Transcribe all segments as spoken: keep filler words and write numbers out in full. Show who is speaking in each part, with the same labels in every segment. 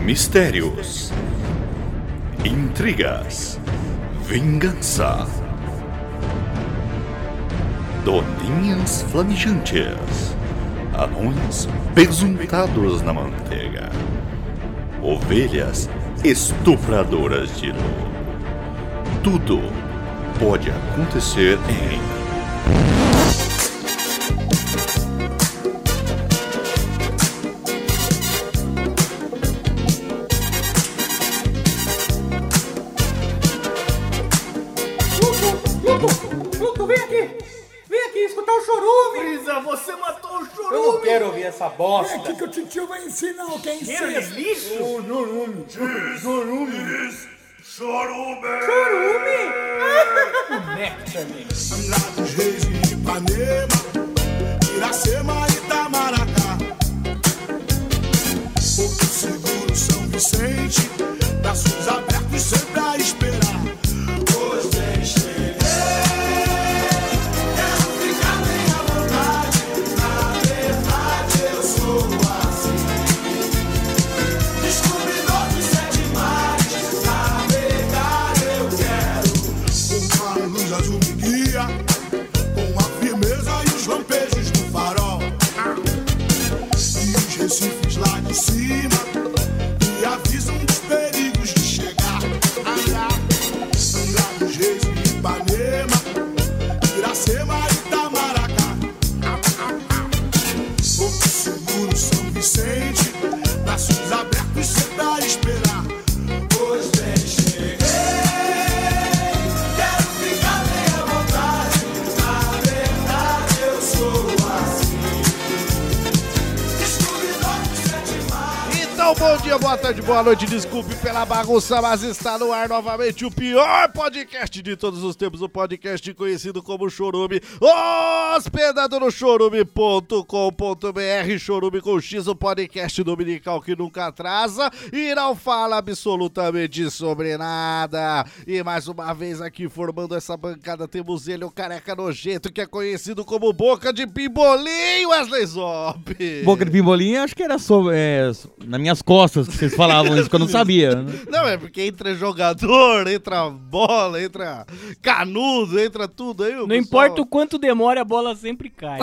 Speaker 1: Mistérios, intrigas, vingança, doninhas flamejantes, anões besuntados na manteiga, ovelhas estupradoras de luz. Tudo pode acontecer em
Speaker 2: essa bosta.
Speaker 3: É aqui que o titio vai ensinar o que é
Speaker 2: Cheiro de lixo?
Speaker 3: O chorume.
Speaker 4: Chorume. Chorume.
Speaker 2: Chorume? Conecta-me.
Speaker 4: Angra dos Reis e Ipanema, Iracema e Itamaracá, Porto Seguro, São Vicente, braços abertos sempre a esperar. Hoje vem cheguei. Com a firmeza e os lampejos do farol, e os recifes lá de cima me avisam dos perigos de chegar. Angra dos Reis e Ipanema, Iracema e Itamaracá, Porto Seguro, São Vicente, braços abertos sempre a esperar. Pois bem, cheguei.
Speaker 5: Bom dia, boa tarde, boa noite, desculpe pela bagunça, mas está no ar novamente o pior podcast de todos os tempos, o podcast conhecido como Chorume, hospedado no chorume ponto com ponto br, Chorume com X, o podcast dominical que nunca atrasa e não fala absolutamente sobre nada. E mais uma vez aqui formando essa bancada temos ele, o careca nojento, que é conhecido como Boca de Pimbolim, Wesley Zop.
Speaker 6: Boca de Pimbolim, acho que era sobre, é, nas minhas costas que vocês falavam isso, que eu não sabia.
Speaker 5: Não, é porque entra jogador, entra bola, entra canudo, entra tudo aí.
Speaker 7: Não
Speaker 5: pessoal...
Speaker 7: importa o quanto demora, a bola sempre cai.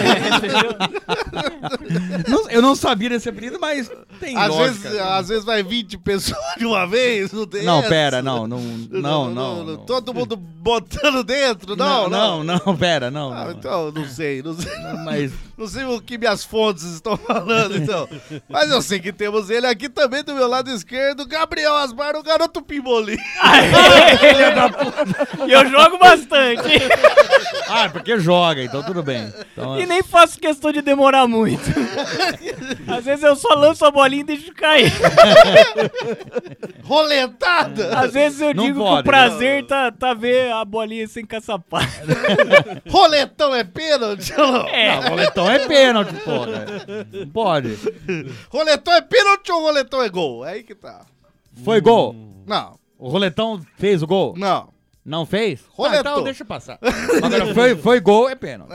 Speaker 6: não, eu não sabia desse apelido, mas tem
Speaker 5: às
Speaker 6: lógica.
Speaker 5: Vezes, às vezes vai vinte pessoas de uma vez, não tem
Speaker 6: Não,
Speaker 5: essa.
Speaker 6: pera, não, não, não, não, não, não.
Speaker 5: Todo mundo botando dentro, não,
Speaker 6: não. Não, não, pera, não.
Speaker 5: Ah,
Speaker 6: não.
Speaker 5: então, não sei, não sei.
Speaker 6: Mas...
Speaker 5: Não sei o que minhas fontes estão falando, então. Mas eu sei que temos ele aqui também do meu lado esquerdo, Gabriel Asmar, o garoto Pimbolim.
Speaker 7: Ele é da puta. E eu jogo bastante.
Speaker 6: Ah, porque joga, então tudo bem. Então,
Speaker 7: e nem faço questão de demorar muito. Às vezes eu só lanço a bolinha e deixo cair.
Speaker 5: Roletada!
Speaker 7: Às vezes eu
Speaker 6: não
Speaker 7: digo
Speaker 6: pode,
Speaker 7: que o prazer tá, tá ver a bolinha sem caçapar.
Speaker 5: Roletão é pênalti ou não?
Speaker 7: É.
Speaker 6: Não, roletão é pênalti, porra. Não pode.
Speaker 5: Roletão é pênalti ou roletão é gol? É aí que tá.
Speaker 6: Foi gol?
Speaker 5: Não.
Speaker 6: O roletão fez o gol?
Speaker 5: Não.
Speaker 6: Não fez?
Speaker 5: Roletou.
Speaker 6: Ah, então deixa passar. Agora foi, foi gol, é pênalti.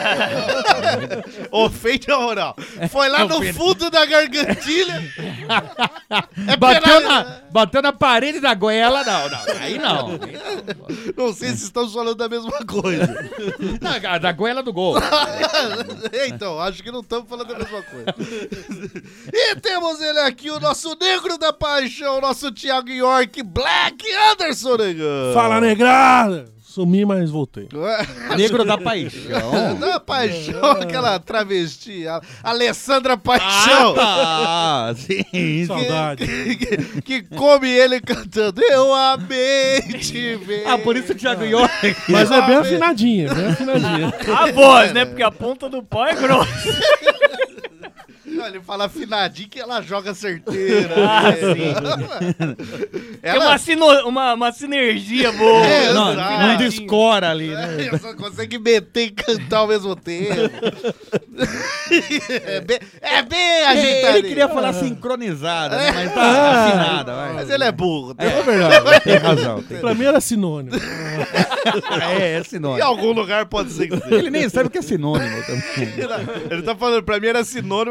Speaker 5: Ofende a moral. Foi lá no fundo da gargantilha. É
Speaker 6: bateu,
Speaker 5: penal...
Speaker 6: na, bateu na parede da goela, não, não. Aí não.
Speaker 5: Não sei se estamos falando da mesma coisa.
Speaker 6: Não, da goela do gol.
Speaker 5: Então, acho que não estamos falando da mesma coisa. E temos ele aqui, o nosso negro da paixão, o nosso Thiago York, Black Anderson, negão.
Speaker 8: Fala, negrada! Sumi, mas voltei.
Speaker 6: Negro da paixão.
Speaker 5: Da paixão, aquela travesti, a Alessandra Paixão.
Speaker 6: Ah, tá. Sim, sim.
Speaker 8: Saudade.
Speaker 5: Que, que, que come ele cantando Eu amei te ver.
Speaker 6: Ah, por isso o Thiago York.
Speaker 8: Mas é bem afinadinha, bem afinadinha.
Speaker 7: A voz, né? Porque a ponta do pau é grossa.
Speaker 5: Não, ele fala afinadinho que ela joga certeira.
Speaker 7: Ah,
Speaker 5: né?
Speaker 7: sim.
Speaker 5: Ela...
Speaker 7: Tem uma, sino... uma, uma sinergia boa.
Speaker 5: É,
Speaker 6: Não,
Speaker 5: exato.
Speaker 6: não descora ali, né?
Speaker 5: É, só consegue meter e cantar ao mesmo tempo. É bem, é bem ajeitado.
Speaker 6: Ele queria falar sincronizada, né? Mas tá afinada, vai.
Speaker 5: Mas ele é burro.
Speaker 6: É, é verdade, tem razão. Tem...
Speaker 8: Pra mim era sinônimo.
Speaker 6: É, é
Speaker 5: Em
Speaker 6: sinônimo.
Speaker 5: algum lugar pode ser que seja.
Speaker 6: Ele nem sabe o que é sinônimo também.
Speaker 5: Ele tá falando, pra mim era sinônimo aquela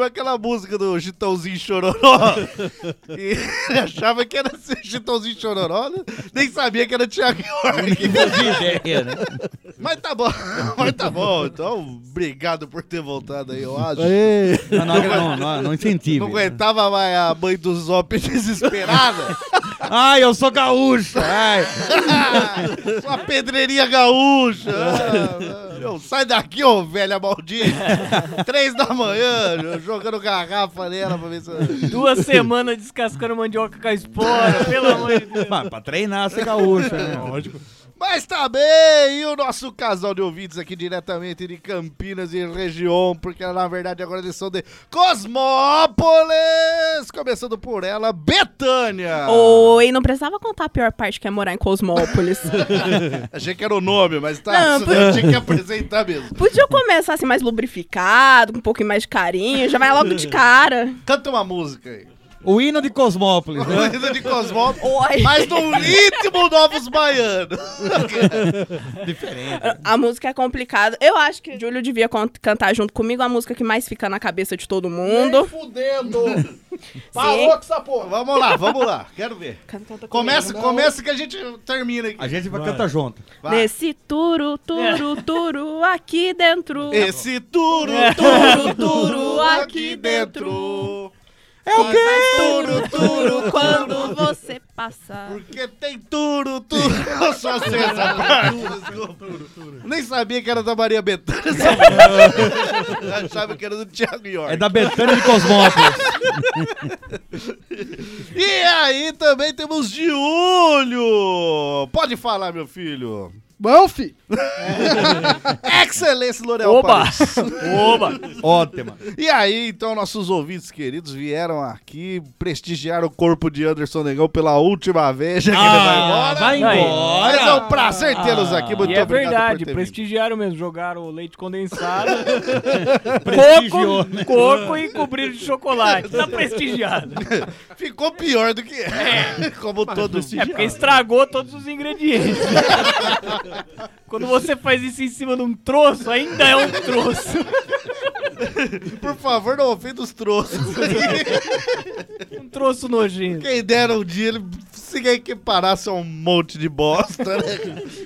Speaker 5: música do Chitãozinho Chororó. E ele achava que era Chitãozinho Chororó, né? Nem sabia que era Thiago York.
Speaker 6: Que fazia ideia, né?
Speaker 5: Mas tá bom, mas tá bom. Então, obrigado por ter voltado aí, eu acho.
Speaker 8: Ei,
Speaker 6: Não, não, não, não, não incentive.
Speaker 5: Não aguentava mais a mãe do Zop desesperada.
Speaker 6: Ai, eu sou gaúcho. Ai.
Speaker 5: Sua pedreirinha gaúcha. Ah, meu, sai daqui, ô velha maldita. Três da manhã, jogando garrafa nela pra ver se...
Speaker 7: Duas semanas descascando mandioca com a espora, pelo amor de Deus.
Speaker 6: Mas pra treinar, ser gaúcho, né?
Speaker 8: lógico.
Speaker 5: Mas tá bem, e o nosso casal de ouvintes aqui diretamente de Campinas e região, porque na verdade agora eles são de Cosmópolis, começando por ela, Betânia.
Speaker 9: Oi, não precisava contar a pior parte que é morar em Cosmópolis.
Speaker 5: Achei que era o nome, mas tá,
Speaker 9: Não,
Speaker 5: isso
Speaker 9: por-
Speaker 5: daí eu tinha que apresentar mesmo.
Speaker 9: Podia começar assim mais lubrificado, com um pouquinho mais de carinho, já vai logo de cara.
Speaker 5: Canta uma música aí.
Speaker 6: O hino de Cosmópolis, né?
Speaker 5: Ainda de Cosmópolis,
Speaker 9: Oi.
Speaker 5: mas no ritmo Novos Baianos.
Speaker 6: Diferente.
Speaker 9: A música é complicada. Eu acho que o Júlio devia con- cantar junto comigo a música que mais fica na cabeça de todo mundo.
Speaker 5: Fudendo.
Speaker 9: Sim.
Speaker 5: com essa porra. Vamos lá, vamos lá, quero ver.
Speaker 9: Canta, canta
Speaker 5: Começa,
Speaker 9: comigo.
Speaker 5: começa que a gente termina aqui.
Speaker 6: A gente vai cantar junto.
Speaker 5: Vai.
Speaker 9: Nesse turo, turo, turo, aqui dentro.
Speaker 5: Esse turo,
Speaker 9: Turo, turo, aqui dentro.
Speaker 5: É o quê?
Speaker 9: Turo, turo, quando você passa.
Speaker 5: Porque tem turo, turo. Eu só sei essa parte. Desculpa. Nem sabia que era da Maria Bethânia. Eu achava que era do Thiago York.
Speaker 6: É da Betânia de Cosmópolis.
Speaker 5: E aí também temos Giulio. Pode falar, meu filho.
Speaker 3: Bom, fi.
Speaker 5: Excelência L'Oréal
Speaker 7: Oba!
Speaker 5: Paris.
Speaker 7: Oba!
Speaker 6: Ótima.
Speaker 5: E aí, então, nossos ouvintes queridos vieram aqui prestigiar o corpo de Anderson Negão pela última vez, já que ele vai embora.
Speaker 6: vai
Speaker 7: Aí.
Speaker 6: embora.
Speaker 5: Mas é um prazer tê-los aqui, muito
Speaker 7: E é
Speaker 5: obrigado
Speaker 7: verdade,
Speaker 5: por ter vindo.
Speaker 7: prestigiaram mesmo, jogaram o leite condensado,
Speaker 6: Prestigiou,
Speaker 7: coco, coco e cobriram de chocolate. Tá prestigiado.
Speaker 5: Ficou pior do que é, como todo
Speaker 7: É porque estragou todos os ingredientes. Quando você faz isso em cima de um troço, ainda é um troço.
Speaker 5: Por favor, não ofenda os troços.
Speaker 7: Um troço nojento.
Speaker 5: Quem dera um dia ele se equiparasse a um monte de bosta, né?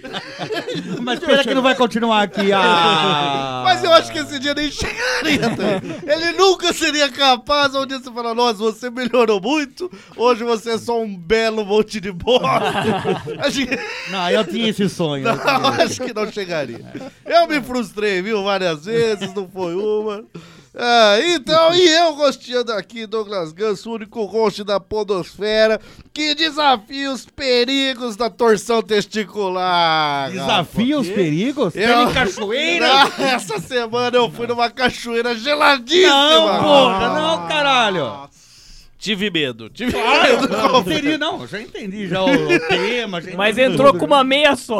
Speaker 6: Mas espera que não vai continuar aqui. Ah.
Speaker 5: Mas eu acho que esse dia nem chegaria também. Ele nunca seria capaz, um dia você fala, nossa, você melhorou muito, hoje você é só um belo monte de bosta. Acho que,
Speaker 6: Não, eu tinha esse sonho.
Speaker 5: não, acho que não chegaria. Eu me frustrei, viu, várias vezes, não foi uma. Ah, então, e eu gostando aqui, Douglas Ganso, o único host da podosfera, que desafia os perigos da torção testicular.
Speaker 6: Desafia os perigos?
Speaker 5: Eu-
Speaker 6: Tem em cachoeira?
Speaker 5: Ah, essa semana eu fui numa cachoeira geladíssima.
Speaker 6: Não, porra, não, caralho.
Speaker 5: Tive medo, tive
Speaker 6: Claro,
Speaker 5: medo.
Speaker 6: não, seria, não, eu já entendi já o, o tema. Já
Speaker 7: Mas
Speaker 6: entendi
Speaker 7: entrou
Speaker 6: tudo.
Speaker 7: com uma meia só.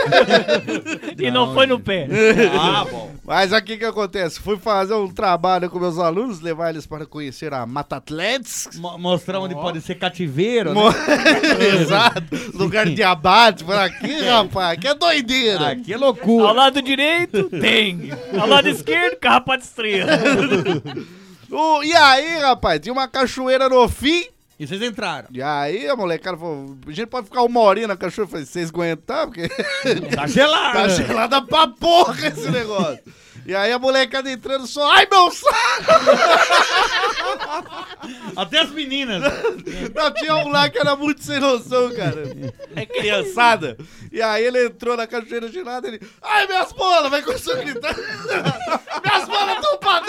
Speaker 7: E não,
Speaker 6: Não,
Speaker 7: foi no
Speaker 6: gente.
Speaker 7: pé.
Speaker 6: Ah, bom.
Speaker 5: Mas aqui o que acontece? Fui fazer um trabalho com meus alunos, levar eles para conhecer a Mata Atlética.
Speaker 6: Mo- mostrar onde pode ser cativeiro, né?
Speaker 5: Mo- Exato, lugar de abate por aqui, rapaz, que é doideira.
Speaker 6: Ah, que
Speaker 7: Ao
Speaker 6: loucura.
Speaker 7: lado direito, tem. Ao lado esquerdo, carrapato estrela.
Speaker 5: O- e aí, rapaz, tinha uma cachoeira no fim.
Speaker 6: E vocês entraram.
Speaker 5: E aí a molecada falou, a gente pode ficar uma horinha na cachoeira. Eu falei, vocês aguentar? Porque
Speaker 6: Tá gelado.
Speaker 5: tá gelada pra porra esse negócio. E aí a molecada entrando só, ai meu saco!
Speaker 6: Até as meninas.
Speaker 5: Não, tinha um lá que era muito sem noção, cara. É criançada. E aí ele entrou na cachoeira gelada e ele, ai minhas bolas, vai começar a gritar. Minhas bolas estão pra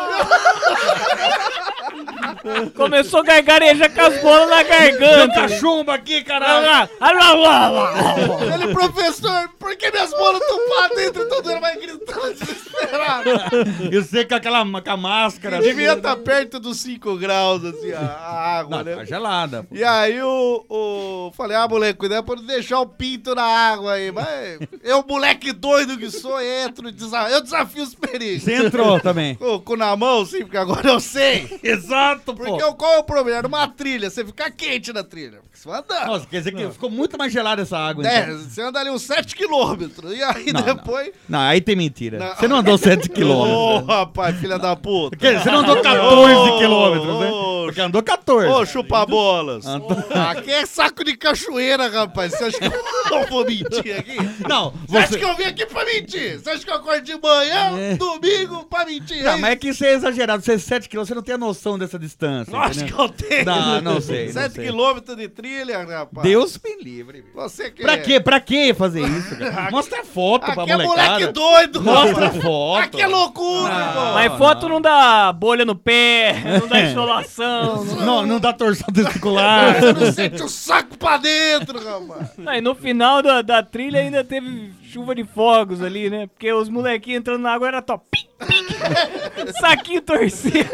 Speaker 5: dentro!
Speaker 7: Começou a gargarejar com as bolas na garganta.
Speaker 6: Cachumba aqui, caralho.
Speaker 5: Ele, professor, por que minhas bolas estão pra dentro? Então ele vai gritando desesperado.
Speaker 6: Eu sei com aquela com a máscara.
Speaker 5: Devia estar perto dos cinco graus, assim, a, a água,
Speaker 6: Não,
Speaker 5: né?
Speaker 6: tá gelada. Pô.
Speaker 5: E aí o, o... Falei, ah, moleque, cuidado pra não deixar o pinto na água aí. Mas eu, moleque doido que sou, entro, desa- eu desafio os perigos.
Speaker 6: Você entrou também.
Speaker 5: Com o cu na mão, sim, porque agora eu sei.
Speaker 6: Exato, pô.
Speaker 5: Porque o- qual é o problema? Numa trilha, você fica quente na trilha. Porque você vai andar.
Speaker 6: Nossa, quer dizer que ficou muito mais gelada essa água,
Speaker 5: É,
Speaker 6: então.
Speaker 5: você anda ali uns sete quilômetros quilômetros. E aí
Speaker 6: Não,
Speaker 5: depois...
Speaker 6: Não, aí tem mentira.
Speaker 5: Não.
Speaker 6: Você não andou sete
Speaker 5: Ô,
Speaker 6: quilômetros.
Speaker 5: rapaz, filha da puta.
Speaker 6: Porque Você não andou quatorze
Speaker 5: Ô,
Speaker 6: quilômetros, né?
Speaker 5: ô,
Speaker 6: Porque andou quatorze.
Speaker 5: Ô, chupa-bolas.
Speaker 6: Andou-
Speaker 5: Aqui é saco de cachoeira, rapaz. Você acha que eu vou mentir aqui?
Speaker 6: Não,
Speaker 5: Você acha
Speaker 6: você...
Speaker 5: que eu vim aqui pra mentir? Você acha que eu acordo de manhã,
Speaker 6: É.
Speaker 5: domingo, pra mentir?
Speaker 6: Não,
Speaker 5: hein?
Speaker 6: mas é que isso é exagerado. Você é sete quilômetros, você não tem a noção dessa distância.
Speaker 5: Acho
Speaker 6: entendeu?
Speaker 5: que eu tenho.
Speaker 6: Não, não sei, não
Speaker 5: Sete
Speaker 6: sei.
Speaker 5: quilômetros de trilha, rapaz.
Speaker 6: Deus me livre. bicho.
Speaker 5: Você que
Speaker 6: Pra quê? Pra quê fazer isso? cara? Mostra foto pra
Speaker 5: Aqui é
Speaker 6: molecada.
Speaker 5: moleque doido.
Speaker 6: Mostra foto.
Speaker 5: Aqui é loucura,
Speaker 6: Não.
Speaker 5: irmão.
Speaker 7: Mas foto não dá bolha no pé, não dá insolação. não-
Speaker 6: Não, não dá torção testicular.
Speaker 5: Você não sente o saco pra dentro, rapaz.
Speaker 7: Aí no final da, da trilha ainda teve chuva de fogos ali, né? Porque os molequinhos entrando na água era top. Pim, pim. Saquinho torcido.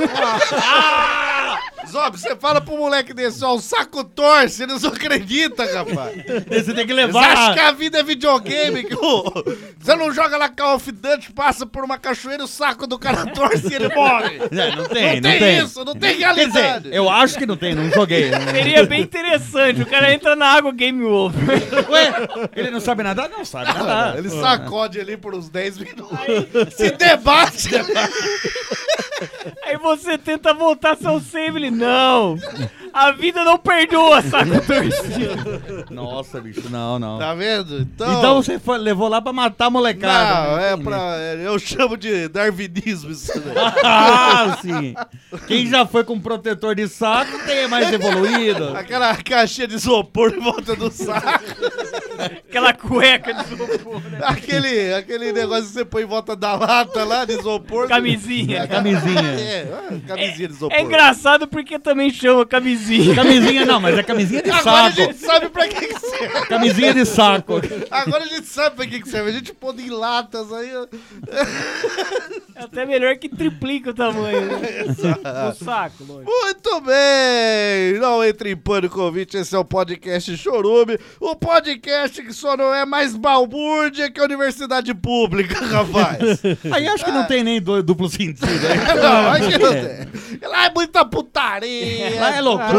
Speaker 5: Zob, você fala pro moleque desse, ó, o saco torce, eles não acreditam, rapaz.
Speaker 6: Você tem que
Speaker 5: Eles
Speaker 6: levar.
Speaker 5: acham que a vida é videogame, que o... você não joga lá Call of Duty, passa por uma cachoeira e o saco do cara torce e ele morre.
Speaker 6: É, não tem,
Speaker 5: Não
Speaker 6: não,
Speaker 5: tem isso, não tem
Speaker 6: Quer
Speaker 5: realidade.
Speaker 6: dizer, eu acho que não tem, não joguei. né?
Speaker 7: Seria bem interessante. O cara entra na água, game over.
Speaker 6: Ué, ele não sabe nadar? Não sabe nadar.
Speaker 5: Ele sacode ali por uns dez minutos. Se debate.
Speaker 7: Aí você tenta voltar seu save, ele, não. A vida não perdoa, saco torcido.
Speaker 6: Nossa, bicho, não, não.
Speaker 5: Tá vendo? Então,
Speaker 6: Então você foi- levou lá pra matar a molecada.
Speaker 5: não,
Speaker 6: né?
Speaker 5: é pra... Eu chamo de darwinismo isso daí.
Speaker 6: Ah, sim. Quem já foi com protetor de saco tem mais evoluído.
Speaker 5: Aquela caixinha de isopor em volta do saco.
Speaker 7: Aquela cueca de isopor, né?
Speaker 5: Aquele, aquele negócio que você põe em volta da lata lá de isopor.
Speaker 7: Camisinha.
Speaker 6: Camisinha.
Speaker 5: É, ah, camisinha de isopor.
Speaker 7: É engraçado porque também chama camisinha.
Speaker 6: Camisinha não, mas é camisinha de
Speaker 5: Agora a
Speaker 6: saco.
Speaker 5: gente sabe pra que, que serve.
Speaker 6: Camisinha de saco.
Speaker 5: Agora a gente sabe pra que, que serve. A gente põe em latas aí. ó.
Speaker 7: É até melhor que triplica o tamanho. Né? O saco, lógico.
Speaker 5: Muito bem! Não entre em pânico, ouvinte. Esse é o podcast Chorume. O podcast que só não é mais balbúrdia que a universidade pública, rapaz.
Speaker 6: Aí acho que não tem nem do- duplo sentido. Né?
Speaker 5: Não, aqui não tem. Lá é muita putaria.
Speaker 6: Lá é loucura.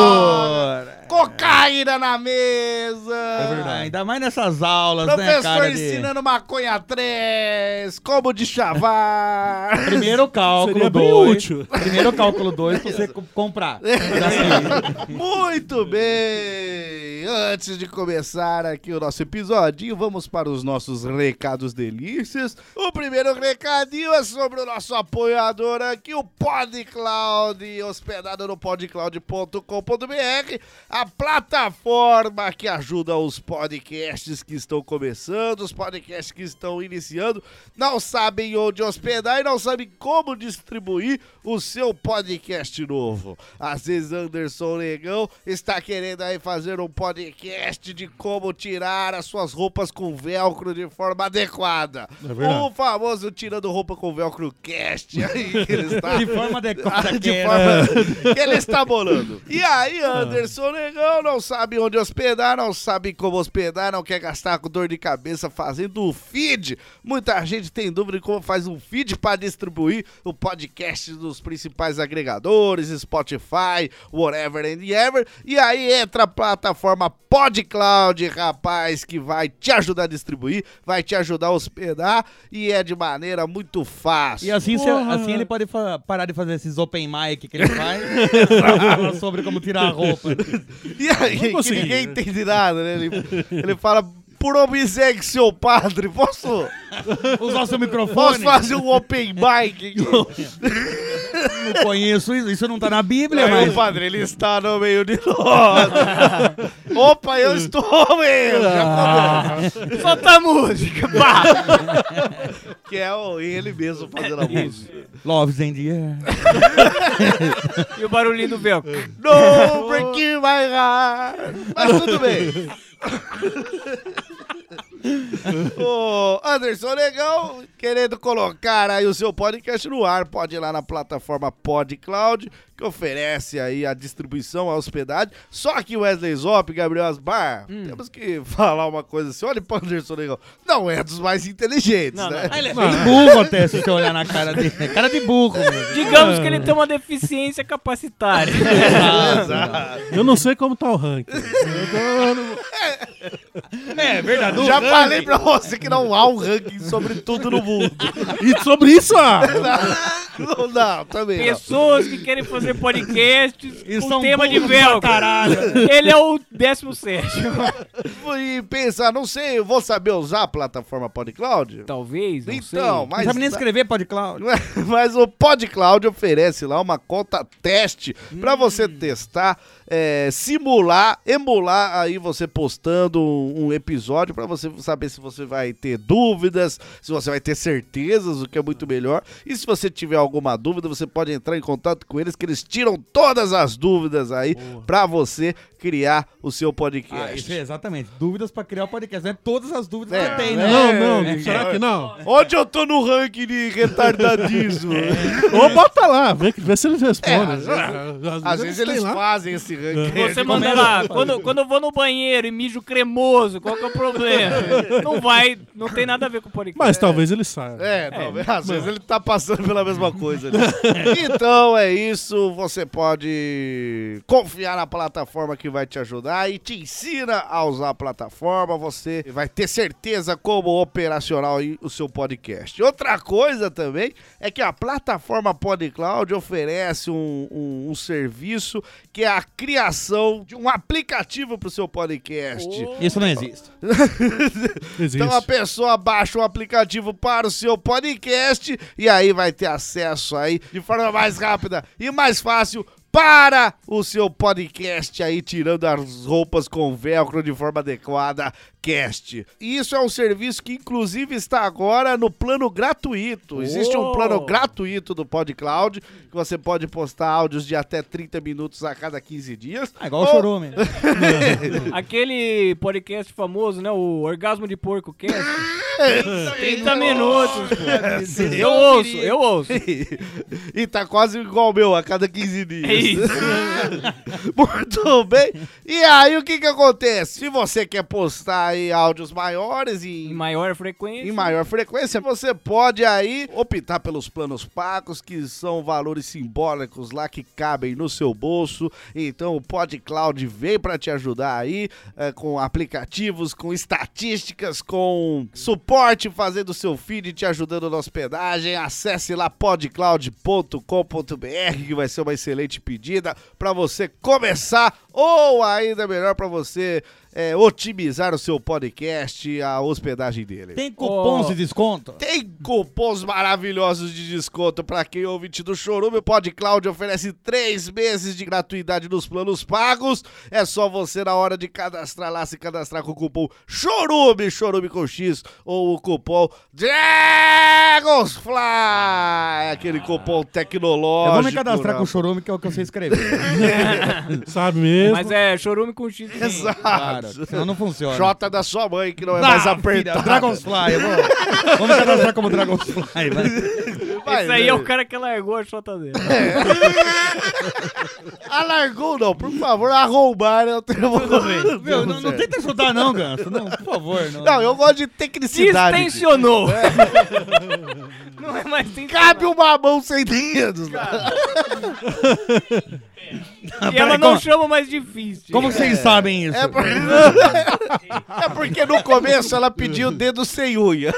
Speaker 5: Cocaína na mesa.
Speaker 6: É verdade. Ainda mais nessas aulas, né,
Speaker 5: Professor
Speaker 6: cara? De...
Speaker 5: ensinando maconha três, como de chavar.
Speaker 6: Primeiro cálculo
Speaker 8: Seria bem
Speaker 6: dois.
Speaker 8: útil.
Speaker 6: Primeiro cálculo dois pra você co- comprar. Assim.
Speaker 5: Muito bem! Antes de começar aqui o nosso episodinho, vamos para os nossos recados delícias. O primeiro recadinho é sobre o nosso apoiador aqui, o PodCloud, hospedado no podcloud ponto com ponto br, a plataforma que ajuda os podcasts que estão começando, os podcasts que estão iniciando, não sabem onde hospedar e não sabem como distribuir o seu podcast novo. Às vezes Anderson Negão está querendo aí fazer um podcast de como tirar as suas roupas com velcro de forma adequada.
Speaker 8: É verdade.
Speaker 5: O famoso tirando roupa com velcro cast aí que ele está...
Speaker 6: De forma adequada.
Speaker 5: de
Speaker 6: que
Speaker 5: forma
Speaker 6: era.
Speaker 5: que ele está bolando. E aí, Anderson Negão não sabe onde hospedar, não sabe como hospedar, não quer gastar com dor de cabeça fazendo o feed. Muita gente tem dúvida de como faz um feed para distribuir o podcast dos principais agregadores, Spotify, whatever and ever. E aí entra a plataforma PodCloud, rapaz, que vai te ajudar a distribuir, vai te ajudar a hospedar e é de maneira muito fácil.
Speaker 6: E assim, cê-
Speaker 8: Porra.
Speaker 6: assim ele pode fa- parar de fazer esses open mic que ele faz pra falar sobre como tirar a roupa.
Speaker 5: E aí, que
Speaker 8: consegui.
Speaker 5: ninguém entende nada, né? Ele, ele fala, por obséquio, seu padre, posso,
Speaker 6: Usar o seu
Speaker 5: posso
Speaker 6: microfone.
Speaker 5: fazer um open mic?
Speaker 6: Não conheço isso, isso não tá na Bíblia,
Speaker 5: Aí
Speaker 6: mas...
Speaker 5: o padre, ele está no meio de nós. Opa, eu estou mesmo. Já começou.
Speaker 7: Solta a música, pá!
Speaker 5: Que é o, ele mesmo fazendo a música.
Speaker 6: Loves in the air.
Speaker 7: E o barulhinho do velcro.
Speaker 5: No breaking my heart. Mas tudo bem. Ô, Anderson Negão, querendo colocar aí o seu podcast no ar, pode ir lá na plataforma PodCloud, que oferece aí a distribuição, a hospedagem. Só que Wesley Zop, Gabriel Asbar, hum. temos que falar uma coisa assim. Olha o Anderson Negão. Não é dos mais inteligentes,
Speaker 7: não,
Speaker 5: né?
Speaker 7: Não.
Speaker 6: Ele é bem burro até, se você olhar na cara dele. Cara de burro mesmo.
Speaker 7: Digamos que ele tem uma deficiência capacitária.
Speaker 8: Exato. Eu não sei como tá o ranking.
Speaker 6: É, é verdade.
Speaker 5: Já
Speaker 6: ranking.
Speaker 5: falei pra você que não há um ranking sobre tudo no mundo.
Speaker 8: E sobre isso, ah!
Speaker 5: Não, não, também não.
Speaker 7: Pessoas que querem fazer podcasts
Speaker 6: E
Speaker 7: com
Speaker 6: são
Speaker 7: tema de
Speaker 6: burros
Speaker 7: velcro.
Speaker 6: pra caralho.
Speaker 7: Ele é o décimo sétimo.
Speaker 5: E pensa, não sei, eu vou saber usar a plataforma PodCloud?
Speaker 7: Talvez, não
Speaker 5: Então,
Speaker 7: sei.
Speaker 5: mas...
Speaker 6: Não sabe nem escrever PodCloud.
Speaker 5: Mas o PodCloud oferece lá uma conta teste
Speaker 7: hum.
Speaker 5: pra você testar, é, simular, emular aí você postando um, um episódio pra você saber se você vai ter dúvidas, se você vai ter certezas, o que é muito melhor. E se você tiver alguma dúvida, você pode entrar em contato com eles, que eles tiram todas as dúvidas aí Boa. pra você criar o seu podcast.
Speaker 6: Ah, isso é exatamente. Dúvidas pra criar o podcast. Não é todas as dúvidas
Speaker 5: É,
Speaker 6: que tem,
Speaker 5: é,
Speaker 6: né?
Speaker 8: Não, não,
Speaker 6: É,
Speaker 8: será que não?
Speaker 5: Onde eu tô no ranking de retardadismo?
Speaker 8: Ou bota lá, vê, vê se eles respondem.
Speaker 5: É, às vezes, Às vezes eles
Speaker 8: têm lá.
Speaker 5: fazem esse ranking.
Speaker 7: Você manda lá, quando, quando eu vou no banheiro e mijo cremoso, qual que é o problema? Não vai, não tem nada a ver com o podcast.
Speaker 8: Mas talvez eles saibam.
Speaker 5: É, talvez. Às vezes ele tá passando pela mesma coisa ali. Então é isso, você pode confiar na plataforma que vai te ajudar e te ensina a usar a plataforma, você vai ter certeza como operacional aí o seu podcast. Outra coisa também é que a plataforma PodCloud oferece um, um, um serviço que é a criação de um aplicativo pro seu podcast.
Speaker 7: Oh.
Speaker 6: Isso não existe.
Speaker 8: Existe.
Speaker 5: Então a pessoa baixa um aplicativo para o seu podcast e aí vai ter acesso aí de forma mais rápida e mais fácil para o seu podcast aí, tirando as roupas com velcro de forma adequada, cast. E isso é um serviço que inclusive está agora no plano gratuito. Existe um plano gratuito do PodCloud, que você pode postar áudios de até trinta minutos a cada quinze dias.
Speaker 6: Ah, igual o
Speaker 5: Ou...
Speaker 6: Chorume.
Speaker 7: Aquele podcast famoso, né? O Orgasmo de Porco Cast. trinta minutos. Pô. Eu ouço, eu ouço.
Speaker 5: E tá quase igual o meu, a cada quinze dias.
Speaker 7: É isso.
Speaker 5: Muito bem. E aí, o que que acontece? Se você quer postar aí áudios maiores e
Speaker 7: Em maior frequência.
Speaker 5: em maior frequência, você pode aí optar pelos planos pagos, que são valores simbólicos lá que cabem no seu bolso. Então o PodCloud vem para te ajudar aí, é, com aplicativos, com estatísticas, com suporte, fazendo o seu feed, te ajudando na hospedagem. Acesse lá podcloud ponto com ponto b r, que vai ser uma excelente pedida para você começar, ou ainda melhor, para você É, otimizar o seu podcast, a hospedagem dele.
Speaker 6: Tem cupons de desconto?
Speaker 5: Tem cupons maravilhosos de desconto para quem é ouvinte do Chorume. O PodCloud oferece três meses de gratuidade nos planos pagos. É só você, na hora de cadastrar lá, se cadastrar com o cupom Chorume, Chorume com X, ou o cupom Dragonsfly, aquele cupom tecnológico.
Speaker 6: Eu vou me cadastrar
Speaker 5: né?
Speaker 6: com o Chorume, que é o que eu sei escrever.
Speaker 8: Sabe mesmo?
Speaker 7: Mas é chorume com X.
Speaker 5: Exato.
Speaker 6: Claro, senão não funciona.
Speaker 5: J da sua mãe, que não é
Speaker 6: Ah,
Speaker 5: mais
Speaker 6: filha,
Speaker 5: apertado.
Speaker 6: Dragonfly, eu vou. Vamos cadastrar como Dragonfly, vai.
Speaker 5: Vai,
Speaker 7: Esse aí
Speaker 5: né?
Speaker 7: é o cara que largou a chota dele.
Speaker 5: Alargou não, por favor, arrombar é o termo.
Speaker 6: Meu, não, não tenta chutar não, Ganso. Não, por favor. Não,
Speaker 5: Não, eu gosto de tecnicidade.
Speaker 7: Distensionou. Não é mais tensionou.
Speaker 5: Cabe uma mão sem dedos.
Speaker 7: E ela não chama mais difícil.
Speaker 6: Como vocês sabem isso?
Speaker 5: É, por... é porque no começo ela pediu o dedo sem unha.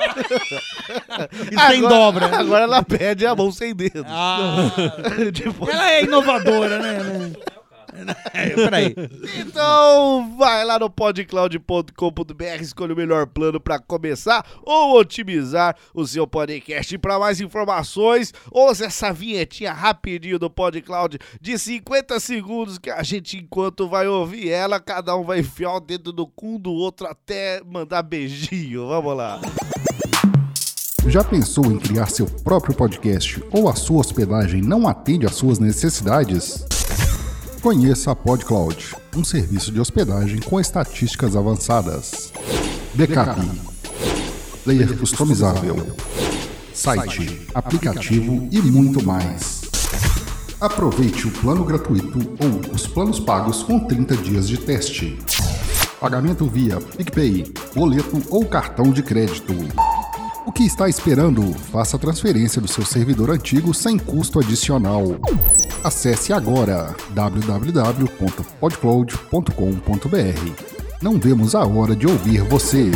Speaker 6: E sem dobra.
Speaker 5: Agora ela pede a mão sem dedos.
Speaker 6: Ah,
Speaker 5: Tipo,
Speaker 6: ela é inovadora, né? É, peraí.
Speaker 5: então, vai lá no podcloud ponto com ponto b r, escolha o melhor plano para começar ou otimizar o seu podcast. E para mais informações, ouça essa vinhetinha rapidinho do PodCloud de cinquenta segundos que a gente, enquanto vai ouvir ela, cada um vai enfiar o dedo no cu do outro até mandar beijinho. Vamos lá.
Speaker 10: Já pensou em criar seu próprio podcast ou a sua hospedagem não atende às suas necessidades? Conheça a PodCloud, um serviço de hospedagem com estatísticas avançadas, backup, player customizável, site, aplicativo e muito mais. Aproveite o plano gratuito ou os planos pagos com trinta dias de teste. Pagamento via PicPay, boleto ou cartão de crédito. O que está esperando? Faça a transferência do seu servidor antigo sem custo adicional. Acesse agora w w w ponto podcloud ponto com ponto b r. Não vemos a hora de ouvir você.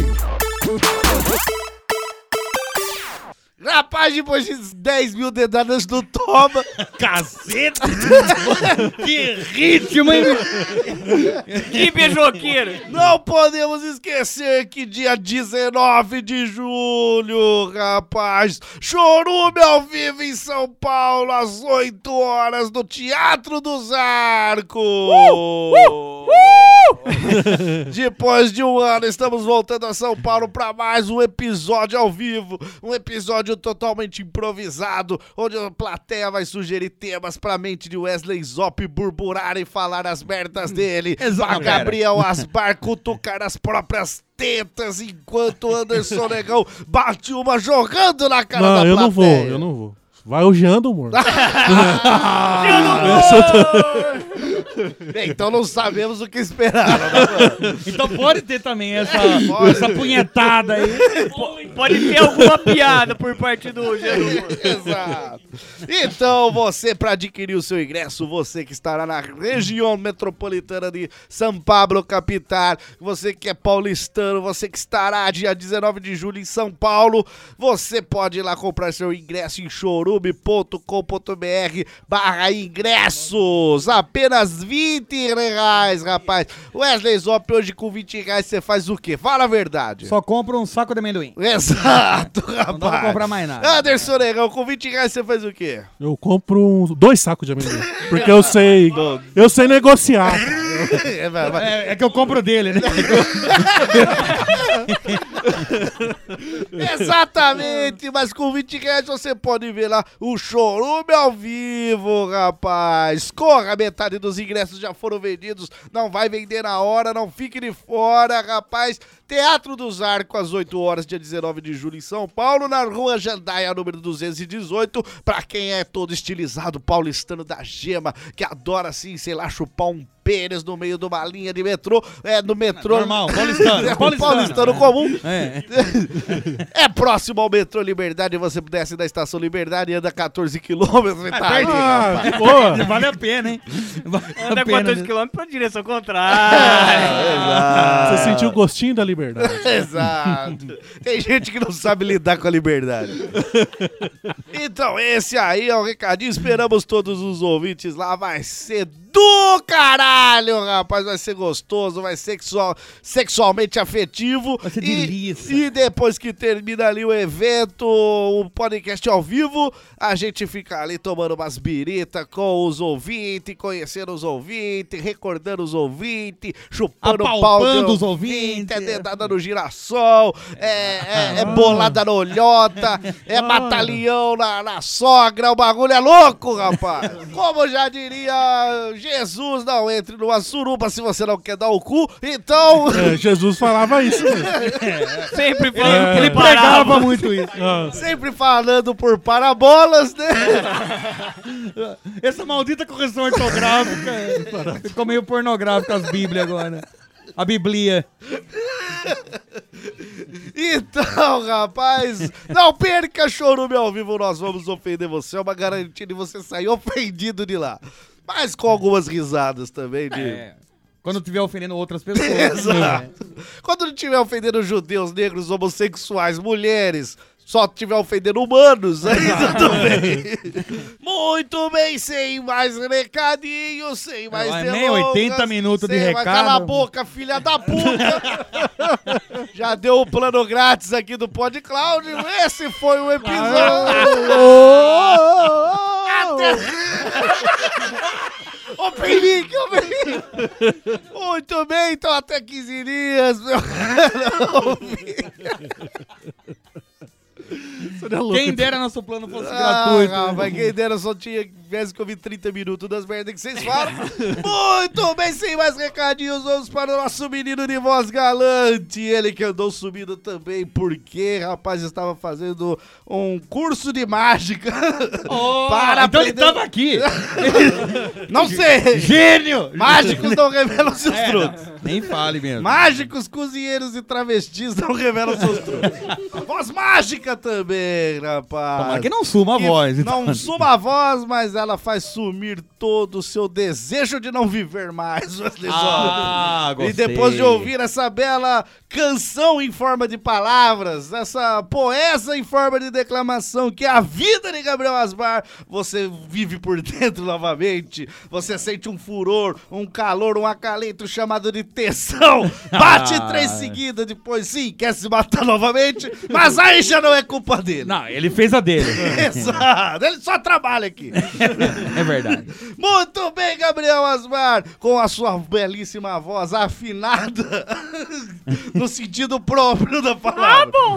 Speaker 5: Rapaz, depois de dez mil dedadas no Toma.
Speaker 6: Caceta! Que ritmo, hein?
Speaker 7: Que beijoqueiro!
Speaker 5: Não podemos esquecer que dia dezenove de julho, rapaz, Chorume ao vivo em São Paulo, às oito horas, no Teatro dos Arcos. Uh, uh, uh! Depois de um ano, estamos voltando a São Paulo para mais um episódio ao vivo, um episódio totalmente improvisado, onde a plateia vai sugerir temas pra mente de Wesley Zop burburar e falar as merdas dele. Pra Gabriel Asbar cutucar as próprias tetas, enquanto Anderson Negão bate uma jogando na cara
Speaker 8: Não,
Speaker 5: da
Speaker 8: eu
Speaker 5: plateia.
Speaker 8: não vou, eu não vou. Vai o Jean do Humor.
Speaker 5: Bem, então não sabemos o que esperar. Né,
Speaker 6: então pode ter também essa, essa punhetada aí.
Speaker 7: Pode ter alguma piada por parte do Jean.
Speaker 5: Exato. Então, você, para adquirir o seu ingresso, você que estará na região metropolitana de São Pablo, capital, você que é paulistano, você que estará dia dezenove de julho em São Paulo, você pode ir lá comprar seu ingresso em chorume ponto com ponto b r barra ingressos. Apenas vinte reais, rapaz. Wesley Zop, hoje com vinte reais você faz o quê? Fala a verdade.
Speaker 6: Só compra um saco de amendoim.
Speaker 5: Exato, rapaz.
Speaker 6: Não dá pra comprar mais nada.
Speaker 5: Anderson Negão, com vinte reais você faz o quê?
Speaker 8: Eu compro um, dois sacos de amendoim. Porque eu sei. Eu sei negociar.
Speaker 5: É, vai, vai.
Speaker 6: É, é que eu compro dele, né?
Speaker 5: Exatamente, mas com vinte reais você pode ver lá o Chorume ao vivo, rapaz. Corra, metade dos ingressos já foram vendidos, não vai vender na hora, não fique de fora, rapaz. Teatro dos Arcos, às oito horas, dia dezenove de julho, em São Paulo, na rua Jandaia, número duzentos e dezoito, pra quem é todo estilizado, paulistano da gema, que adora, assim, sei lá, chupar um pênis no meio de uma linha de metrô, é, no metrô...
Speaker 6: Normal, paulistano.
Speaker 5: É um
Speaker 6: paulistano,
Speaker 5: paulistano comum.
Speaker 6: É.
Speaker 5: É próximo ao metrô Liberdade, você desce da Estação Liberdade e anda quatorze quilômetros, metade.
Speaker 8: Ah, boa.
Speaker 6: Vale a pena, hein? Vale
Speaker 7: Anda
Speaker 6: a pena,
Speaker 7: quatorze
Speaker 6: né?
Speaker 7: quilômetros pra direção contrária.
Speaker 5: Exato.
Speaker 8: Você sentiu o gostinho da liberdade.
Speaker 5: Exato. Tem gente que não sabe lidar com a liberdade. Então, esse aí é o recadinho. Esperamos todos os ouvintes lá. Vai ser do caralho, rapaz. Vai ser gostoso, vai ser sexual, sexualmente afetivo.
Speaker 6: Vai ser
Speaker 5: e,
Speaker 6: delícia.
Speaker 5: E depois que termina ali o evento, o podcast ao vivo, a gente fica ali tomando umas biritas com os ouvintes, conhecendo os ouvintes, recordando os ouvintes, chupando o pau
Speaker 6: Apalpando
Speaker 5: do
Speaker 6: os ouvintes.
Speaker 5: É dedada no girassol, é, é, é bolada na olhota, é batalhão na, na sogra, o bagulho é louco, rapaz. Como já diria Jesus, não entre numa suruba se você não quer dar o cu, então...
Speaker 8: É, Jesus falava isso mesmo.
Speaker 7: Sempre
Speaker 6: Ele,
Speaker 7: falando
Speaker 6: ele
Speaker 7: que parava.
Speaker 6: pregava muito isso.
Speaker 8: Ah,
Speaker 5: Sempre falando por parabolas, né?
Speaker 6: Essa maldita correção ortográfica ficou meio pornográfica as Bíblias agora. A Biblia.
Speaker 5: Então, rapaz, não perca Chorume ao vivo, nós vamos ofender você, é uma garantia de você sair ofendido de lá. Mas com algumas risadas também de...
Speaker 6: É. Quando estiver ofendendo outras pessoas.
Speaker 5: Exato. Quando não estiver ofendendo judeus, negros, homossexuais, mulheres, só estiver ofendendo humanos, aí tudo bem. Muito bem, sem mais recadinhos, sem mais
Speaker 6: É,
Speaker 5: delongas.
Speaker 6: nem oitenta minutos de
Speaker 5: sem mais-
Speaker 6: recado.
Speaker 5: Cala a boca, filha da puta. Já deu o plano grátis aqui do PodCloud. Esse foi o episódio. Até... Ô, Pelique, ô, Pelique. Muito bem, então até quinze dias, meu caro ouvinte.
Speaker 6: Quem dera nosso plano fosse
Speaker 5: Ah,
Speaker 6: gratuito.
Speaker 5: rapaz, quem dera só tinha tivesse que ouvir trinta minutos das merdas que vocês falam. Muito bem, sem mais recadinhos, vamos para o nosso menino de voz galante. Ele que andou subindo também, porque, rapaz, estava fazendo um curso de mágica.
Speaker 6: Oh,
Speaker 5: para
Speaker 6: então ele
Speaker 5: aprender-
Speaker 6: tava aqui.
Speaker 5: Não sei.
Speaker 6: Gênio!
Speaker 5: Mágicos não revelam seus
Speaker 6: É,
Speaker 5: truques.
Speaker 6: não, nem fale mesmo.
Speaker 5: Mágicos, cozinheiros e travestis não revelam seus truques. Voz mágica também, rapaz.
Speaker 6: Tomara que não suma a
Speaker 5: Que
Speaker 6: voz. então.
Speaker 5: Não suma a voz, mas ela faz sumir todo o seu desejo de não viver mais, Wesley
Speaker 6: Ah,
Speaker 5: Zop.
Speaker 6: gostei.
Speaker 5: E depois de ouvir essa bela canção em forma de palavras, essa poesia em forma de declamação, que é a vida de Gabriel Asmar, você vive por dentro novamente, você sente um furor, um calor, um acalento chamado de tesão, bate
Speaker 6: Ah.
Speaker 5: três seguidas, depois sim, quer se matar novamente, mas aí já não é culpa dele.
Speaker 6: Não, ele fez a dele.
Speaker 5: Exato, ele só trabalha aqui.
Speaker 6: É verdade.
Speaker 5: Muito bem, Gabriel Asmar, com a sua belíssima voz afinada, no sentido próprio da palavra. Ah, bom!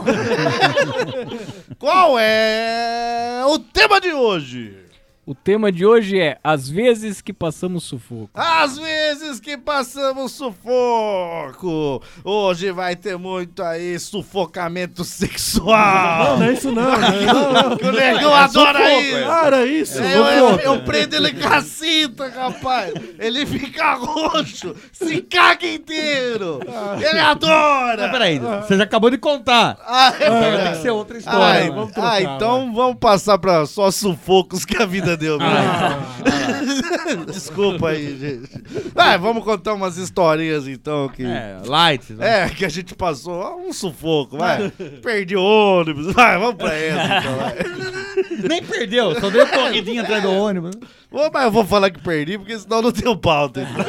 Speaker 5: Qual é o tema de hoje?
Speaker 7: O tema de hoje é As vezes que passamos sufoco.
Speaker 5: Às vezes que passamos sufoco. Hoje vai ter muito aí sufocamento sexual.
Speaker 8: Não, não é isso não. Não, não, não.
Speaker 5: Que o negão adora
Speaker 6: sufoco,
Speaker 5: isso.
Speaker 6: é.
Speaker 8: Ah, era isso.
Speaker 5: É, eu, eu,
Speaker 8: sufoco.
Speaker 5: eu prendo ele com a cinta, rapaz. Ele fica roxo, se caga inteiro. Ele adora.
Speaker 6: Mas peraí, você já acabou de contar.
Speaker 5: Ah, é
Speaker 6: Então vai
Speaker 5: verdade.
Speaker 6: ter que ser outra
Speaker 5: Ah,
Speaker 6: história.
Speaker 5: então-
Speaker 8: vamos trocar,
Speaker 5: ah, então vamos passar pra só sufocos que a vida deu. Né? Desculpa aí, gente. Vai, vamos contar umas historinhas então que...
Speaker 6: É, light.
Speaker 5: É, que a gente passou ó, um sufoco, vai. Perdi o ônibus, vai, vamos pra essa então, vai.
Speaker 6: Nem perdeu, só deu corridinha atrás do ônibus.
Speaker 5: Ô, mas eu vou falar que perdi, porque senão não tem pauta. Então.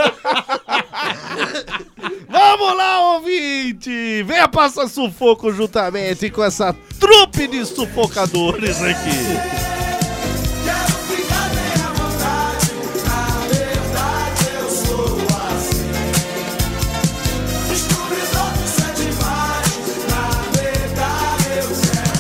Speaker 5: Vamos lá, ouvinte! Venha passar sufoco juntamente com essa trupe de sufocadores aqui.
Speaker 4: Quero ficar bem à vontade, na verdade eu sou assim. Descobridor de sete mares, na verdade eu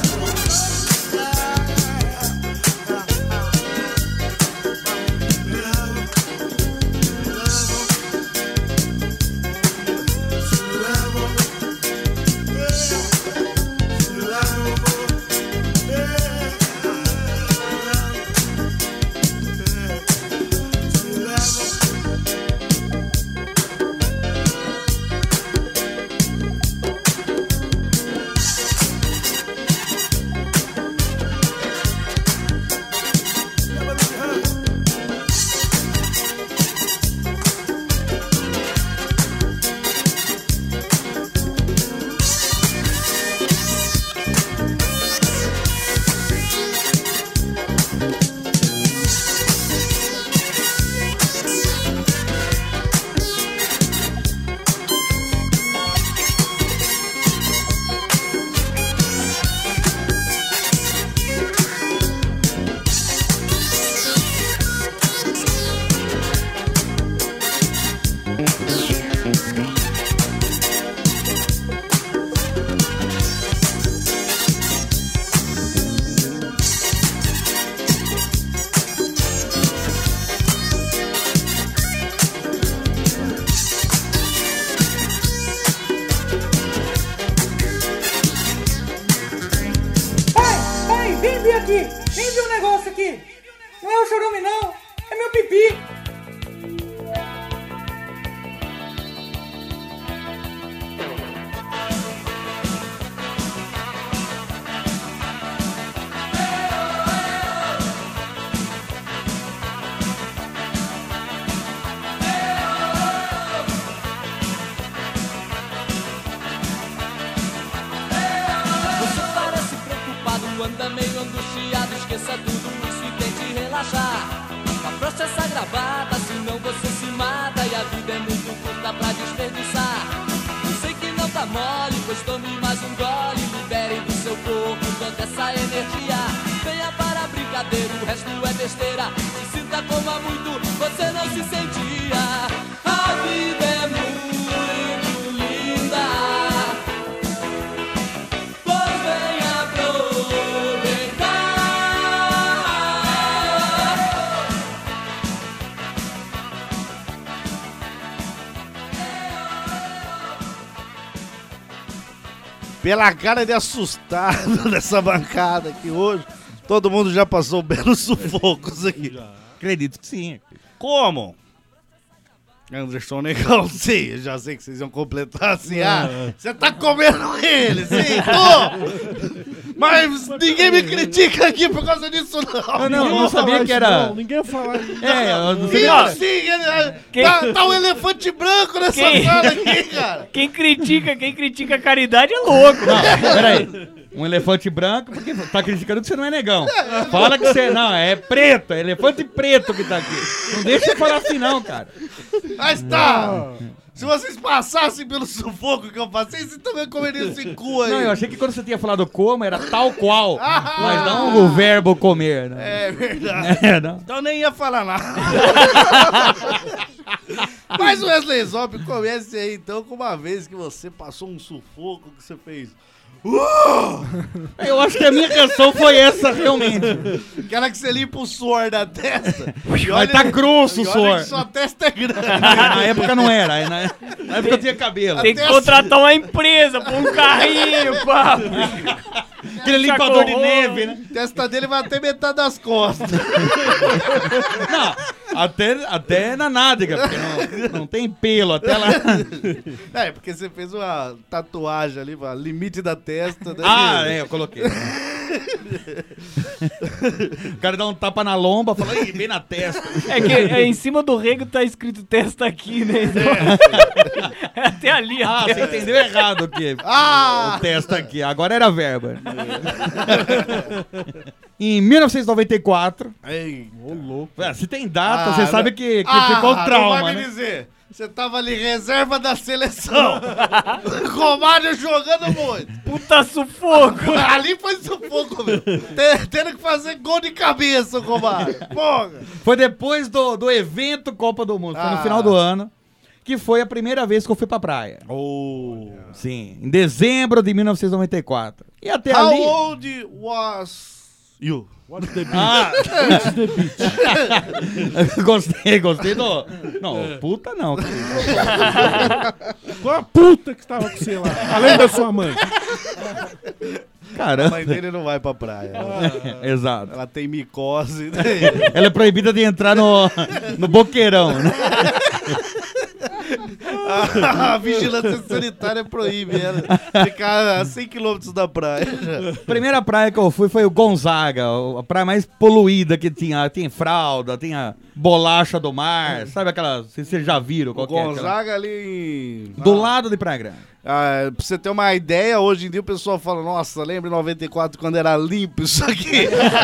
Speaker 2: Pai, pai, vem ver aqui. Vem ver um negócio aqui. Não é o chorume, não. É meu pipi.
Speaker 11: Você parece preocupado, anda meio angustiado. Esqueça tudo isso e tente relaxar. Afrouxa essa gravata, senão você se mata. E a vida é muito curta pra desperdiçar. Eu sei que não tá mole, pois tome mais um gole. Libere do seu corpo toda essa energia. Venha para a brincadeira, o resto é besteira. Se sinta como há muito você não se sentia. A vida é muito linda. Pois venha aproveitar.
Speaker 5: Pela cara de assustado dessa bancada aqui hoje, todo mundo já passou belos sufocos aqui. Já.
Speaker 6: Acredito que sim.
Speaker 5: Como? Anderson Negão, sim, eu já sei que vocês iam completar assim, ah, você tá comendo ele, sim, tô! Mas ninguém me critica aqui por causa disso, não.
Speaker 6: Eu não, eu não sabia que era...
Speaker 8: Não, ninguém ia falar isso.
Speaker 6: É, eu não
Speaker 5: Sim,
Speaker 6: sabia.
Speaker 5: sim,
Speaker 7: Quem...
Speaker 5: tá, tá um elefante branco nessa
Speaker 7: Quem...
Speaker 5: sala aqui, cara.
Speaker 7: Quem critica, quem critica a caridade é louco.
Speaker 6: Não, peraí. Um elefante branco, porque tá criticando que você não é negão. Fala que você... Não, é preto, é elefante preto que tá aqui. Não deixa eu falar assim não, cara.
Speaker 5: Mas tá! Se vocês passassem pelo sufoco que eu passei, vocês também comeriam esse cu aí.
Speaker 6: Não, eu achei que quando você tinha falado como, era tal qual, ah, mas não o verbo comer, né?
Speaker 5: É verdade.
Speaker 6: É, não.
Speaker 5: Então nem ia falar nada. Mas o Wesley Zop, comece aí então com uma vez que você passou um sufoco que você fez... Uh!
Speaker 6: Eu acho que a minha canção foi essa, realmente.
Speaker 5: Aquela que você limpa o suor da testa.
Speaker 6: Mas tá grosso o suor.
Speaker 5: Sua testa é grande.
Speaker 6: Na época não era, na, na época eu tinha cabelo.
Speaker 7: Tem que contratar uma empresa, pôr um carrinho, papo.
Speaker 6: Aquele limpador de neve, né?
Speaker 5: A testa dele vai até metade das costas.
Speaker 6: Não, até, até na nádega, porque não, não tem pelo até lá.
Speaker 5: É, porque você fez uma tatuagem ali, o limite da testa. Né?
Speaker 6: Ah, é, eu coloquei. O cara dá um tapa na lomba, fala, ih, bem na testa.
Speaker 7: É que é, em cima do rego tá escrito testa aqui, né? Então, é. Até ali.
Speaker 6: Ah, você entendeu errado aqui.
Speaker 5: Ah!
Speaker 6: O testa aqui, agora era verba. Em mil novecentos e noventa e quatro.
Speaker 5: Ei, ô louco.
Speaker 6: É, se tem data,
Speaker 5: Ah,
Speaker 6: você sabe que, que
Speaker 5: ah,
Speaker 6: ficou trauma,
Speaker 5: não vai me
Speaker 6: né?
Speaker 5: dizer. Você tava ali reserva da seleção. Romário jogando muito.
Speaker 7: Puta sufoco.
Speaker 5: Ali foi sufoco, meu. T- Tendo que fazer gol de cabeça, Romário. Porra.
Speaker 6: Foi depois do, do evento Copa do Mundo. Foi
Speaker 5: Ah.
Speaker 6: no final do ano. Que foi a primeira vez que eu fui pra praia.
Speaker 5: Oh.
Speaker 6: Sim, em dezembro de mil novecentos e noventa e quatro. E até
Speaker 5: How
Speaker 6: ali...
Speaker 5: old was you?
Speaker 8: What's the beat?
Speaker 6: Ah,
Speaker 8: What's the beat?
Speaker 6: gostei, gostei do... Não, puta não.
Speaker 8: Qual a puta que estava com você lá? Além da sua mãe.
Speaker 5: A
Speaker 6: Caramba.
Speaker 5: mãe dele não vai pra praia. Ela,
Speaker 6: Exato.
Speaker 5: ela tem micose.
Speaker 6: Ela é proibida de entrar no, no boqueirão, né?
Speaker 5: A vigilância sanitária proíbe ela ficar a cem quilômetros da praia.
Speaker 6: A primeira praia que eu fui foi o Gonzaga, a praia mais poluída que tinha. Tinha fralda, tinha bolacha do mar, sabe aquela... Vocês já viram qual
Speaker 5: O
Speaker 6: que é aquela?
Speaker 5: Gonzaga ali...
Speaker 6: Do lado de Praia Grande.
Speaker 5: Ah, pra você ter uma ideia, hoje em dia o pessoal fala, nossa, lembra em noventa e quatro quando era limpo isso aqui?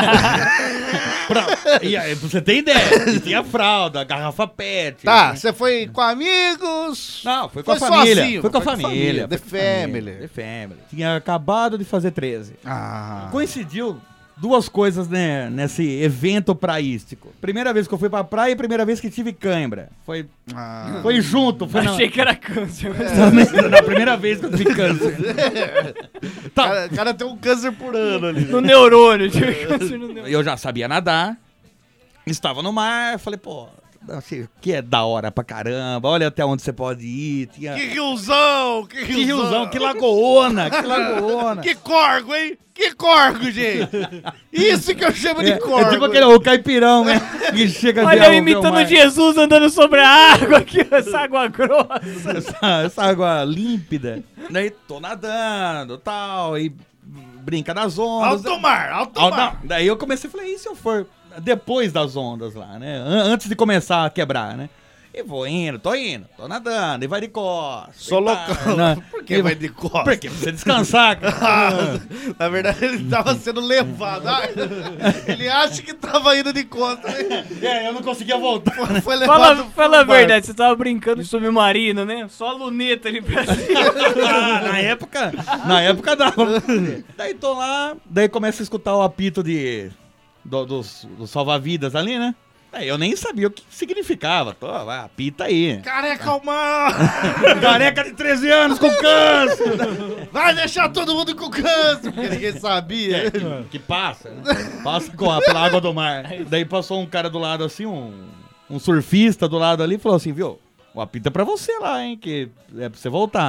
Speaker 6: Pra, e aí, pra você ter ideia, e tinha fralda, garrafa pet.
Speaker 5: Tá,
Speaker 6: né?
Speaker 5: você foi com amigos?
Speaker 6: Não, foi com
Speaker 5: Foi
Speaker 6: a família.
Speaker 5: sozinho?
Speaker 6: Foi com a
Speaker 5: Foi com
Speaker 6: família.
Speaker 5: família, The
Speaker 6: foi com a
Speaker 5: family.
Speaker 6: The family. Tinha acabado de fazer treze.
Speaker 5: Ah.
Speaker 6: Coincidiu duas coisas, né, nesse evento praístico. Primeira vez que eu fui pra praia e primeira vez que tive cãibra. Foi,
Speaker 5: Ah.
Speaker 6: foi junto. Foi na,
Speaker 7: Achei que era câncer. Mas...
Speaker 6: na, na primeira vez que eu tive câncer.
Speaker 5: O
Speaker 6: Tá.
Speaker 5: cara, cara tem um câncer por ano ali.
Speaker 7: No neurônio, tive câncer no neurônio.
Speaker 6: Eu já sabia nadar. Estava no mar. Falei, pô, achei que é da hora pra caramba. Olha até onde você pode ir. Tinha...
Speaker 5: Que riozão, que riozão.
Speaker 6: Que riozão, que lagoona, que lagoona.
Speaker 5: Que corgo, hein? Que corgo, gente. Isso que eu chamo de
Speaker 6: É,
Speaker 5: corgo.
Speaker 6: é tipo aquele o caipirão, né? Que chega
Speaker 7: Olha
Speaker 6: ver
Speaker 7: eu
Speaker 6: o- ver o
Speaker 7: imitando
Speaker 6: mar.
Speaker 7: Jesus andando sobre a água aqui, essa água grossa.
Speaker 6: Essa, essa água límpida. Daí tô nadando tal, e brinca nas ondas.
Speaker 5: Alto mar, alto
Speaker 6: Ah,
Speaker 5: mar.
Speaker 6: não, daí eu comecei e falei, e se eu for depois das ondas lá, né? An- Antes de começar a quebrar, né? E vou indo, tô indo, tô nadando, e vai de costas.
Speaker 5: Sou
Speaker 6: e pá,
Speaker 5: loucão.
Speaker 6: né?
Speaker 5: Por que
Speaker 6: E-
Speaker 5: vai de costas?
Speaker 6: Porque precisa descansar, cara.
Speaker 5: Ah, na verdade, ele tava sendo levado. Ah, ele acha que tava indo de costas.
Speaker 6: É, eu não conseguia voltar.
Speaker 5: Foi levado
Speaker 7: Fala,
Speaker 5: pro
Speaker 7: fala a
Speaker 5: barco.
Speaker 7: verdade, você tava brincando de submarino, né? Só a luneta ali pra cima.
Speaker 6: Ah, na época, na época dava. Daí tô lá, daí começa a escutar o apito de do- dos, dos salva-vidas ali, né? Aí eu nem sabia o que significava. Tô, vai, apita aí.
Speaker 5: Careca ao mar!
Speaker 6: Careca de treze anos com câncer!
Speaker 5: Vai deixar todo mundo com câncer! Porque ninguém sabia.
Speaker 6: É, que, que passa, né? Passa com a, pela água do mar. Daí passou um cara do lado assim, um, um surfista do lado ali, e falou assim, viu? O apito é pra você lá, hein? Que é pra você voltar.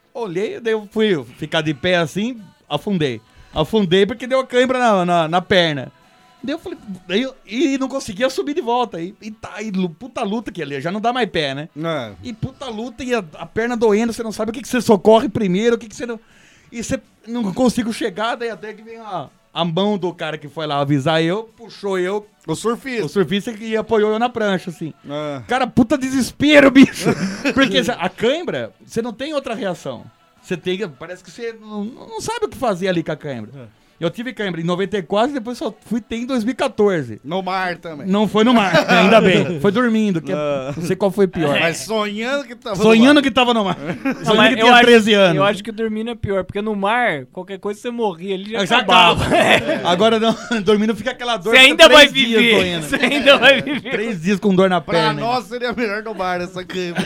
Speaker 6: Olhei, daí eu fui ficar de pé assim, afundei. Afundei porque deu cãibra na, na, na perna. Daí eu falei, daí eu, e não conseguia subir de volta. E, e tá, e puta luta que ali, já não dá mais pé, né?
Speaker 5: É.
Speaker 6: E puta luta e a, a perna doendo, você não sabe o que, que você socorre primeiro, o que, que você não. E você não consigo chegar, daí até que vem a, a mão do cara que foi lá avisar eu, puxou eu.
Speaker 5: O surfista.
Speaker 6: O surfista que apoiou eu na prancha, assim.
Speaker 5: É.
Speaker 6: Cara, puta desespero, bicho. Porque a cãibra, você não tem outra reação. Você tem, parece que você não, não sabe o que fazer ali com a cãibra. É. Eu tive cãibra em noventa e quatro e depois só fui ter em dois mil e quatorze.
Speaker 5: No mar também.
Speaker 6: Não foi no mar, ainda bem. Foi dormindo, que é, não sei qual foi pior.
Speaker 5: Mas sonhando que tava
Speaker 6: Sonhando
Speaker 5: no mar.
Speaker 6: que tava no mar.
Speaker 7: Não,
Speaker 6: Sonhando que
Speaker 7: eu
Speaker 6: tinha
Speaker 7: acho,
Speaker 6: treze anos.
Speaker 7: Eu acho que dormindo é pior, porque no mar, qualquer coisa você morria ali já,
Speaker 6: já
Speaker 7: acabava.
Speaker 6: acaba. Agora não, dormindo fica aquela dor.
Speaker 7: Você ainda vai
Speaker 6: dias
Speaker 7: viver.
Speaker 6: doendo.
Speaker 7: Você ainda vai viver.
Speaker 6: Três dias com dor na
Speaker 5: Pra
Speaker 6: perna.
Speaker 5: nós seria melhor no mar essa cãibra.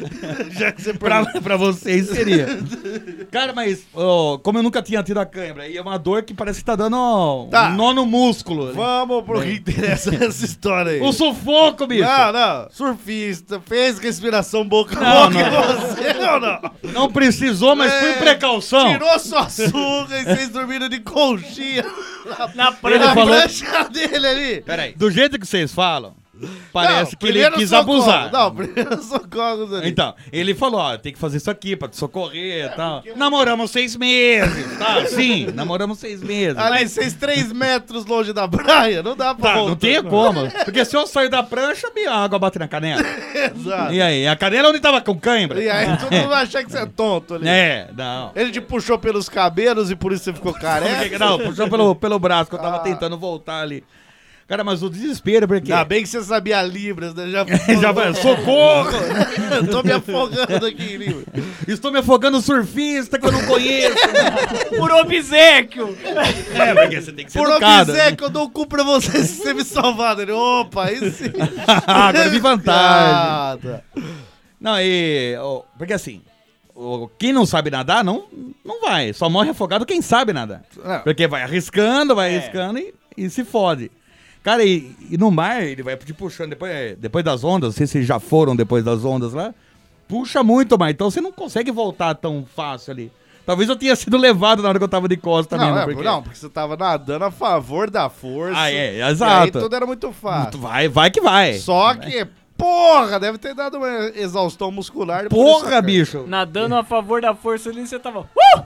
Speaker 5: Já que você
Speaker 6: pra, pra vocês seria. Cara, mas ó, como eu nunca tinha tido a cãibra, e é uma dor que parece que tá dando
Speaker 5: Tá.
Speaker 6: um nó no músculo.
Speaker 5: Vamos pro que interessa essa história aí.
Speaker 6: O sufoco, bicho.
Speaker 5: Não, não. Surfista, fez respiração boca a
Speaker 6: Não,
Speaker 5: boca
Speaker 6: não.
Speaker 5: em você ou não?
Speaker 6: Não precisou, mas
Speaker 5: É,
Speaker 6: por precaução.
Speaker 5: Tirou sua sunga e vocês dormiram de conchinha
Speaker 7: Na
Speaker 6: Ele
Speaker 5: na
Speaker 6: falou-
Speaker 5: prancha dele ali.
Speaker 6: Peraí, do jeito que vocês falam, parece
Speaker 5: Não,
Speaker 6: que ele
Speaker 5: primeiro
Speaker 6: quis
Speaker 5: socorro.
Speaker 6: abusar.
Speaker 5: Não, primeiro socorro ali.
Speaker 6: Então, ele falou, ó, tem que fazer isso aqui pra te socorrer e tal. Namoramos seis meses, tá? Sim, namoramos seis meses.
Speaker 5: Ali, vocês três metros longe da praia, não dá pra
Speaker 6: Tá,
Speaker 5: voltar.
Speaker 6: não tem como. Porque se eu sair da prancha, a água bate na canela.
Speaker 5: Exato.
Speaker 6: E aí, a canela onde tava com cãibra?
Speaker 5: E aí todo mundo vai achar que você é tonto ali.
Speaker 6: É, não.
Speaker 5: Ele te puxou pelos cabelos e por isso você ficou careca.
Speaker 6: Não, puxou pelo, pelo braço que eu tava tentando voltar ali. Cara, mas o desespero, porque...
Speaker 5: Ainda bem que você sabia Libras, né? Já,
Speaker 6: Já vai, socorro!
Speaker 5: Eu tô me afogando aqui em Libras.
Speaker 6: Estou me afogando surfista que eu não conheço.
Speaker 7: Por obséquio.
Speaker 6: É, porque você tem que ser
Speaker 5: Por
Speaker 6: educado.
Speaker 5: obséquio, que eu dou o cu pra você se você me salvar. Ele, opa, aí sim.
Speaker 6: Agora vi vantagem.
Speaker 5: Ah, tá.
Speaker 6: Não, e... ó, porque assim, ó, quem não sabe nadar, não, não vai. Só morre afogado quem sabe nadar.
Speaker 5: Não.
Speaker 6: Porque vai arriscando, vai arriscando e, e se fode. Cara, e, e no mar, ele vai te puxando, depois, depois das ondas, não sei se vocês já foram depois das ondas lá, puxa muito o mar, então você não consegue voltar tão fácil ali. Talvez eu tenha sido levado na hora que eu tava de costa
Speaker 5: Não,
Speaker 6: mesmo.
Speaker 5: é,
Speaker 6: porque...
Speaker 5: não, porque você tava nadando a favor da força.
Speaker 6: Ah, é,
Speaker 5: E aí
Speaker 6: exato.
Speaker 5: tudo era muito fácil.
Speaker 6: Vai, vai que vai.
Speaker 5: Só que, porra, deve ter dado uma exaustão muscular. e por isso
Speaker 6: Porra,
Speaker 5: a-
Speaker 6: bicho.
Speaker 7: Nadando a favor da força ali, você tava... Uh!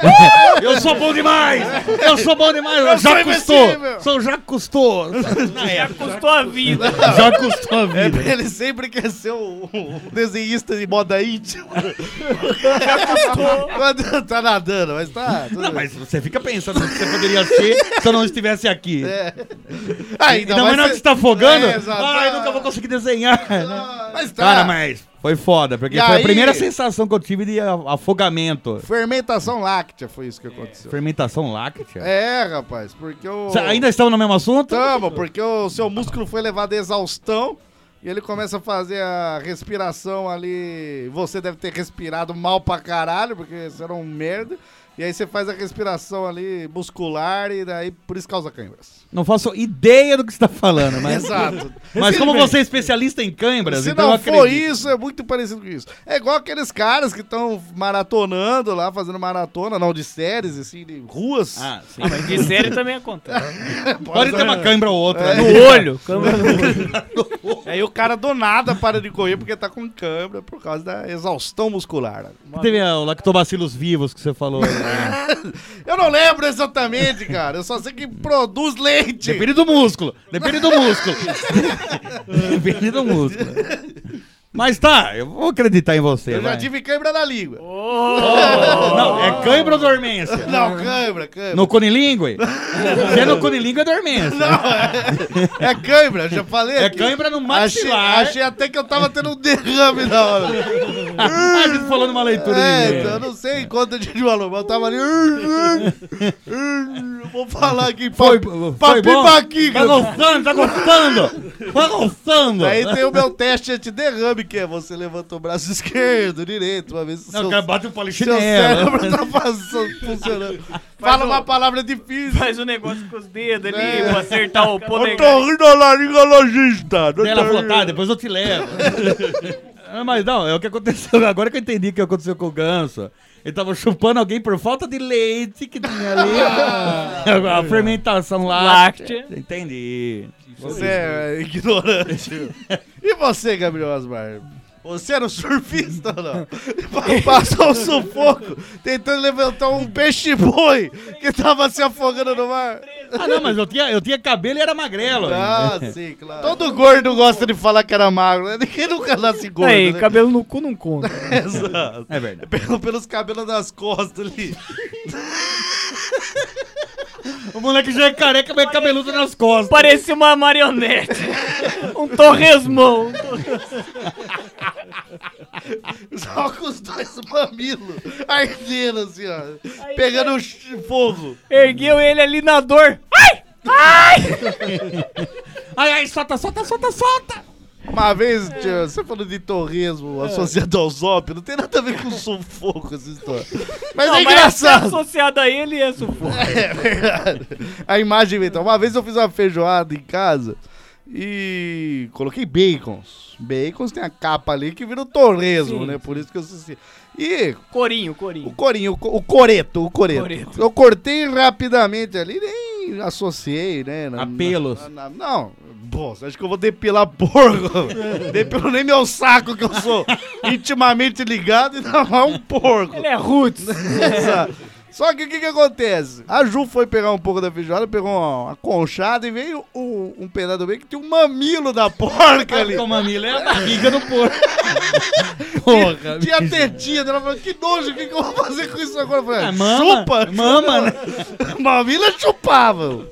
Speaker 6: Eu sou bom demais! Eu sou bom demais!
Speaker 5: Eu sou
Speaker 6: já custou!
Speaker 5: invencível.
Speaker 6: Sou já custou!
Speaker 7: Já custou a vida.
Speaker 6: Já custou a
Speaker 5: É,
Speaker 6: vida.
Speaker 5: ele sempre quer ser o, o desenhista de moda íntima. Quando tá nadando, mas tá. tudo
Speaker 6: Não,
Speaker 5: bem.
Speaker 6: mas você fica pensando o que você poderia ser se eu não estivesse aqui.
Speaker 5: É. Ainda
Speaker 6: Ainda mais na hora
Speaker 5: ser-
Speaker 6: que você tá afogando.
Speaker 5: É, exato.
Speaker 6: Ai, nunca vou conseguir desenhar.
Speaker 5: Mas tá.
Speaker 6: Cara, mas foi foda, porque
Speaker 5: E
Speaker 6: foi
Speaker 5: aí-
Speaker 6: a primeira sensação que eu tive de a- afogamento.
Speaker 5: Fermentação láctea foi isso que aconteceu.
Speaker 6: Fermentação láctea?
Speaker 5: É, rapaz, porque o.
Speaker 6: Cê ainda estamos no mesmo assunto?
Speaker 5: Tamo, porque o seu músculo foi levado à exaustão e ele começa a fazer a respiração ali. Você deve ter respirado mal pra caralho, porque você era um merda. E aí você faz a respiração ali muscular e daí por isso causa câimbras.
Speaker 6: Não faço ideia do que você tá falando, mas...
Speaker 5: Exato.
Speaker 6: Mas
Speaker 5: Se
Speaker 6: como
Speaker 5: bem,
Speaker 6: você é especialista em câimbras,
Speaker 5: Se
Speaker 6: então
Speaker 5: não
Speaker 6: eu
Speaker 5: for
Speaker 6: acredito.
Speaker 5: isso, é muito parecido com isso. É igual aqueles caras que estão maratonando lá, fazendo maratona, não de séries, assim, de ruas.
Speaker 6: Ah, sim.
Speaker 7: Ah, mas de série também acontece.
Speaker 6: Pode ter uma câimbra ou outra.
Speaker 5: É.
Speaker 6: né?
Speaker 7: No olho. Câmera no olho.
Speaker 5: Aí o cara do nada para de correr porque tá com câimbra por causa da exaustão muscular.
Speaker 6: Teve ah, o lactobacilos vivos que você falou. né?
Speaker 5: Eu não lembro exatamente, cara. Eu só sei que produz leite.
Speaker 6: Depende do músculo. Depende do músculo. Depende do músculo. Mas tá, eu vou acreditar em você.
Speaker 5: Eu já
Speaker 6: vai.
Speaker 5: tive câimbra na língua.
Speaker 6: Oh, não, é cãibra ou dormência?
Speaker 5: Não, câimbra, câimbra.
Speaker 6: No conilingue? Se é no conilingue é dormência.
Speaker 5: Não, é, é câimbra, já falei.
Speaker 6: É
Speaker 5: aqui.
Speaker 6: cãibra no
Speaker 5: Achei,
Speaker 6: maxilar.
Speaker 5: achei até que eu tava tendo um derrame na hora.
Speaker 6: A gente falou numa leitura
Speaker 5: É,
Speaker 6: de
Speaker 5: então, eu não sei quanto a gente falou, mas eu tava ali. Eu vou falar aqui,
Speaker 6: Foi,
Speaker 5: papi,
Speaker 6: foi
Speaker 5: papi
Speaker 6: bom?
Speaker 5: baquiga.
Speaker 6: Tá gostando, tá gostando. Tá gostando.
Speaker 5: Aí tem o meu teste antiderrame, que é você levanta o braço esquerdo, direito, uma vez se
Speaker 6: Não,
Speaker 5: seu,
Speaker 6: o cara bate o
Speaker 5: seu
Speaker 6: polichinelo.
Speaker 5: cérebro tá faz- funcionando. Fala
Speaker 7: o-
Speaker 5: uma palavra difícil.
Speaker 7: Faz um negócio com os dedos ali
Speaker 5: É.
Speaker 7: pra acertar o polegar.
Speaker 5: Otorrinolaringologista.
Speaker 6: Daí ela falou, tá, depois eu te levo. Ah, mas não, é o que aconteceu. Agora que eu entendi o que aconteceu com o Ganso. Ele tava chupando alguém por falta de leite que tinha ali. a, a fermentação láctea.
Speaker 7: Láctea.
Speaker 6: Entendi.
Speaker 5: Você é ignorante. E você, Gabriel Osmar? Você era um surfista ou não? Passou um sufoco tentando levantar um peixe-boi que tava se afogando no mar.
Speaker 6: Ah, não, mas eu tinha, eu tinha cabelo e era magrelo.
Speaker 5: Ah, sim, claro. Todo gordo gosta de falar que era magro, né? Ninguém nunca nasce gordo,
Speaker 7: Aí,
Speaker 5: né?
Speaker 7: cabelo no cu não conta.
Speaker 5: Exato.
Speaker 6: É verdade.
Speaker 5: Pegou pelos cabelos das costas ali.
Speaker 6: O moleque já é careca, mas é cabeludo nas costas.
Speaker 7: Parecia uma marionete. Um torresmão. Um torresmão.
Speaker 5: Só com os dois mamilos ardendo assim, ó. Pegando fogo.
Speaker 7: Ergueu ele ali na dor. Ai! Ai!
Speaker 6: Ai, ai, solta, solta, solta, solta!
Speaker 5: Uma vez, tia, você falou de torresmo associado ao zópio, não tem nada a ver com sufoco essa história. Mas
Speaker 7: Não,
Speaker 5: é
Speaker 7: mas
Speaker 5: engraçado.
Speaker 7: associado a ele é sufoco.
Speaker 5: É verdade. A imagem mental. Uma vez eu fiz uma feijoada em casa e coloquei bacons. Bacons tem a capa ali que vira o torresmo,
Speaker 7: Sim.
Speaker 5: né? Por isso que eu associo. E
Speaker 7: Corinho, corinho.
Speaker 5: o corinho, o, co- o coreto, o coreto.
Speaker 7: Coreto.
Speaker 5: Eu cortei rapidamente ali, nem associei, né? na-
Speaker 6: A pelos.
Speaker 5: na- na- não, pô, você acha que eu vou depilar porco? Depilo nem meu saco, que eu sou intimamente ligado, e não é um porco.
Speaker 7: Ele é roots.
Speaker 5: Exato. Só que o que que acontece? A Ju foi pegar um pouco da feijoada, pegou uma, uma conchada e veio um, um pedaço do meio que tinha um mamilo da porca ali.
Speaker 6: O mamilo é a barriga do porco. Porra,
Speaker 5: Tinha
Speaker 6: bicho.
Speaker 5: tetinha dela, falou, que nojo, o que, que eu vou fazer com isso agora? Eu falei,
Speaker 6: Ah, mama,
Speaker 5: chupa,
Speaker 6: mama, né?
Speaker 5: Mamilo chupava.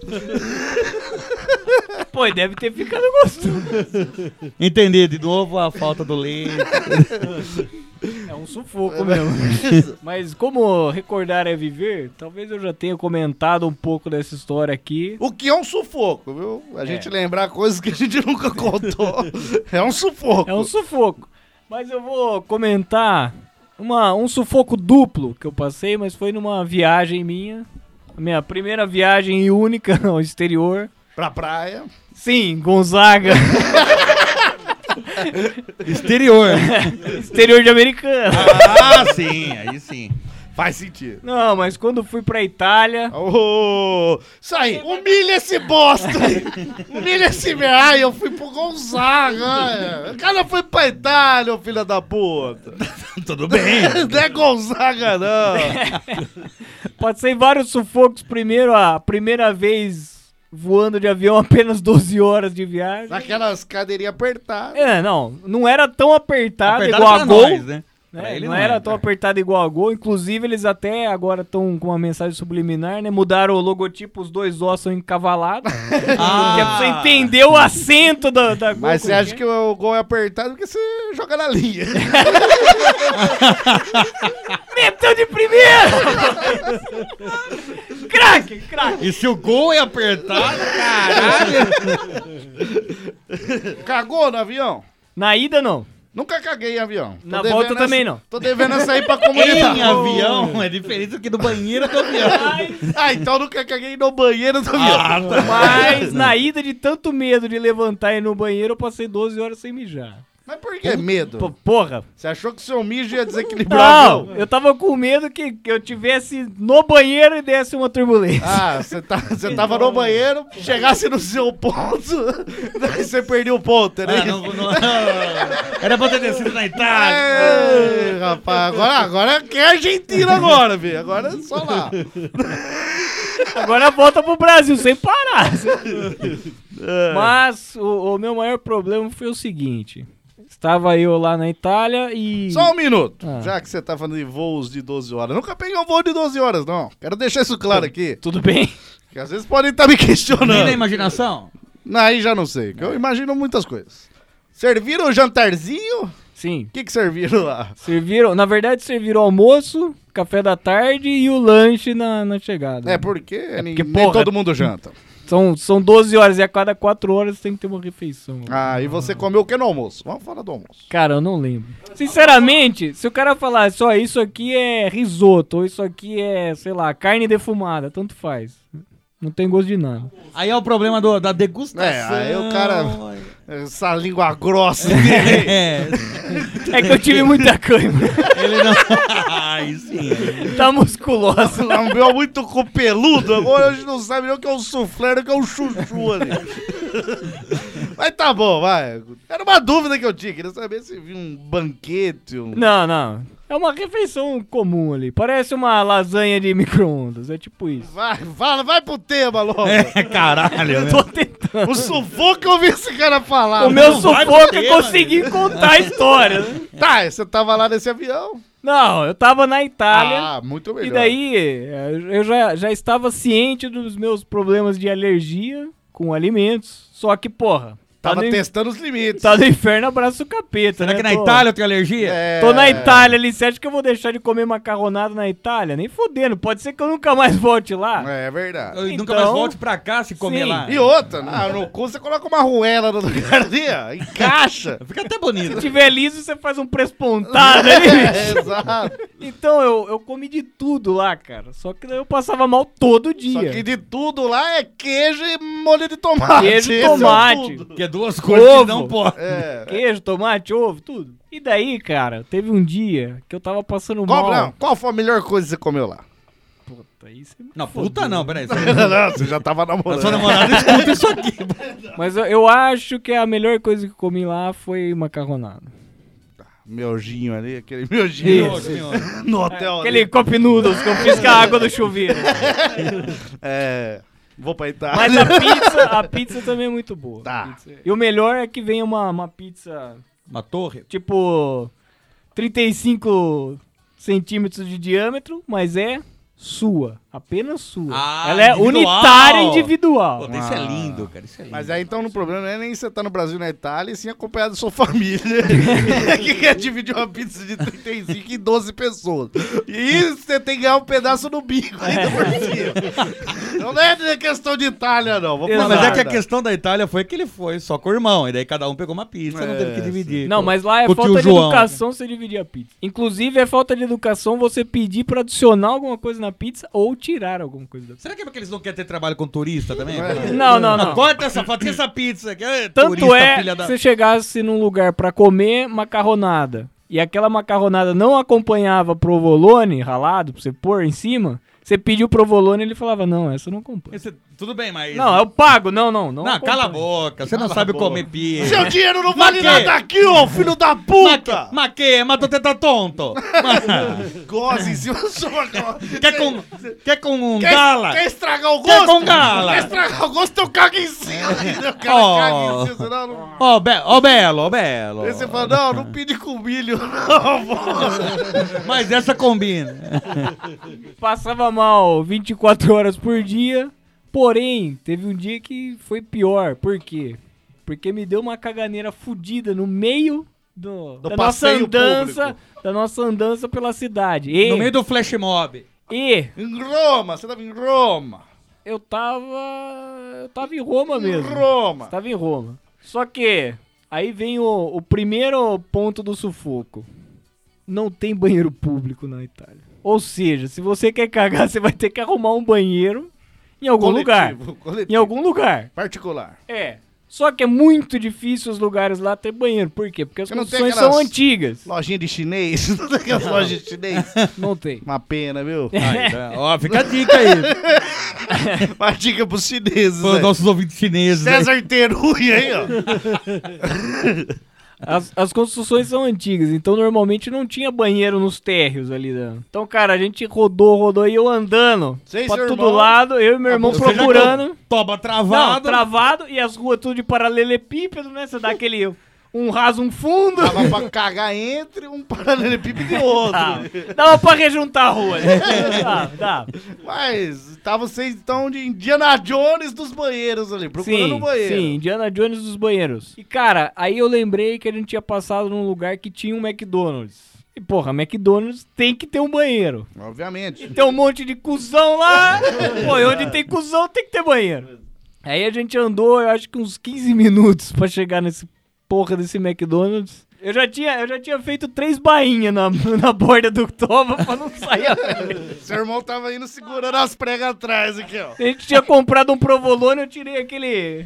Speaker 7: Pô, e deve ter ficado gostoso.
Speaker 6: Entendi de novo a falta do leite.
Speaker 7: É um sufoco mesmo. Mas como recordar é viver, talvez eu já tenha comentado um pouco dessa história aqui.
Speaker 5: O que é um sufoco, viu? A gente lembrar coisas que a gente nunca contou. É um sufoco.
Speaker 7: É um sufoco. Mas eu vou comentar uma, um sufoco duplo que eu passei, mas foi numa viagem minha. A minha primeira viagem e única ao exterior.
Speaker 5: Pra praia.
Speaker 7: Sim, Gonzaga.
Speaker 6: Exterior.
Speaker 7: Exterior de Americana.
Speaker 6: Ah, sim, aí sim.
Speaker 5: Faz sentido.
Speaker 7: Não, mas quando fui pra Itália...
Speaker 5: Oh, isso aí, humilha esse bosta aí. Humilha esse... Ai, eu fui pro Gonzaga. O cara foi pra Itália, ô filho da puta.
Speaker 6: Tudo bem.
Speaker 5: Não é Gonzaga, não.
Speaker 7: Passei vários sufocos. Primeiro, a primeira vez voando de avião, apenas doze horas de viagem.
Speaker 5: Naquelas cadeirinhas apertadas.
Speaker 7: É, não, não era tão apertado,
Speaker 6: Apertado
Speaker 7: igual
Speaker 6: pra
Speaker 7: a Gol.
Speaker 6: nós, né?
Speaker 7: Né?
Speaker 6: Pra ele
Speaker 7: Não,
Speaker 6: não
Speaker 7: era
Speaker 6: é,
Speaker 7: tão
Speaker 6: é.
Speaker 7: apertado igual a Gol. Inclusive, eles até agora estão com uma mensagem subliminar, né? Mudaram o logotipo, os dois ossos são encavalados.
Speaker 6: Ah.
Speaker 7: Que é pra você entender o acento da, da Gol.
Speaker 5: Mas você
Speaker 7: como
Speaker 5: acha
Speaker 7: é.
Speaker 5: que o gol é apertado porque você joga na linha.
Speaker 7: Meteu de primeira! Craque, craque!
Speaker 6: E se o gol é apertado, caralho.
Speaker 5: Cagou no avião?
Speaker 7: Na ida, não.
Speaker 5: Nunca caguei em avião. Tô
Speaker 7: Na
Speaker 5: devendo
Speaker 7: volta
Speaker 5: essa-
Speaker 7: também não.
Speaker 5: Tô devendo essa aí pra comunidade.
Speaker 6: Em avião é diferente do que no banheiro do avião.
Speaker 5: Ah, então nunca caguei no banheiro do avião.
Speaker 6: Ah, tá.
Speaker 7: Mas na ida, de tanto medo de levantar e ir no banheiro, eu passei doze horas sem mijar.
Speaker 5: Mas por que medo?
Speaker 7: P- porra.
Speaker 5: Você achou que o seu mijo ia desequilibrar o
Speaker 7: Não,
Speaker 5: avião?
Speaker 7: eu tava com medo que, que eu tivesse no banheiro e desse uma turbulência.
Speaker 5: Ah, você tá, você tava no banheiro, chegasse no seu ponto, daí você perdeu o ponto, né?
Speaker 6: Ah, não, não, não. Era pra ter descido na Itália.
Speaker 5: Ei, rapaz, agora, agora que é Argentina agora, filho. Agora é só lá.
Speaker 7: Agora volta pro Brasil sem parar. Mas o, o meu maior problema foi o seguinte. Estava eu lá na Itália e...
Speaker 5: Só um minuto,
Speaker 7: Ah.
Speaker 5: já que você tá falando de voos de doze horas. Nunca peguei um voo de doze horas, não. Quero deixar isso claro aqui.
Speaker 7: Tudo bem?
Speaker 5: Porque às vezes podem estar me
Speaker 6: Nem
Speaker 5: questionando.
Speaker 6: na imaginação?
Speaker 5: Aí já não sei, que eu imagino muitas coisas. Serviram o jantarzinho?
Speaker 7: Sim.
Speaker 5: O que que serviram lá?
Speaker 7: Serviram, na verdade, serviram almoço, café da tarde e o lanche na, na chegada.
Speaker 5: É porque, nem,
Speaker 7: porque,
Speaker 5: nem
Speaker 7: porra,
Speaker 5: todo mundo janta.
Speaker 7: São, são doze horas e a cada quatro horas tem que ter uma refeição.
Speaker 5: Ah, e você comeu o que no almoço? Vamos falar do almoço.
Speaker 7: Cara, eu não lembro. Sinceramente, se o cara falar só isso aqui é risoto, ou isso aqui é, sei lá, carne defumada, tanto faz. Não tem gosto de nada.
Speaker 6: Aí é o problema do- da degustação.
Speaker 5: É, aí o cara Essa língua grossa dele.
Speaker 6: É.
Speaker 7: É que eu tive muita cãibra.
Speaker 6: Ele não... Ai, sim.
Speaker 7: Tá musculosa.
Speaker 5: Lambeu muito com peludo. Agora a gente não sabe nem o que é um suflé, nem o que é um chuchu ali. Mas tá bom, vai. Era uma dúvida que eu tinha. Queria saber se vinha um banquete. Um...
Speaker 7: Não, não. É uma refeição comum ali. Parece uma lasanha de micro-ondas. É tipo isso.
Speaker 5: Vai, fala, vai pro tema logo.
Speaker 6: É, caralho.
Speaker 7: Eu tô tentando.
Speaker 5: O sufoco que eu ouvi esse cara falar.
Speaker 7: O meu
Speaker 6: vai
Speaker 7: sufoco
Speaker 6: pro
Speaker 7: é
Speaker 6: tema,
Speaker 7: conseguir contar a história. Né?
Speaker 5: Tá, você tava lá nesse avião.
Speaker 7: Não, eu tava na Itália.
Speaker 5: Ah, muito melhor.
Speaker 7: E daí, eu já, já estava ciente dos meus problemas de alergia com alimentos. Só que, porra...
Speaker 5: Tava
Speaker 7: tá no,
Speaker 5: testando os limites.
Speaker 7: Tá no inferno, abraço o capeta,
Speaker 6: Será
Speaker 7: né?
Speaker 6: que na
Speaker 7: Tô-
Speaker 6: Itália eu tenho alergia?
Speaker 5: É...
Speaker 7: Tô na Itália ali, você acha que eu vou deixar de comer macarronada na Itália? Nem fodendo, pode ser que eu nunca mais volte lá.
Speaker 5: É verdade.
Speaker 6: Eu nunca
Speaker 7: Então-
Speaker 6: mais volte pra cá se comer
Speaker 7: Sim.
Speaker 6: lá.
Speaker 5: E outra, ah, no cu você coloca uma arruela no lugar ali, ó, encaixa.
Speaker 6: Fica até bonito.
Speaker 7: Se tiver liso, você faz um prespontado ali.
Speaker 5: É, exato.
Speaker 7: Então, eu, eu comi de tudo lá, cara. Só que daí eu passava mal todo dia.
Speaker 5: Só que de tudo lá é queijo e molho de tomate.
Speaker 7: Queijo e
Speaker 5: Esse é o
Speaker 7: tomate.
Speaker 5: tudo.
Speaker 6: Que é duas coisas
Speaker 7: Ovo.
Speaker 6: que não pode.
Speaker 5: É.
Speaker 7: Queijo, tomate, ovo, tudo. E daí, cara, teve um dia que eu tava passando
Speaker 5: Qual,
Speaker 7: mal.
Speaker 5: não, qual foi a melhor coisa que você comeu lá?
Speaker 7: Puta, aí você me
Speaker 6: Não,
Speaker 7: fodeu.
Speaker 6: puta não, peraí.
Speaker 5: Não, você já tava
Speaker 6: A
Speaker 5: namorando.
Speaker 6: sua namorada escuta isso aqui.
Speaker 7: Mas eu, eu acho que a melhor coisa que eu comi lá foi macarronada.
Speaker 5: Miojinho ali, aquele miojinho
Speaker 7: Isso.
Speaker 5: no hotel.
Speaker 7: Aquele
Speaker 5: ali.
Speaker 7: cup noodles que eu fiz com a água do chuveiro.
Speaker 5: É, vou pra Itália.
Speaker 7: Mas a pizza, a pizza também é muito boa.
Speaker 5: Tá.
Speaker 7: Pizza. E o melhor é que vem uma, uma pizza,
Speaker 6: Uma torre?
Speaker 7: tipo, trinta e cinco centímetros de diâmetro, mas é sua. Apenas sua.
Speaker 6: Ah,
Speaker 7: Ela é
Speaker 6: individual.
Speaker 7: unitária e individual.
Speaker 6: Pô, isso é lindo, cara. Isso é lindo.
Speaker 5: Mas aí então no problema não é nem você tá no Brasil na Itália e sim acompanhado da sua família. Que quer dividir uma pizza de trinta e cinco em doze pessoas. E você tem que ganhar um pedaço no bico ainda por cima. Não é questão de Itália, não. Vou
Speaker 6: Não,
Speaker 5: falar
Speaker 6: mas é que a
Speaker 5: nada.
Speaker 6: questão da Itália foi que ele foi só com o irmão. E daí cada um pegou uma pizza, não
Speaker 5: É,
Speaker 6: teve que dividir.
Speaker 7: Não,
Speaker 6: Com-
Speaker 7: mas lá é
Speaker 6: com o tio
Speaker 7: falta de
Speaker 6: João.
Speaker 7: educação você dividir a pizza. Inclusive, é falta de educação você pedir pra adicionar alguma coisa na pizza ou tirar alguma coisa da pizza.
Speaker 6: Será que é porque eles não querem ter trabalho com turista também?
Speaker 7: Não, não, não.
Speaker 6: Corta essa, fatia essa pizza aqui. É,
Speaker 7: Tanto
Speaker 6: turista,
Speaker 7: é
Speaker 6: filha
Speaker 7: que
Speaker 6: da...
Speaker 7: você chegasse num lugar pra comer macarronada e aquela macarronada não acompanhava provolone ralado pra você pôr em cima, você pediu provolone e ele falava, não, essa eu não acompanha.
Speaker 6: Esse- Tudo bem, mas...
Speaker 7: Não, eu pago, não, não. Não,
Speaker 6: Não, cala a
Speaker 7: acompanha.
Speaker 6: boca. Você não
Speaker 5: Cala
Speaker 6: sabe
Speaker 5: a boca.
Speaker 6: comer pizza.
Speaker 5: Seu dinheiro não vale
Speaker 6: Mas que?
Speaker 5: nada aqui, ô filho da puta!
Speaker 6: Mas que? Mas tu tá tonto.
Speaker 5: Goze em cima da sua goze.
Speaker 6: Quer com, quer com um
Speaker 5: Quer,
Speaker 6: gala?
Speaker 5: quer estragar o
Speaker 6: Quer
Speaker 5: gosto?
Speaker 6: com gala?
Speaker 5: Quer estragar o gosto, eu cago em cima. O cara
Speaker 6: Oh.
Speaker 5: caga em cima, senão não...
Speaker 6: Ó, Be ó, Belo, ó, Belo.
Speaker 5: Aí você fala, não, não pede com milho, não, pô.
Speaker 6: Mas essa combina.
Speaker 7: Passava mal vinte e quatro horas por dia, porém, teve um dia que foi pior. Por quê? Porque me deu uma caganeira fudida no meio do,
Speaker 5: Do
Speaker 7: da nossa
Speaker 5: passeio
Speaker 7: andança,
Speaker 5: público.
Speaker 7: da nossa andança pela cidade. E,
Speaker 6: No meio do flash mob.
Speaker 7: e
Speaker 5: Em Roma, você tava em Roma.
Speaker 7: eu tava, eu tava em Roma mesmo.
Speaker 5: Em Roma.
Speaker 7: Tava em Roma. Só que aí vem o, o primeiro ponto do sufoco. Não tem banheiro público na Itália. Ou seja, se você quer cagar, você vai ter que arrumar um banheiro em algum lugar.
Speaker 5: Coletivo, coletivo.
Speaker 7: Em algum lugar.
Speaker 5: Particular.
Speaker 7: É. Só que é muito difícil os lugares lá ter banheiro. Por quê? Porque as
Speaker 5: Porque não tem
Speaker 7: construções são
Speaker 5: aquelas-
Speaker 7: antigas.
Speaker 5: Lojinha de chinês. Não tem aquelas lojas de chinês.
Speaker 7: Não tem.
Speaker 5: Uma pena, viu?
Speaker 6: Aí, tá. Ó, fica a dica aí.
Speaker 5: Uma dica pros chineses,
Speaker 6: Para os
Speaker 5: né?
Speaker 6: nossos ouvintes chineses. aí.
Speaker 5: César Terui aí, ó.
Speaker 7: As, as construções são antigas, então normalmente não tinha banheiro nos térreos ali. Né? Então, cara, a gente rodou, rodou e eu andando
Speaker 5: Sem
Speaker 7: pra
Speaker 5: seu
Speaker 7: todo
Speaker 5: irmão.
Speaker 7: lado, eu e meu irmão
Speaker 6: Ou seja,
Speaker 7: procurando.
Speaker 6: Toba
Speaker 7: Não,
Speaker 6: travado.
Speaker 7: travado e as ruas tudo de paralelepípedo, né? Você dá aquele um raso, um fundo.
Speaker 5: Dava pra cagar entre um paralelepípedo e outro.
Speaker 7: Dava, dava pra rejuntar a rua. Né? Dava, dava.
Speaker 5: Mas tava vocês então de Indiana Jones dos banheiros ali, procurando
Speaker 7: Sim,
Speaker 5: um banheiro.
Speaker 7: sim, Indiana Jones dos banheiros. E, cara, aí eu lembrei que a gente tinha passado num lugar que tinha um McDonald's. E, porra, McDonald's tem que ter um banheiro.
Speaker 5: Obviamente.
Speaker 7: Tem um monte de cuzão lá. Pô, e onde tem cuzão tem que ter banheiro. Aí a gente andou, eu acho que uns quinze minutos pra chegar nesse porra desse McDonald's. Eu já tinha, eu já tinha feito três bainhas na, na borda do toba pra não sair a merda.
Speaker 5: Seu irmão tava indo segurando as pregas atrás aqui, ó.
Speaker 7: A gente tinha comprado um provolone, eu tirei aquele...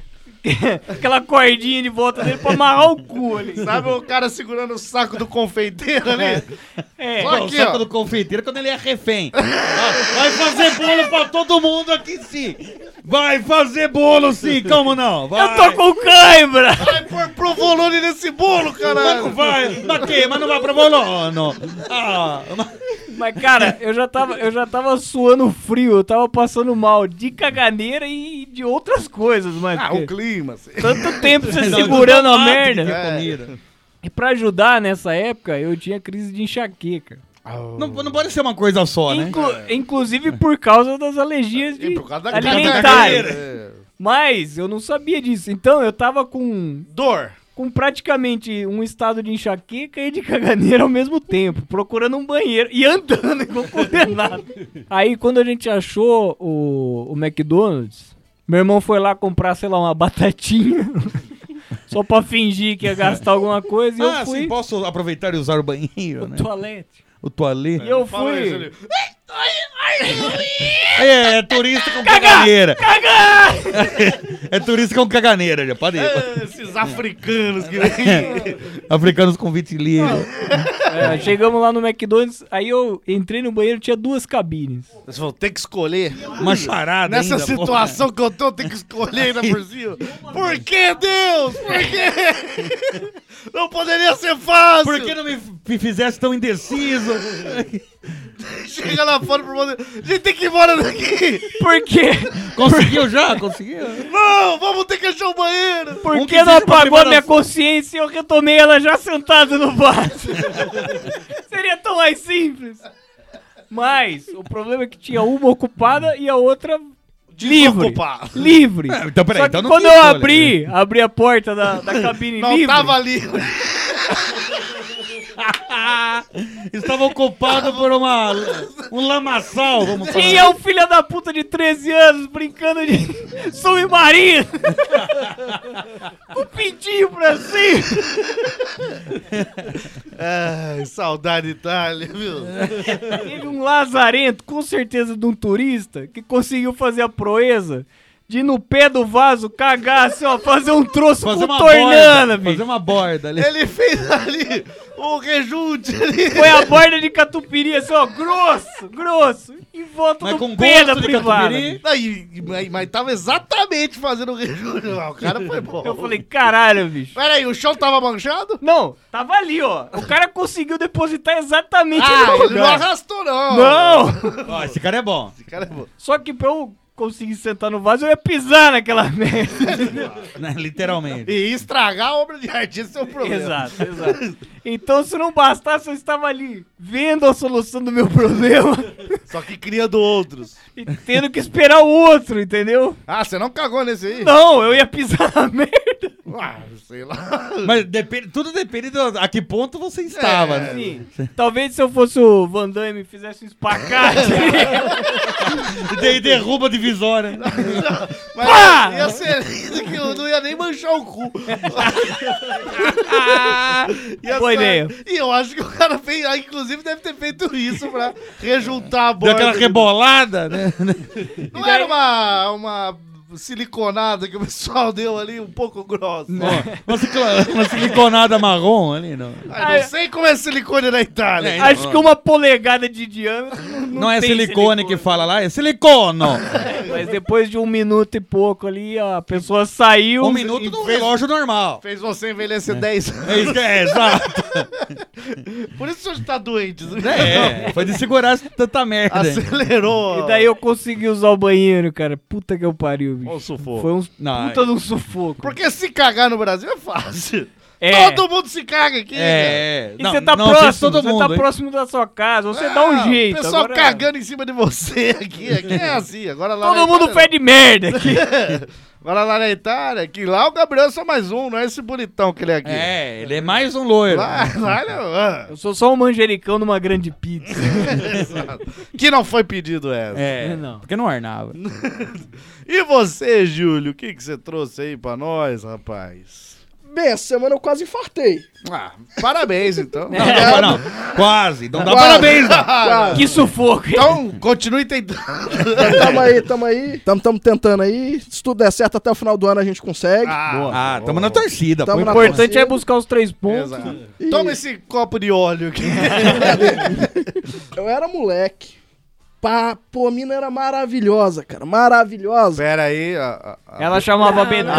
Speaker 7: aquela cordinha de volta dele pra amarrar o cu ali.
Speaker 5: Sabe o cara segurando o saco do confeiteiro ali?
Speaker 7: É.
Speaker 5: Só
Speaker 6: Não,
Speaker 5: aqui,
Speaker 6: o saco
Speaker 5: ó.
Speaker 6: do confeiteiro quando ele é refém. Vai fazer bolo pra todo mundo aqui sim. Vai fazer bolo sim, como não? Vai.
Speaker 7: Eu tô com cãibra!
Speaker 5: Vai pôr provolone nesse bolo,
Speaker 6: Mas
Speaker 5: caralho.
Speaker 6: não vai, mas que? Mas não vai provolone. Ah, mas...
Speaker 7: Mas, cara, eu já, tava, eu já tava suando frio, eu tava passando mal de caganeira e de outras coisas, mas...
Speaker 5: Ah, o clima. Assim.
Speaker 7: Tanto tempo você
Speaker 6: Não,
Speaker 7: segurando a
Speaker 6: tomate
Speaker 7: merda.
Speaker 6: de
Speaker 5: É.
Speaker 6: comida.
Speaker 7: E pra ajudar nessa época, eu tinha crise de enxaqueca.
Speaker 6: Não, não pode ser uma coisa só, né?
Speaker 7: Inclu- Inclusive por causa das alergias de
Speaker 5: E por causa da
Speaker 7: alimentares.
Speaker 5: caganeira. É.
Speaker 7: Mas eu não sabia disso. Então eu tava com,
Speaker 5: Dor.
Speaker 7: com praticamente um estado de enxaqueca e de caganeira ao mesmo tempo, procurando um banheiro e andando igual condenado. Aí quando a gente achou o, o McDonald's, meu irmão foi lá comprar, sei lá, uma batatinha. Só pra fingir que ia gastar alguma coisa e
Speaker 6: Ah,
Speaker 7: eu fui
Speaker 6: sim, posso aproveitar e usar o banheiro, né?
Speaker 7: no toalete.
Speaker 6: O toalê.
Speaker 7: E eu
Speaker 5: Fala isso
Speaker 7: fui...
Speaker 5: ali.
Speaker 6: É, é turista com caganeira. É turista com caganeira, já pode ir.
Speaker 5: É, esses africanos que vêm.
Speaker 6: Africanos com vitiligo.
Speaker 7: É, chegamos lá no McDonald's, aí eu entrei no banheiro, tinha duas cabines.
Speaker 5: Vocês vão ter que escolher.
Speaker 6: Uma charada
Speaker 5: Nessa
Speaker 6: ainda,
Speaker 5: situação que eu tô, eu tenho que escolher ainda por cima. Por que, Deus? Por quê? Não poderia ser fácil.
Speaker 6: Por que não me, me fizesse tão indeciso?
Speaker 5: Chega lá fora pro mundo. A gente tem que ir embora daqui.
Speaker 7: Por quê?
Speaker 6: Conseguiu já? Conseguiu?
Speaker 5: Não, vamos ter que achar o banheiro.
Speaker 7: Por
Speaker 6: Um
Speaker 7: que
Speaker 6: que
Speaker 7: não
Speaker 6: seja pra
Speaker 7: apagou a minha
Speaker 6: preparação.
Speaker 7: consciência e eu retomei ela já sentada no vaso? Seria tão mais simples. Mas o problema é que tinha uma ocupada e a outra livre.
Speaker 5: Desocupado.
Speaker 7: Livre.
Speaker 6: É, então, peraí,
Speaker 7: Só que
Speaker 6: então não
Speaker 7: quando
Speaker 6: tinha
Speaker 7: eu
Speaker 6: escolha,
Speaker 7: abri, abri a porta da, da cabine
Speaker 5: Não
Speaker 7: livre,
Speaker 5: tava livre.
Speaker 6: Estava ocupado por uma, um lamaçal, vamos falar.
Speaker 7: tinha um filho da puta de treze anos brincando de submarino. Com o pintinho pra cima.
Speaker 5: Ai, saudade Itália, viu?
Speaker 7: Teve um lazarento, com certeza de um turista, que conseguiu fazer a proeza de ir no pé do vaso cagar assim, ó, fazer um troço
Speaker 6: Fazer uma
Speaker 7: contornando,
Speaker 6: borda,
Speaker 7: bicho.
Speaker 6: fazer uma borda ali.
Speaker 5: Ele fez ali o rejunte ali.
Speaker 7: Foi a borda de catupiry, assim, ó, grosso, grosso, em volta
Speaker 6: Mas
Speaker 7: do
Speaker 6: com
Speaker 7: pé
Speaker 6: gosto
Speaker 7: da
Speaker 6: de
Speaker 7: privada.
Speaker 6: catupiry?
Speaker 5: Aí, mas, mas tava exatamente fazendo o rejunte. O cara foi bom.
Speaker 7: Eu falei, caralho, bicho.
Speaker 5: Peraí, o chão tava manchado?
Speaker 7: Não, tava ali, ó. O cara conseguiu depositar exatamente
Speaker 5: Ah,
Speaker 7: no
Speaker 5: ele não
Speaker 7: lugar.
Speaker 5: arrastou, não.
Speaker 7: Não!
Speaker 6: Ó, esse cara é bom.
Speaker 5: Esse cara é bom.
Speaker 7: Só que pra eu conseguir sentar no vaso, eu ia pisar naquela merda.
Speaker 6: Né, literalmente.
Speaker 5: E estragar a obra de arte, esse é o problema.
Speaker 7: Exato, exato. Então, se não bastasse, eu estava ali vendo a solução do meu problema
Speaker 5: Só que criando outros.
Speaker 7: e tendo que esperar o outro, entendeu?
Speaker 5: Ah, você não cagou nesse aí?
Speaker 7: Não, eu ia pisar na merda.
Speaker 5: Ah, sei lá.
Speaker 6: Mas depende, tudo depende de a que ponto você estava,
Speaker 5: É,
Speaker 6: né?
Speaker 7: Sim. Talvez se eu fosse o Van Damme e fizesse um espacate.
Speaker 6: E daí derruba a divisória.
Speaker 5: Mas
Speaker 7: Pá!
Speaker 5: ia ser lindo que eu não ia nem manchar o cu. Ia
Speaker 7: Boa
Speaker 5: ser-
Speaker 7: ideia.
Speaker 5: E eu acho que o cara fez, ah, inclusive deve ter feito isso pra rejuntar a
Speaker 6: Deu
Speaker 5: borda.
Speaker 6: aquela rebolada, né?
Speaker 5: Não era uma, uma siliconada que o pessoal deu ali um pouco grossa.
Speaker 6: Uma, ciclo- uma siliconada marrom ali, não.
Speaker 5: Ah, não sei como é silicone na Itália.
Speaker 6: É,
Speaker 7: Acho que uma polegada de diâmetro não, não
Speaker 6: Não é
Speaker 7: tem
Speaker 6: silicone que fala lá, é silicono.
Speaker 7: Mas depois de um minuto e pouco ali, a pessoa saiu.
Speaker 6: Um minuto do relógio normal.
Speaker 5: Fez você envelhecer dez anos.
Speaker 6: É isso que é, exato.
Speaker 5: Por isso você tá doente.
Speaker 6: É, foi de segurar tanta merda.
Speaker 5: Acelerou.
Speaker 7: E daí eu consegui usar o banheiro, cara. Puta que eu pariu, bicho.
Speaker 5: Olha o sufoco.
Speaker 7: Foi um
Speaker 6: Não,
Speaker 7: puta de um sufoco.
Speaker 5: Porque se cagar no Brasil é fácil.
Speaker 7: É.
Speaker 5: Todo mundo se caga aqui.
Speaker 6: É,
Speaker 7: E
Speaker 6: não,
Speaker 7: você tá
Speaker 6: não,
Speaker 7: próximo,
Speaker 6: fez todo
Speaker 7: você
Speaker 6: mundo,
Speaker 7: tá
Speaker 6: hein?
Speaker 7: próximo da sua casa, você
Speaker 5: cara.
Speaker 7: dá um
Speaker 5: Ah,
Speaker 7: jeito.
Speaker 5: O pessoal
Speaker 7: agora-
Speaker 5: cagando em cima de você aqui. Aqui é assim. Agora lá
Speaker 7: Todo
Speaker 5: na
Speaker 7: mundo
Speaker 5: Itália,
Speaker 7: fede merda aqui.
Speaker 5: Agora lá na Itália, que lá o Gabriel é só mais um, não é esse bonitão que ele é aqui.
Speaker 6: É, ele é mais um loiro.
Speaker 5: Lá, lá ele é-
Speaker 7: Eu sou só um manjericão numa grande pizza.
Speaker 5: Exato. Que não foi pedido essa.
Speaker 6: É,
Speaker 7: Não.
Speaker 6: porque não ornava.
Speaker 5: E você, Júlio, o que, que você trouxe aí pra nós, rapaz?
Speaker 12: Bem, essa semana eu quase infartei.
Speaker 5: Ah, parabéns, então.
Speaker 6: Não, não, não, quase. Não dá
Speaker 12: Quase.
Speaker 6: parabéns, não.
Speaker 12: Quase.
Speaker 7: Que sufoco.
Speaker 5: Então, continue tentando.
Speaker 12: Tamo aí, tamo aí. Tamo, tamo tentando aí. Se tudo der certo, até o final do ano a gente consegue.
Speaker 6: Ah, tamo na torcida.
Speaker 12: Tamo
Speaker 7: O
Speaker 12: na
Speaker 7: importante
Speaker 12: torcida.
Speaker 7: é buscar os três pontos.
Speaker 5: Exato.
Speaker 12: E-
Speaker 5: Toma esse copo de óleo aqui.
Speaker 12: Eu era moleque. Pá, pô, a mina era maravilhosa, cara. Maravilhosa.
Speaker 5: Pera aí. A, a,
Speaker 7: Ela chamava Betânia.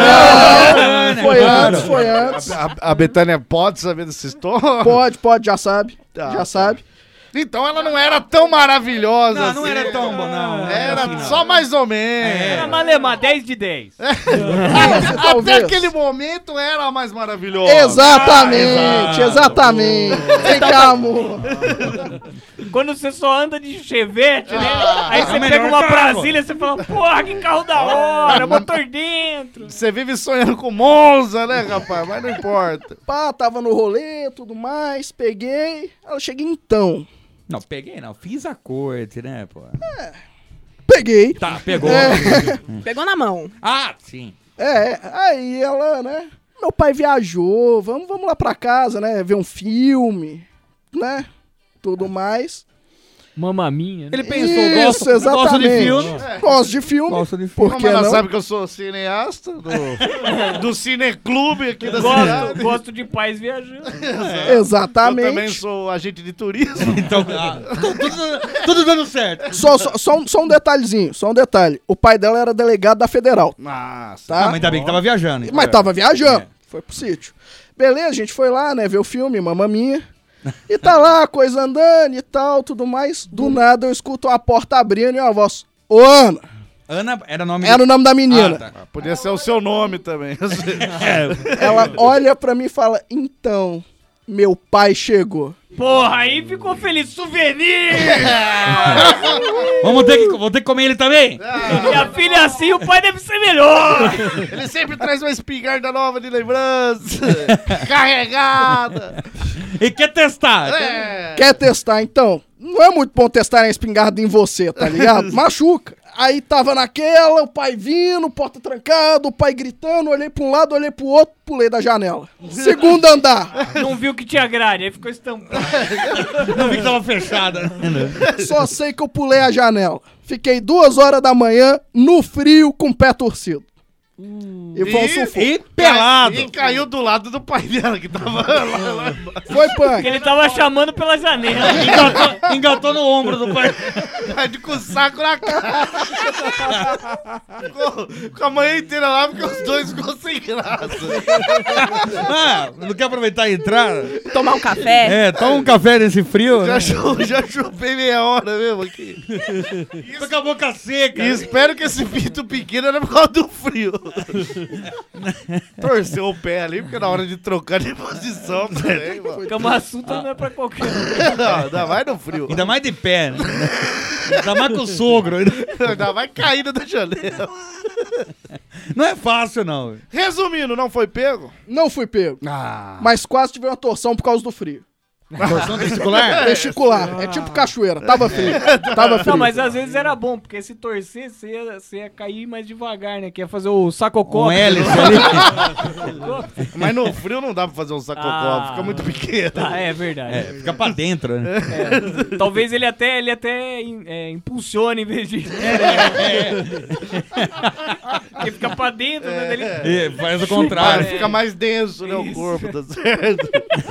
Speaker 12: Não, foi antes, foi antes.
Speaker 5: a, a Betânia pode saber dessa história?
Speaker 12: Pode, pode, já sabe.
Speaker 5: Tá,
Speaker 12: já
Speaker 5: tá.
Speaker 12: sabe.
Speaker 5: Então ela não era tão maravilhosa.
Speaker 6: Não, não
Speaker 5: assim.
Speaker 6: era tão bom, não.
Speaker 5: Era
Speaker 6: assim, não.
Speaker 5: só mais ou menos.
Speaker 7: Era Malemar, dez de dez.
Speaker 12: Esse,
Speaker 5: Até
Speaker 12: talvez.
Speaker 5: aquele momento era a mais maravilhosa.
Speaker 12: Exatamente, exatamente. Vem cá, amor.
Speaker 7: Quando você só anda de chevette, né? Aí
Speaker 6: é
Speaker 7: você
Speaker 6: o
Speaker 7: pega
Speaker 6: melhor
Speaker 7: uma
Speaker 6: carro.
Speaker 7: Brasília e você fala, porra, que carro da hora, motor dentro.
Speaker 5: Você vive sonhando com Monza, né, rapaz? Mas não importa.
Speaker 12: Pá, tava no rolê, tudo mais, peguei. Ela cheguei então.
Speaker 6: Não, peguei não. Fiz a corte, né, pô?
Speaker 12: Peguei.
Speaker 6: Tá, pegou.
Speaker 9: Pegou na mão.
Speaker 6: Ah, sim.
Speaker 12: É, aí ela, né? Meu pai viajou, vamos, vamos lá pra casa, né? Ver um filme, né? Tudo mais.
Speaker 7: Mamaminha, né?
Speaker 6: Ele pensou,
Speaker 12: Isso,
Speaker 6: gosto, gosto
Speaker 12: exatamente.
Speaker 6: de filme.
Speaker 12: Gosto de filme.
Speaker 6: Gosto de filme.
Speaker 12: Por que
Speaker 5: Como ela
Speaker 12: não?
Speaker 5: sabe que eu sou cineasta do, do cineclube aqui da cidade.
Speaker 7: Gosto, gosto de pais viajando.
Speaker 12: Exatamente.
Speaker 5: Eu também sou agente de turismo.
Speaker 6: Então, ah, tudo, tudo dando certo.
Speaker 12: Só, só, só, um, só um detalhezinho, só um detalhe. O pai dela era delegado da Federal,
Speaker 5: Nossa.
Speaker 12: tá?
Speaker 6: Ah, mas ainda bem que tava viajando. então.
Speaker 12: Mas tava viajando.
Speaker 6: É.
Speaker 12: Foi pro sítio. Beleza, a gente foi lá, né, ver o filme, Mamaminha. E tá lá, coisa andando e tal, tudo mais. Do nada eu escuto a porta abrindo e uma voz. Ô, Ana!
Speaker 6: Ana era nome
Speaker 12: Era o nome da menina.
Speaker 6: Ah, tá.
Speaker 5: Podia ser o seu nome também.
Speaker 12: Ela olha pra mim e fala, então, meu pai chegou.
Speaker 7: Porra, aí ficou feliz. Souvenir!
Speaker 6: Vamos ter que, vou ter que comer ele também?
Speaker 7: Minha filha assim, o pai deve ser melhor.
Speaker 5: Ele sempre traz uma espingarda nova de lembrança. Carregada.
Speaker 6: E quer testar?
Speaker 5: É.
Speaker 12: Quer testar, então? Não é muito bom testar a espingarda em você, tá ligado? Machuca. Aí tava naquela, o pai vindo, porta trancada, o pai gritando, olhei pra um lado, olhei pro outro, pulei da janela. Segundo andar.
Speaker 7: Não viu que tinha grade, aí ficou estampado.
Speaker 6: Não vi que tava fechada.
Speaker 12: Só sei que eu pulei a janela. Fiquei duas horas da manhã, no frio, com o pé torcido. E foi um sufoco.
Speaker 6: E pelado.
Speaker 5: E caiu do lado do pai dela, que tava lá, lá.
Speaker 12: Foi punk.
Speaker 7: Ele tava chamando pela janela.
Speaker 6: Engatou, engatou no ombro do pai.
Speaker 5: Pai de com o saco na cara. Ficou com a manhã inteira lá, porque os dois ficou sem graça.
Speaker 6: Ah, não quer aproveitar e entrar?
Speaker 9: Tomar um café.
Speaker 6: É, toma um café nesse frio.
Speaker 5: Já,
Speaker 6: Né?
Speaker 5: chu- já chupei meia hora mesmo aqui.
Speaker 6: Tô com a boca seca.
Speaker 5: E espero que esse pinto pequeno era por causa do frio. Torceu o pé ali, porque na hora de trocar de posição também, mano.
Speaker 7: Kama Sutra não é pra qualquer um.
Speaker 5: Não, ainda mais no frio.
Speaker 6: Ainda mais de pé, né? Ainda mais com o sogro.
Speaker 5: Ainda mais caindo da janela.
Speaker 6: Não é fácil, não.
Speaker 5: Resumindo, não foi pego?
Speaker 12: Não fui pego.
Speaker 5: Ah.
Speaker 12: Mas quase tive uma torção por causa do frio.
Speaker 6: Torção testicular?
Speaker 12: Testicular. É tipo cachoeira. Tava frio. Tava frio.
Speaker 7: Não, mas às vezes era bom, porque se torcer, você ia, você ia cair mais devagar, né? Que ia fazer o sacocó.
Speaker 6: Um hélice ali.
Speaker 5: Mas no frio não dá pra fazer um sacocó,
Speaker 7: Ah.
Speaker 5: fica muito pequeno.
Speaker 7: Ah, é verdade.
Speaker 6: É, fica pra dentro, né?
Speaker 7: É. Talvez ele até, ele até é, impulsione em vez de... Porque fica pra dentro, né? Ele...
Speaker 6: E faz o
Speaker 5: Ah,
Speaker 6: contrário.
Speaker 5: fica mais denso, né, o
Speaker 7: Isso.
Speaker 5: corpo, tá certo?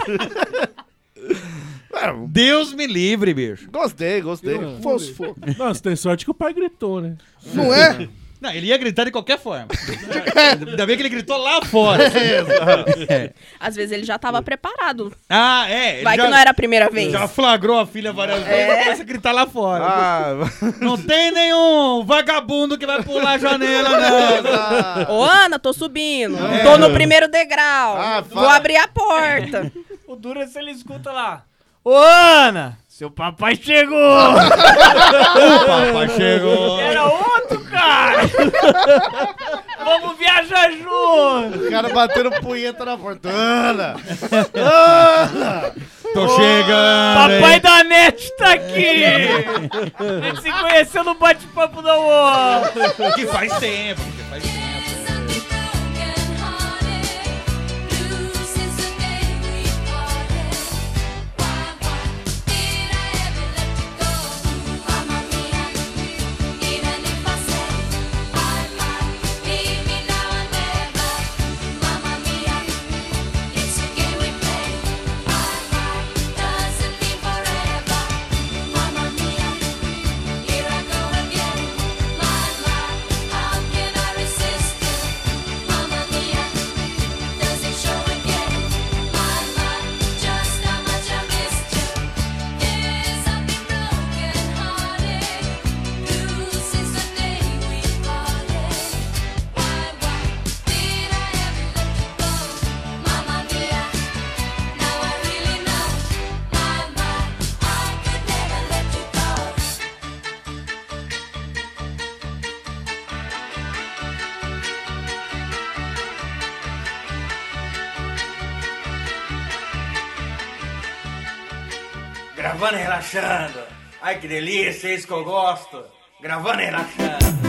Speaker 5: É,
Speaker 6: Deus me livre, bicho.
Speaker 5: gostei, gostei.
Speaker 12: Foi um sufoco.
Speaker 8: Nossa, tem sorte que o pai gritou, né?
Speaker 12: Não é?
Speaker 6: Não, ele ia gritar de qualquer forma. Ainda bem que ele gritou lá fora. É.
Speaker 9: Às vezes ele já tava preparado.
Speaker 6: Ah, é. ele
Speaker 9: Vai
Speaker 6: já,
Speaker 9: que não era a primeira vez.
Speaker 6: Já flagrou a filha várias vezes e começa a gritar lá fora.
Speaker 5: Ah,
Speaker 6: Não tem nenhum vagabundo que vai pular a janela, não.
Speaker 9: Ô, Ana, tô subindo. Tô no primeiro degrau.
Speaker 5: Ah,
Speaker 9: Vou
Speaker 5: fala.
Speaker 9: abrir a porta.
Speaker 7: O duro é se ele escuta lá. Ô, Ana, seu papai chegou.
Speaker 6: O papai chegou.
Speaker 7: Era outro, cara. Vamos viajar junto.
Speaker 5: o cara batendo punheta na porta. Ana! Ana!
Speaker 6: Tô chegando.
Speaker 7: Papai
Speaker 6: hein?
Speaker 7: da NET tá aqui. A gente se conheceu no bate-papo da U O L.
Speaker 6: Que faz tempo, que faz tempo.
Speaker 13: Gravando e relaxando. Ai, que delícia, é isso que eu gosto. Gravando e relaxando.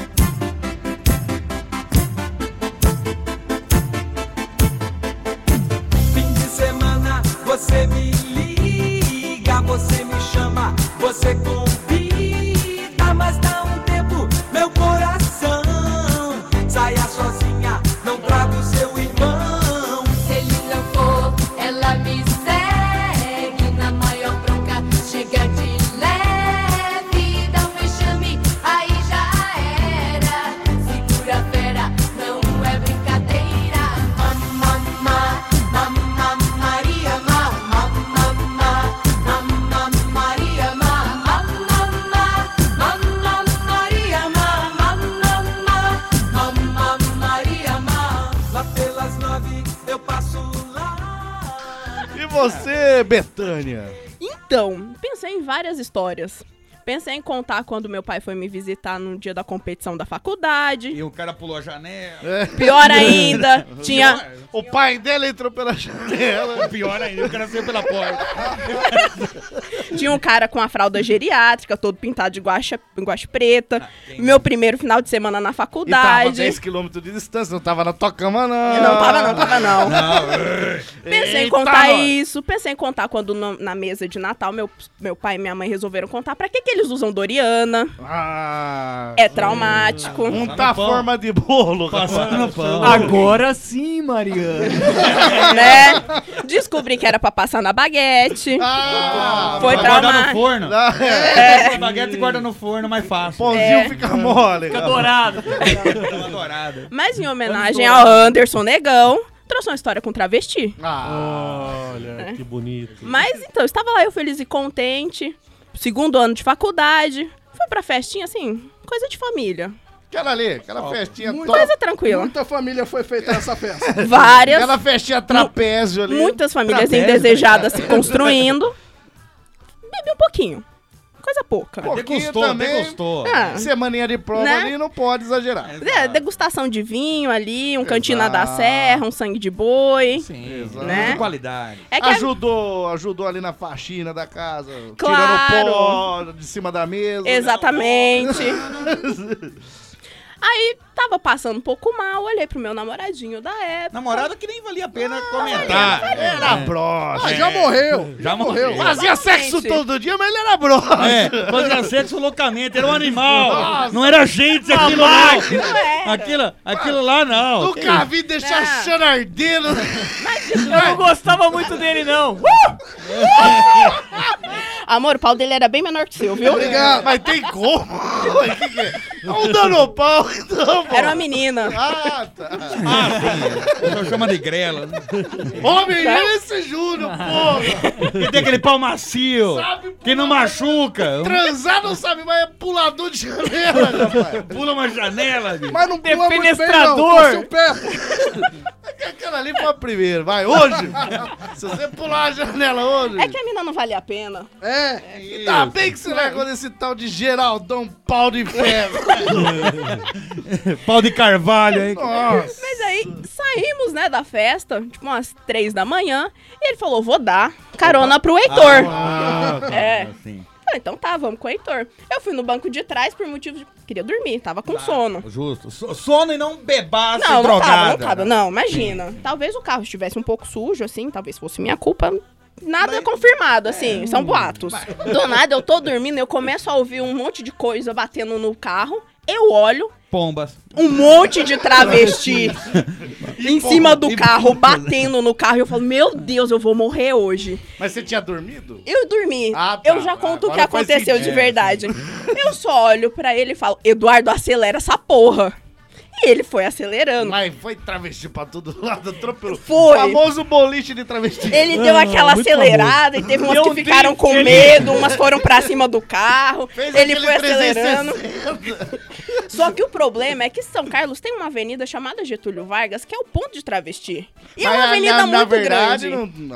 Speaker 11: Fim de semana, você me liga, você me chama, você convida, mas dá um tempo, meu coração. Saia sozinha, não trago seu irmão.
Speaker 14: Se ele não for, ela me segue na maior bronca. Chega de leve, dá um vexame, aí já era. Segura a fera, não é brincadeira. Mamma, mamma, Maria, mamma, mamma, Maria, mamma, mamma, Maria, mamma, mamma, Maria, mamma.
Speaker 11: Lá pelas nove eu passo lá.
Speaker 5: E você, Betânia?
Speaker 9: Então, pensei em várias histórias. Pensei em contar quando meu pai foi me visitar no dia da competição da faculdade.
Speaker 6: E o cara pulou a janela.
Speaker 9: Pior ainda, tinha...
Speaker 5: O pai dela entrou pela janela.
Speaker 6: Pior ainda, o cara saiu pela porta.
Speaker 9: Tinha um cara com a fralda geriátrica, todo pintado de guache, guache preta. Meu primeiro final de semana na
Speaker 5: E tava
Speaker 9: faculdade.
Speaker 5: dez quilômetros de distância, não tava na tua cama, não.
Speaker 9: Não tava não, tava não. Pensei em
Speaker 5: Eita,
Speaker 9: contar
Speaker 5: nós.
Speaker 9: isso, pensei em contar quando no- na mesa de Natal meu, meu pai e minha mãe resolveram contar pra que que eles usam Doriana.
Speaker 5: Ah,
Speaker 9: É traumático.
Speaker 5: um tá forma de bolo,
Speaker 6: Passando no pão.
Speaker 7: Agora sim, Mariana.
Speaker 9: Né? Descobri que era pra passar na baguete.
Speaker 5: Ah,
Speaker 9: Foi
Speaker 6: Pra guardar no
Speaker 9: traumático.
Speaker 6: forno.
Speaker 5: É.
Speaker 6: É. Baguete guarda no forno, mais fácil.
Speaker 5: Pãozinho
Speaker 9: É.
Speaker 5: fica mole.
Speaker 7: Fica dourado.
Speaker 6: Adorado.
Speaker 9: Mas em homenagem ao Anderson Negão, trouxe uma história com travesti.
Speaker 5: Ah,
Speaker 8: Olha, que bonito.
Speaker 9: Mas então, estava lá eu feliz e contente. Segundo ano de faculdade. Fui pra festinha, assim, coisa de família.
Speaker 5: aquela ali, aquela festinha
Speaker 12: Muita-
Speaker 5: top.
Speaker 9: Coisa tranquila.
Speaker 12: Muita família foi feita nessa festa.
Speaker 9: Várias.
Speaker 5: Aquela festinha trapézio ali.
Speaker 9: Muitas famílias
Speaker 6: Trapézio,
Speaker 9: indesejadas se construindo. Bebi um pouquinho. Coisa pouca.
Speaker 5: Pouquinho
Speaker 6: Degustou,
Speaker 5: também.
Speaker 6: degustou.
Speaker 9: Ah,
Speaker 5: Semaninha de prova
Speaker 9: Né?
Speaker 5: ali, não pode exagerar.
Speaker 9: é, degustação de vinho ali, um cantina da
Speaker 5: Exato.
Speaker 9: serra, um sangue de boi.
Speaker 6: Sim,
Speaker 5: Exato.
Speaker 9: Né?
Speaker 6: de qualidade.
Speaker 9: É que a-
Speaker 5: Ajudou, ajudou ali na faxina da casa,
Speaker 9: Claro.
Speaker 5: tirando pó de cima da mesa.
Speaker 9: Exatamente. Aí, tava passando um pouco mal, olhei pro meu namoradinho da época.
Speaker 6: Namorada que nem valia a pena comentar.
Speaker 5: Era broxa.
Speaker 12: Ah, já morreu.
Speaker 6: Já morreu.
Speaker 5: Fazia sexo todo dia, mas ele era broxa.
Speaker 6: É, fazia sexo loucamente, era um animal.
Speaker 5: Nossa.
Speaker 6: Não era gente aquilo não.
Speaker 9: Não é.
Speaker 6: Aquilo, aquilo lá não.
Speaker 5: Nunca vi deixar
Speaker 9: Não.
Speaker 5: chão ardendo.
Speaker 7: Eu não gostava muito dele, não.
Speaker 9: Amor, o pau dele era bem menor que o seu, viu?
Speaker 5: Obrigado. Mas tem como? O que que é? É um danopau, então, pô.
Speaker 9: Era uma menina.
Speaker 5: Ah, tá.
Speaker 6: Eu chama de grela. Né?
Speaker 5: Homem, esse Júnior, porra.
Speaker 6: E tem aquele pau macio,
Speaker 5: Sabe
Speaker 6: que não machuca.
Speaker 5: Transar não sabe, mas é pulador de janela, rapaz.
Speaker 6: Pula uma janela. bicho.
Speaker 12: Mas não pula muito bem, não.
Speaker 7: Defenestrador.
Speaker 12: Com seu pé.
Speaker 5: Aquela ali foi a primeira, vai, hoje. Se você pular a janela hoje.
Speaker 9: É que a mina não valia a pena.
Speaker 12: É.
Speaker 5: Tá bem que você largou desse tal de Geraldão pau de ferro.
Speaker 6: Pau de carvalho, hein?
Speaker 5: Nossa.
Speaker 9: Mas aí, saímos, né, da festa, tipo umas três da manhã, e ele falou, vou dar carona pro Heitor.
Speaker 6: Ah, tá,
Speaker 9: É.
Speaker 6: assim.
Speaker 9: Falei, então tá, vamos com o Heitor. Eu fui no banco de trás por motivo de... Queria dormir, tava com sono.
Speaker 6: Justo. So- Sono e não bebaça
Speaker 9: Não,
Speaker 6: e
Speaker 9: não tava,
Speaker 6: drogada.
Speaker 9: não tava, não, imagina. Talvez o carro estivesse um pouco sujo, assim, talvez fosse minha culpa. Nada confirmado, assim, são boatos. Do nada, eu tô dormindo, eu começo a ouvir um monte de coisa batendo no carro, eu olho,
Speaker 6: Pombas.
Speaker 9: um monte de travesti em cima do carro, batendo no carro, e eu falo, meu Deus, eu vou morrer hoje.
Speaker 5: Mas você tinha dormido?
Speaker 9: Eu dormi.
Speaker 5: Ah, tá.
Speaker 9: Eu já conto o que
Speaker 5: Agora faz
Speaker 9: aconteceu de
Speaker 5: sentido.
Speaker 9: verdade. Eu só olho pra ele e falo, Eduardo, acelera essa porra. E ele foi acelerando.
Speaker 5: Mas foi travesti pra todo lado, atropelou.
Speaker 9: Foi.
Speaker 5: Famoso boliche de travesti.
Speaker 9: Ele deu
Speaker 8: Ah,
Speaker 9: aquela
Speaker 8: muito
Speaker 9: acelerada e teve umas
Speaker 7: Deu
Speaker 9: que
Speaker 7: um
Speaker 9: ficaram
Speaker 7: drift
Speaker 9: com
Speaker 7: ali.
Speaker 9: medo, umas foram pra cima do carro.
Speaker 5: Fez
Speaker 9: Ele
Speaker 5: aquele
Speaker 9: foi acelerando.
Speaker 5: trezentos e sessenta.
Speaker 9: Só que o problema é que São Carlos tem uma avenida chamada Getúlio Vargas, que é o ponto de travesti. E é
Speaker 5: Mas,
Speaker 9: uma avenida
Speaker 5: na,
Speaker 9: muito
Speaker 5: na verdade,
Speaker 9: grande.
Speaker 5: Não, não.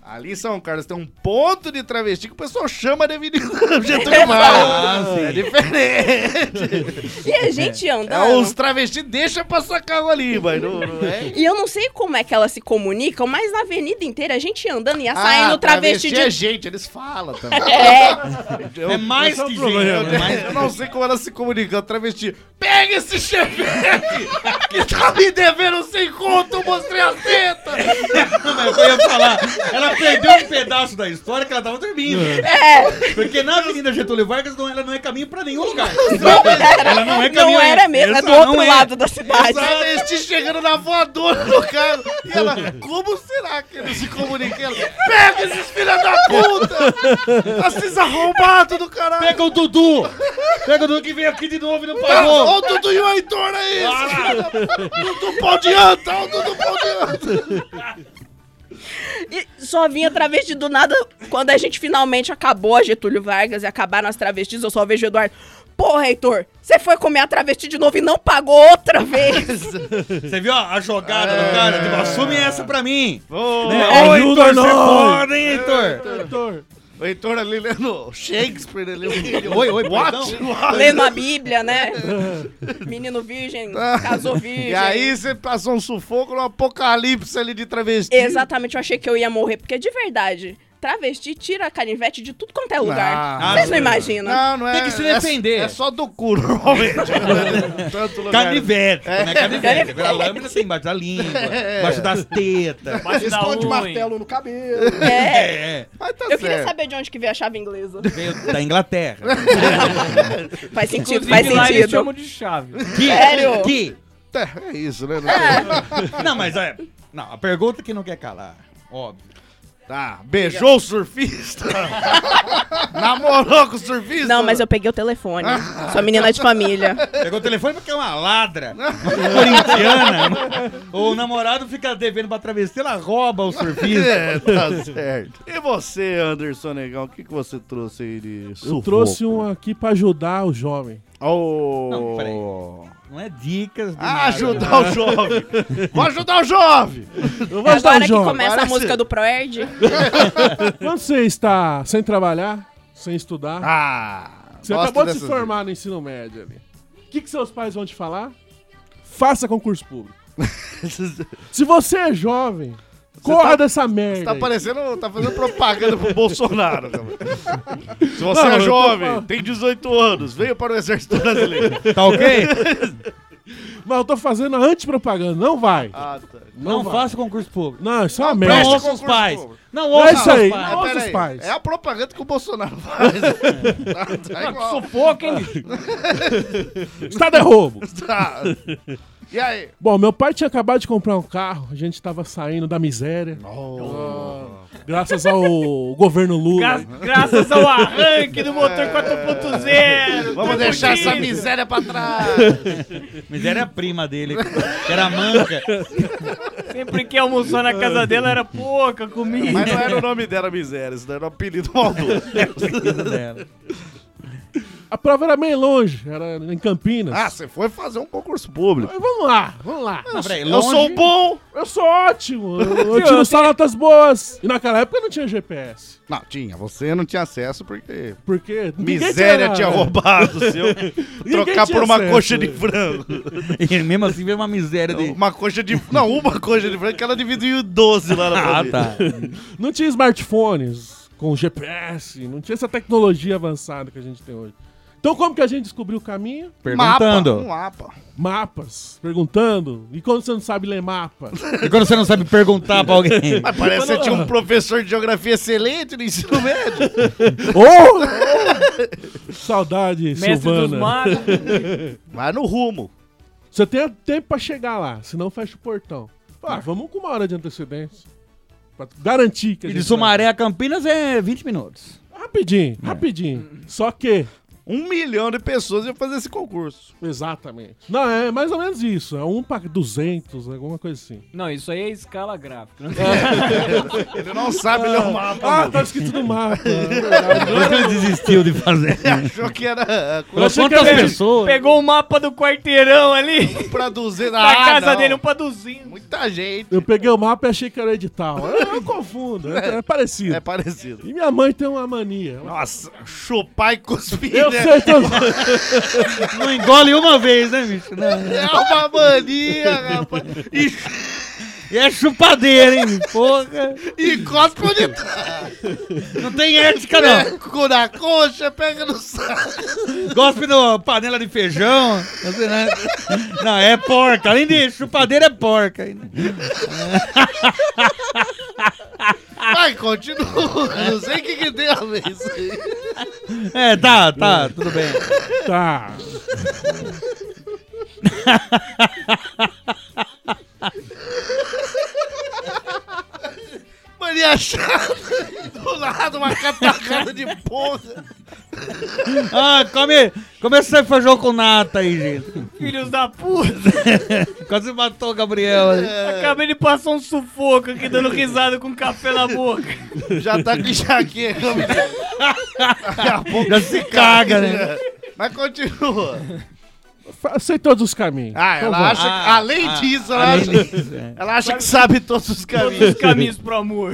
Speaker 5: Ali em São Carlos tem um ponto de travesti que o pessoal chama de Avenida Getúlio Vargas.
Speaker 6: Ah, sim.
Speaker 5: É diferente.
Speaker 9: E a gente andando.
Speaker 5: É, os travestis deixam passar carro ali, mas não, não é.
Speaker 9: E eu não sei como é que elas se comunicam, mas na avenida inteira, a gente andando e ia saindo
Speaker 5: Ah,
Speaker 9: travesti de...
Speaker 5: é gente, eles falam também.
Speaker 9: É.
Speaker 5: Eu-
Speaker 6: É mais
Speaker 5: esse
Speaker 6: que
Speaker 5: o problema.
Speaker 6: gente, é mais
Speaker 5: Eu não sei como elas se comunicam. Travesti, pega esse chevette que tá me devendo sem conto, eu mostrei a teta.
Speaker 6: Mas eu ia falar, ela perdeu um pedaço da história que ela tava dormindo.
Speaker 9: É.
Speaker 6: Porque na Avenida Getúlio Vargas não, ela não é caminho pra nenhum lugar.
Speaker 9: Não era,
Speaker 6: Ela não é caminho.
Speaker 9: não era mesmo, é do
Speaker 6: Essa
Speaker 9: outro
Speaker 6: não é.
Speaker 9: lado da cidade.
Speaker 5: Travesti chegando na voadora no carro. E ela, como será que eles se comunicam? Ela, pega esses filhos da puta! Esses arrombados do caralho!
Speaker 6: Pega o Dudu! Pega o Dudu que veio aqui de novo e não
Speaker 5: Ah,
Speaker 6: pagou!
Speaker 5: Ó o Dudu e o Heitor aí!
Speaker 6: Ah.
Speaker 5: Dudu pau de anta! Ó o Dudu pau de anta!
Speaker 9: E só vinha travesti do nada. Quando a gente finalmente acabou a Getúlio Vargas e acabaram as travestis, eu só vejo o Eduardo. Porra, Heitor, você foi comer a travesti de novo e não pagou outra vez.
Speaker 6: Você viu a jogada do cara? Tipo, assume essa pra mim!
Speaker 5: Ô,
Speaker 6: Né?
Speaker 5: ô,
Speaker 6: Ô,
Speaker 5: Heitor,
Speaker 6: Heitor, você é
Speaker 5: nós.
Speaker 6: foda, hein, Heitor?
Speaker 8: Heitor.
Speaker 5: O Heitor ali lendo Shakespeare ali.
Speaker 6: Oi, oi,
Speaker 5: What?
Speaker 6: perdão.
Speaker 9: Lendo a Bíblia, né? Menino virgem, casou virgem.
Speaker 5: E aí você passou um sufoco no apocalipse ali de travesti.
Speaker 9: Exatamente, eu achei que eu ia morrer, porque de verdade, travesti tira a canivete de tudo quanto é lugar.
Speaker 5: Não.
Speaker 9: Vocês não imaginam?
Speaker 5: Não, não é.
Speaker 6: Tem que se
Speaker 5: é-
Speaker 6: defender.
Speaker 5: É, só do cu, normalmente. Tanto lugar.
Speaker 6: Canivete,
Speaker 5: É.
Speaker 6: não é canivete. Agora a lâmina tem embaixo da língua, embaixo das tetas.
Speaker 7: Embaixo da
Speaker 12: Esconde
Speaker 7: unha.
Speaker 12: martelo no cabelo.
Speaker 9: É.
Speaker 6: É,
Speaker 5: Mas tá
Speaker 9: Eu queria
Speaker 5: certo.
Speaker 9: saber de onde que veio a chave inglesa.
Speaker 6: veio da Inglaterra.
Speaker 9: Faz sentido,
Speaker 7: Inclusive,
Speaker 9: faz
Speaker 7: lá eles
Speaker 9: sentido.
Speaker 7: chamam de chave.
Speaker 6: Que,
Speaker 9: Sério?
Speaker 6: Que?
Speaker 5: É, é isso, né? Não,
Speaker 6: Não, mas é. Não, a pergunta que não quer calar, óbvio.
Speaker 5: Tá, beijou o surfista? Namorou com o surfista?
Speaker 9: Não, mas eu peguei o telefone. Sou menina de família.
Speaker 6: Pegou o telefone porque é uma ladra, uma corintiana. O namorado fica devendo pra travesti, ela rouba o surfista.
Speaker 5: É, tá certo. E você, Anderson Negão, o que, que você trouxe aí de sufoco?
Speaker 8: Eu trouxe um aqui pra ajudar o jovem.
Speaker 5: Oh.
Speaker 6: Não, peraí. Não é dicas do
Speaker 5: Ah,
Speaker 6: nada.
Speaker 5: ajudar o jovem. Vou ajudar o jovem.
Speaker 8: Eu vou ajudar
Speaker 9: Agora
Speaker 8: o
Speaker 9: que
Speaker 8: jovem.
Speaker 9: começa a
Speaker 5: Parece-
Speaker 9: música do Proerd.
Speaker 8: Quando você está sem trabalhar, sem estudar,
Speaker 5: Ah,
Speaker 8: você
Speaker 5: gosto
Speaker 8: acabou de se
Speaker 5: dessas
Speaker 8: formar no ensino médio ali. O que, que seus pais vão te falar? Faça concurso público.
Speaker 5: dicas.
Speaker 8: Se você é jovem, corra
Speaker 5: tá-
Speaker 8: dessa merda.
Speaker 5: Você tá
Speaker 8: aí.
Speaker 5: parecendo, tá fazendo propaganda pro Bolsonaro. Cara. Se você
Speaker 8: Não,
Speaker 5: é
Speaker 8: eu tô
Speaker 5: jovem,
Speaker 8: falando.
Speaker 5: tem dezoito anos, veio para o exército brasileiro.
Speaker 6: Tá ok?
Speaker 8: Mas eu tô fazendo antipropaganda, não vai.
Speaker 5: Ah, tá.
Speaker 6: Não,
Speaker 8: vai.
Speaker 6: faça concurso público.
Speaker 8: Não, isso é uma
Speaker 6: Não
Speaker 8: merda.
Speaker 6: ouça os
Speaker 5: concurso
Speaker 6: pais.
Speaker 5: público.
Speaker 6: Não
Speaker 8: É
Speaker 6: ouça
Speaker 8: isso aí.
Speaker 6: os pais.
Speaker 8: Não ouça
Speaker 5: Pera
Speaker 8: os
Speaker 5: aí,
Speaker 8: pais.
Speaker 5: é a propaganda que o Bolsonaro faz. tá, tá igual.
Speaker 7: Sufoco, hein?
Speaker 8: Estado é roubo.
Speaker 5: Tá. E aí?
Speaker 8: Bom, meu pai tinha acabado de comprar um carro, a gente tava saindo da miséria. Ah, graças ao governo Lula.
Speaker 7: Gra- graças ao arranque do motor quatro ponto zero.
Speaker 5: Vamos
Speaker 7: tudo
Speaker 5: deixar
Speaker 7: bonito.
Speaker 5: essa miséria pra trás.
Speaker 6: Miséria é a prima dele, que era manca.
Speaker 7: Sempre que almoçou na casa dela era pouca comida.
Speaker 5: Mas não era o nome dela, miséria. Isso era um apelido maldoso.
Speaker 6: dela.
Speaker 8: A prova era meio longe, era em Campinas.
Speaker 5: Ah, você foi fazer um concurso público.
Speaker 8: Mas vamos lá, vamos lá.
Speaker 6: Não, peraí,
Speaker 5: Eu
Speaker 6: longe-
Speaker 5: sou bom.
Speaker 8: Eu sou ótimo, eu, eu tiro só notas boas. E naquela época não tinha G P S.
Speaker 5: Não, tinha. Você não tinha acesso porque
Speaker 8: Porque ninguém
Speaker 5: miséria tinha
Speaker 8: tinha
Speaker 5: roubado o seu. Trocar
Speaker 8: tinha
Speaker 5: por uma
Speaker 8: acesso.
Speaker 5: coxa de frango.
Speaker 6: E mesmo assim veio uma miséria de...
Speaker 5: Uma coxa de... Não, uma coxa de frango que ela dividiu em doze lá na
Speaker 6: Ah,
Speaker 5: família.
Speaker 6: tá.
Speaker 8: Não tinha smartphones com G P S, não tinha essa tecnologia avançada que a gente tem hoje. Então como que a gente descobriu o caminho?
Speaker 6: Perguntando.
Speaker 5: Mapa, um mapa.
Speaker 8: Mapas, perguntando. E quando você não sabe ler mapa?
Speaker 6: E quando você não sabe perguntar pra alguém?
Speaker 5: Mas parece que você tinha um professor de geografia excelente no ensino médio.
Speaker 8: Oh! Saudade,
Speaker 7: Mestre dos
Speaker 8: Silvana.
Speaker 7: magos.
Speaker 5: Vai no rumo.
Speaker 8: Você tem tempo pra chegar lá, senão fecha o portão. Ah, vamos com uma hora de antecedência. Pra garantir que a
Speaker 6: E
Speaker 8: gente
Speaker 6: de Sumaré a Campinas é vinte minutos.
Speaker 8: vai. Rapidinho,
Speaker 6: É.
Speaker 8: rapidinho. Só que
Speaker 5: Um milhão de pessoas iam fazer esse concurso.
Speaker 8: Exatamente. Não, é mais ou menos isso. É um pra duzentos, alguma coisa assim.
Speaker 7: Não, isso aí é escala gráfica.
Speaker 5: Ele não sabe ler o mapa.
Speaker 8: Ah,
Speaker 5: mano.
Speaker 8: tá escrito no mapa.
Speaker 6: Agora ele desistiu de fazer.
Speaker 5: Ele achou que era
Speaker 8: Eu achei que
Speaker 6: Quantas
Speaker 8: era-
Speaker 6: pessoas?
Speaker 7: Pegou o mapa do quarteirão ali.
Speaker 5: pra duzentos.
Speaker 7: Da
Speaker 5: Ah,
Speaker 7: casa
Speaker 5: não.
Speaker 7: dele, um pra duzentos.
Speaker 5: Muita gente.
Speaker 8: Eu peguei o mapa e achei que era edital. Eu, eu confundo, é, é parecido.
Speaker 5: É parecido.
Speaker 8: E minha mãe tem uma mania.
Speaker 5: Nossa, chupar e cuspir,
Speaker 8: Eu
Speaker 5: né?
Speaker 8: sei tudo.
Speaker 6: Não engole uma vez, né, bicho? Não.
Speaker 5: É uma mania, rapaz. E,
Speaker 6: E é chupadeira, hein? Porra.
Speaker 5: e cospe onde tá.
Speaker 6: Não tem ética, não.
Speaker 5: Pega na coxa, pega no saco.
Speaker 6: Gospe na panela de feijão. Não, sei, né? Não, é porca. Além de chupadeira, é porca.
Speaker 5: Vai, continua. Não sei o que que tem a ver isso aí.
Speaker 6: É, tá, tá, tudo bem.
Speaker 8: Tá.
Speaker 5: Mania chata. Do lado, uma catacada de porra.
Speaker 6: Ah, come, come esse feijão com nata aí, gente.
Speaker 7: Filhos da puta.
Speaker 6: Quase matou o Gabriel. aí.
Speaker 7: Acabei de passar um sufoco aqui, dando risada com café na boca.
Speaker 5: Já tá com enxaqueca. Daqui a pouco
Speaker 6: Já se caga, né?
Speaker 5: Mas continua.
Speaker 8: Fa- Sei todos os caminhos.
Speaker 5: Ah,
Speaker 8: Então
Speaker 5: ela
Speaker 8: vamos.
Speaker 5: acha que,
Speaker 6: Ah,
Speaker 5: além
Speaker 6: ah,
Speaker 5: disso, ela
Speaker 6: além
Speaker 5: acha,
Speaker 6: disso, é.
Speaker 5: ela acha que sabe todos os
Speaker 7: Todos
Speaker 5: caminhos.
Speaker 7: os caminhos pro amor.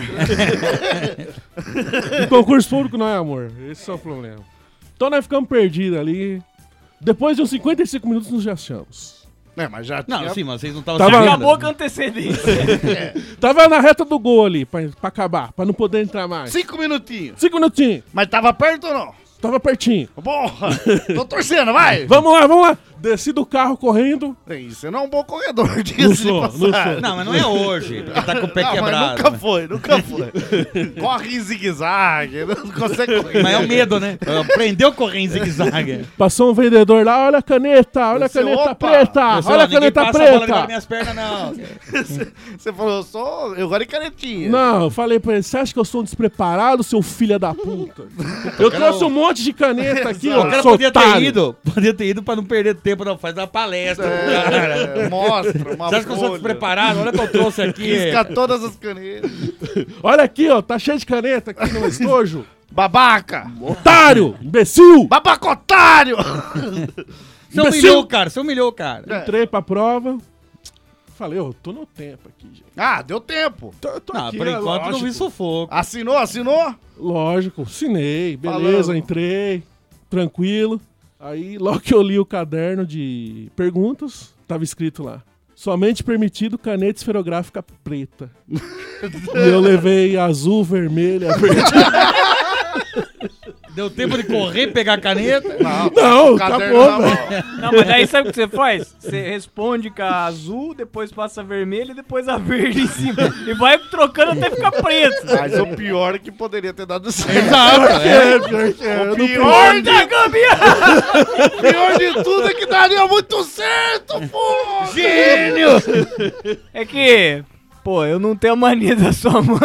Speaker 8: O concurso público não é amor. Esse é o problema. Então nós ficamos perdidos ali. Depois de uns cinquenta e cinco minutos nos já achamos.
Speaker 5: É, mas já
Speaker 6: Não,
Speaker 5: tinha...
Speaker 6: sim, mas vocês não estavam
Speaker 8: Tava-
Speaker 6: servindo.
Speaker 7: Acabou com antecedência.
Speaker 8: Tava na reta do gol ali, pra, pra acabar, pra não poder entrar mais.
Speaker 5: Cinco minutinhos.
Speaker 8: Cinco minutinhos.
Speaker 5: Mas tava perto ou não?
Speaker 8: Tava pertinho.
Speaker 5: Porra! Tô torcendo, vai!
Speaker 8: Vamos lá, vamos lá. Desci do carro correndo.
Speaker 5: Isso não é um bom corredor
Speaker 8: Não
Speaker 5: disso
Speaker 8: sou,
Speaker 5: de
Speaker 8: não
Speaker 5: passagem.
Speaker 8: sou.
Speaker 6: Não, mas não é hoje, porque tá com o pé
Speaker 5: Não, mas
Speaker 6: quebrado.
Speaker 5: nunca
Speaker 6: né?
Speaker 5: foi, nunca foi. Corre em zigue-zague, não consegue correr.
Speaker 6: Mas é o medo, né? Aprendeu a correr em zigue-zague.
Speaker 8: Passou um vendedor lá, olha a caneta, olha a
Speaker 5: Você,
Speaker 8: caneta
Speaker 5: opa!
Speaker 8: preta,
Speaker 6: Você,
Speaker 8: olha a
Speaker 6: ó, ninguém
Speaker 8: caneta
Speaker 6: passa a bola debaixo das
Speaker 8: preta.
Speaker 6: minhas pernas, não.
Speaker 5: Você falou, eu sou... Eu gosto de canetinha.
Speaker 8: Não, eu falei pra ele, você acha que eu sou um despreparado, seu filho da puta? Eu trouxe um monte de caneta aqui,
Speaker 6: O
Speaker 8: ó,
Speaker 6: cara
Speaker 8: sou
Speaker 6: podia ter
Speaker 8: otário.
Speaker 6: ido, podia ter ido pra não perder tempo, não. Faz uma palestra. cara.
Speaker 5: É, mostra uma
Speaker 6: Você acha que eu sou
Speaker 5: folha.
Speaker 6: despreparado? Olha o que eu trouxe aqui.
Speaker 5: Risca todas as canetas.
Speaker 8: Olha aqui, ó, tá cheio de caneta aqui no estojo.
Speaker 5: Babaca!
Speaker 8: Otário, imbecil.
Speaker 5: Babacotário!
Speaker 6: Você
Speaker 8: Imbecil.
Speaker 6: humilhou o cara, você humilhou o cara.
Speaker 8: Entrei pra prova. Falei, eu tô no tempo aqui, gente.
Speaker 5: Ah, deu tempo.
Speaker 8: Tô, tô
Speaker 6: Não,
Speaker 8: aqui,
Speaker 6: por
Speaker 8: é
Speaker 6: enquanto não
Speaker 8: lógico.
Speaker 6: vi sufoco.
Speaker 5: Assinou, assinou?
Speaker 8: Lógico, assinei, beleza,
Speaker 5: Falando.
Speaker 8: entrei, tranquilo. Aí, logo que eu li o caderno de perguntas, tava escrito lá: somente permitido caneta esferográfica preta. E eu levei azul, vermelha, verde.
Speaker 6: Deu tempo de correr, pegar a caneta?
Speaker 8: Não,
Speaker 5: o caderno
Speaker 8: acabou,
Speaker 5: na
Speaker 8: velho.
Speaker 5: mão.
Speaker 7: Não, mas daí sabe o que você faz? Você responde com a azul, depois passa a vermelha e depois a verde em cima. E vai trocando até ficar preto.
Speaker 5: Mas o pior é que poderia ter dado certo.
Speaker 6: Exato, é.
Speaker 8: É, pior que é, eu não
Speaker 5: Pior,
Speaker 7: Da
Speaker 5: de,
Speaker 7: gambiarra!
Speaker 5: pior de tudo é que daria muito certo, pô!
Speaker 6: Gênio!
Speaker 7: É que, pô, eu não tenho a mania da sua mãe.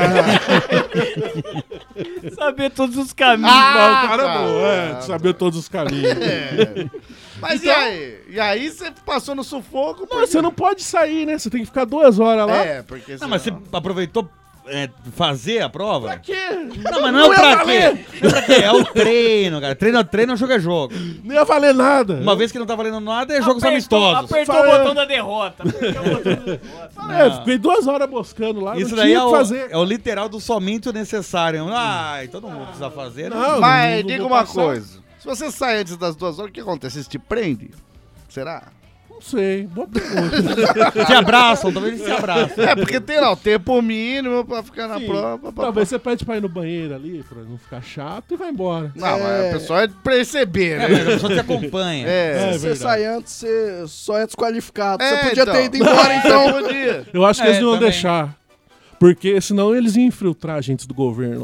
Speaker 7: Saber todos os caminhos.
Speaker 5: Ah,
Speaker 8: O cara é
Speaker 5: cara.
Speaker 8: bom, é, de saber todos os caminhos.
Speaker 5: É. Mas e aí? E aí você passou no sufoco?
Speaker 8: Não,
Speaker 5: porque-
Speaker 8: você não pode sair, né? Você tem que ficar duas horas lá.
Speaker 5: É, porque
Speaker 6: Não, mas você aproveitou é, fazer a prova?
Speaker 8: Pra quê?
Speaker 6: Não, mas não é o
Speaker 8: ia
Speaker 6: pra
Speaker 8: valer.
Speaker 6: quê? Não é pra quê? É o treino, cara. Treino é treino, jogo é jogo.
Speaker 8: Não ia valer nada.
Speaker 6: Uma vez que não tá valendo nada, é jogos
Speaker 7: Apertou-
Speaker 6: amistosos.
Speaker 7: Apertou
Speaker 8: Fala-
Speaker 7: o botão da derrota. Apertou o botão da derrota.
Speaker 8: É,
Speaker 6: Não.
Speaker 8: fiquei duas horas moscando lá,
Speaker 6: Isso
Speaker 8: não
Speaker 6: daí
Speaker 8: tinha
Speaker 6: é
Speaker 8: o
Speaker 6: o,
Speaker 8: que fazer.
Speaker 6: é o literal do somente o necessário. Ai, todo mundo precisa fazer. né?
Speaker 8: Não,
Speaker 5: Mas
Speaker 8: não
Speaker 5: diga
Speaker 8: vou
Speaker 5: uma
Speaker 8: passar.
Speaker 5: coisa. Se você sai antes das duas horas, o que acontece? Eles te prendem? Será?
Speaker 8: Não sei, boa pergunta.
Speaker 6: Se abraçam, talvez eles se abraçam.
Speaker 5: É, porque tem lá o tempo mínimo pra ficar na
Speaker 8: Sim.
Speaker 5: prova. pra-
Speaker 8: Talvez você pede pra ir no banheiro ali, pra não ficar chato, e vai embora.
Speaker 5: Não, mas a pessoa é de perceber,
Speaker 6: É,
Speaker 5: né?
Speaker 6: mas a pessoa te acompanha.
Speaker 5: É.
Speaker 8: É
Speaker 12: Se você
Speaker 8: verdade.
Speaker 12: sai antes, você só é desqualificado.
Speaker 5: É,
Speaker 12: você podia
Speaker 5: então.
Speaker 12: ter ido embora, então.
Speaker 5: Podia.
Speaker 8: Eu acho que
Speaker 6: É,
Speaker 8: eles não iam
Speaker 6: também.
Speaker 8: deixar. Porque senão eles iam infiltrar agentes do governo lá.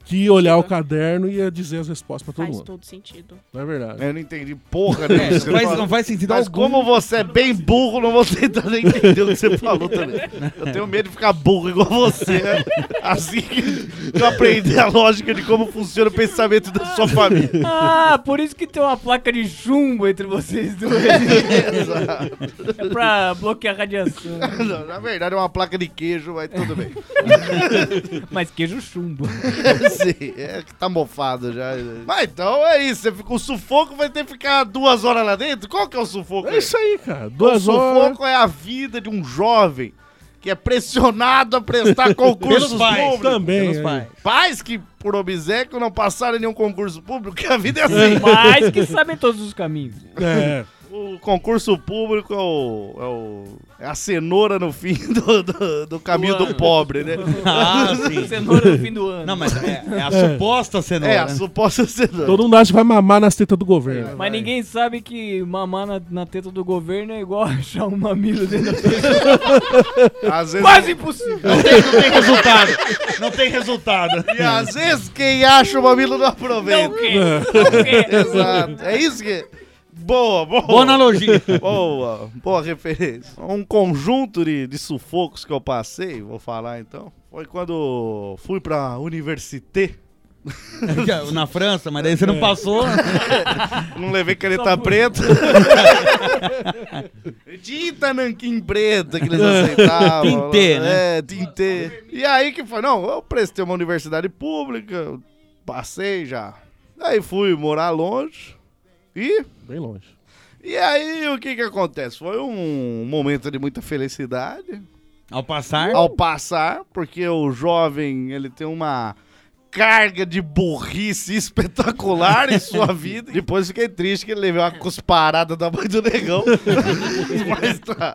Speaker 8: que ia olhar o caderno e ia dizer as respostas pra todo
Speaker 9: Faz
Speaker 8: mundo.
Speaker 9: todo sentido.
Speaker 8: Não é verdade?
Speaker 5: Eu não entendi porra, né?
Speaker 6: É, não, faz, não faz sentido
Speaker 5: Mas
Speaker 6: algum.
Speaker 5: como você é bem burro, não vou tentar nem entender o que você falou também. Eu tenho medo de ficar burro igual você, né? Assim que eu aprendi a lógica de como funciona o pensamento da sua família.
Speaker 7: Ah, por isso que tem uma placa de chumbo entre vocês dois.
Speaker 5: Exato.
Speaker 7: É pra bloquear a radiação.
Speaker 5: Não, na verdade é uma placa de queijo, mas tudo bem.
Speaker 7: Mas queijo chumbo.
Speaker 5: Sim, é que tá mofado já. Mas então é isso, você fica, o sufoco vai ter que ficar duas horas lá dentro? Qual que é o sufoco?
Speaker 8: É isso aí, cara.
Speaker 5: O
Speaker 8: Duas horas.
Speaker 5: sufoco é a vida de um jovem que é pressionado a prestar concursos
Speaker 6: Pelos pais.
Speaker 5: públicos.
Speaker 8: Também.
Speaker 6: Pelos
Speaker 8: é.
Speaker 6: pais.
Speaker 5: Pais que, por obséquio, não passaram em nenhum concurso público, que a vida é assim.
Speaker 7: Mas que sabem todos os caminhos.
Speaker 8: É.
Speaker 5: O concurso público é, o, é, o, é a cenoura no fim do, do, do caminho
Speaker 7: Do
Speaker 5: do,
Speaker 7: ano.
Speaker 5: pobre, né?
Speaker 6: Ah, sim.
Speaker 7: Cenoura no fim do ano.
Speaker 6: Não, mas é, é a suposta cenoura.
Speaker 5: É, a
Speaker 6: né?
Speaker 5: suposta cenoura.
Speaker 8: Todo mundo acha que vai mamar nas tetas do governo.
Speaker 7: Mas ninguém sabe que mamar na, na teta do governo é igual achar um mamilo dentro da teta.
Speaker 5: Às vezes,
Speaker 7: Quase impossível.
Speaker 6: Não tem, não tem resultado. Não tem resultado.
Speaker 5: e às vezes quem acha o mamilo não aproveita.
Speaker 7: Não quer. Não quer.
Speaker 5: Exato. É isso que... Boa, boa.
Speaker 6: Boa analogia.
Speaker 5: Boa, boa referência. Um conjunto de, de sufocos que eu passei, vou falar então, foi quando fui pra université.
Speaker 6: Na França, mas daí você não passou.
Speaker 5: Não levei caneta preta. Tinta nanquim preta que eles aceitavam.
Speaker 6: Tintê, né?
Speaker 5: É, tintê. E aí que foi, não, eu prestei uma universidade pública, passei já. Aí fui morar longe e...
Speaker 8: Bem longe.
Speaker 5: E aí o que que acontece? Foi um momento de muita felicidade.
Speaker 6: Ao passar.
Speaker 5: Ao passar, porque o jovem, ele tem uma carga de burrice espetacular em sua vida. Depois fiquei triste que ele levou uma cusparada da mãe do negão. Mas tá.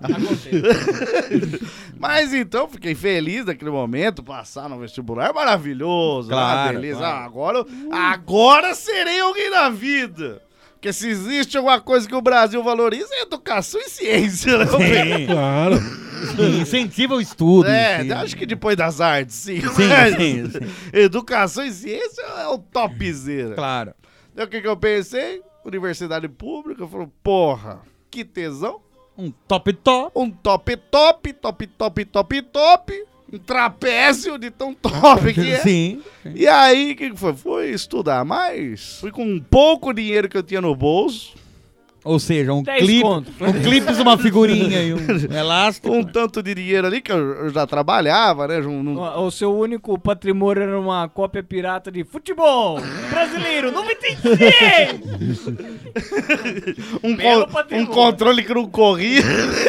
Speaker 5: Mas então, fiquei feliz naquele momento, passar no vestibular, maravilhoso.
Speaker 6: Claro,
Speaker 5: ah, beleza.
Speaker 6: claro.
Speaker 5: Ah, agora, agora serei alguém na vida. Porque se existe alguma coisa que o Brasil valoriza é educação e ciência, né?
Speaker 6: Sim.
Speaker 8: Claro.
Speaker 6: Sim, incentiva o estudo.
Speaker 5: É,
Speaker 6: sim.
Speaker 5: acho que depois das artes, sim.
Speaker 6: Sim,
Speaker 5: Mas
Speaker 6: sim, sim.
Speaker 5: Educação e ciência é o topzera.
Speaker 6: Claro.
Speaker 5: Então o que, que eu pensei? Universidade pública, falou, porra, que tesão.
Speaker 6: Um top top.
Speaker 5: Um top top, top top top top. Um trapézio de tão top que é.
Speaker 6: Sim.
Speaker 5: E aí, o que, que foi? Fui estudar mais. Fui com um pouco dinheiro que eu tinha no bolso.
Speaker 6: Ou seja, um
Speaker 7: dez
Speaker 6: clipe,
Speaker 7: conto.
Speaker 6: um clipe, uma figurinha e um elástico.
Speaker 5: Um tanto de dinheiro ali que eu, eu já trabalhava, né? Num, num-
Speaker 7: O, o seu único patrimônio era uma cópia pirata de futebol brasileiro noventa e seis.
Speaker 5: um,
Speaker 7: Belo
Speaker 5: con-
Speaker 7: patrimônio.
Speaker 5: um controle que não corria.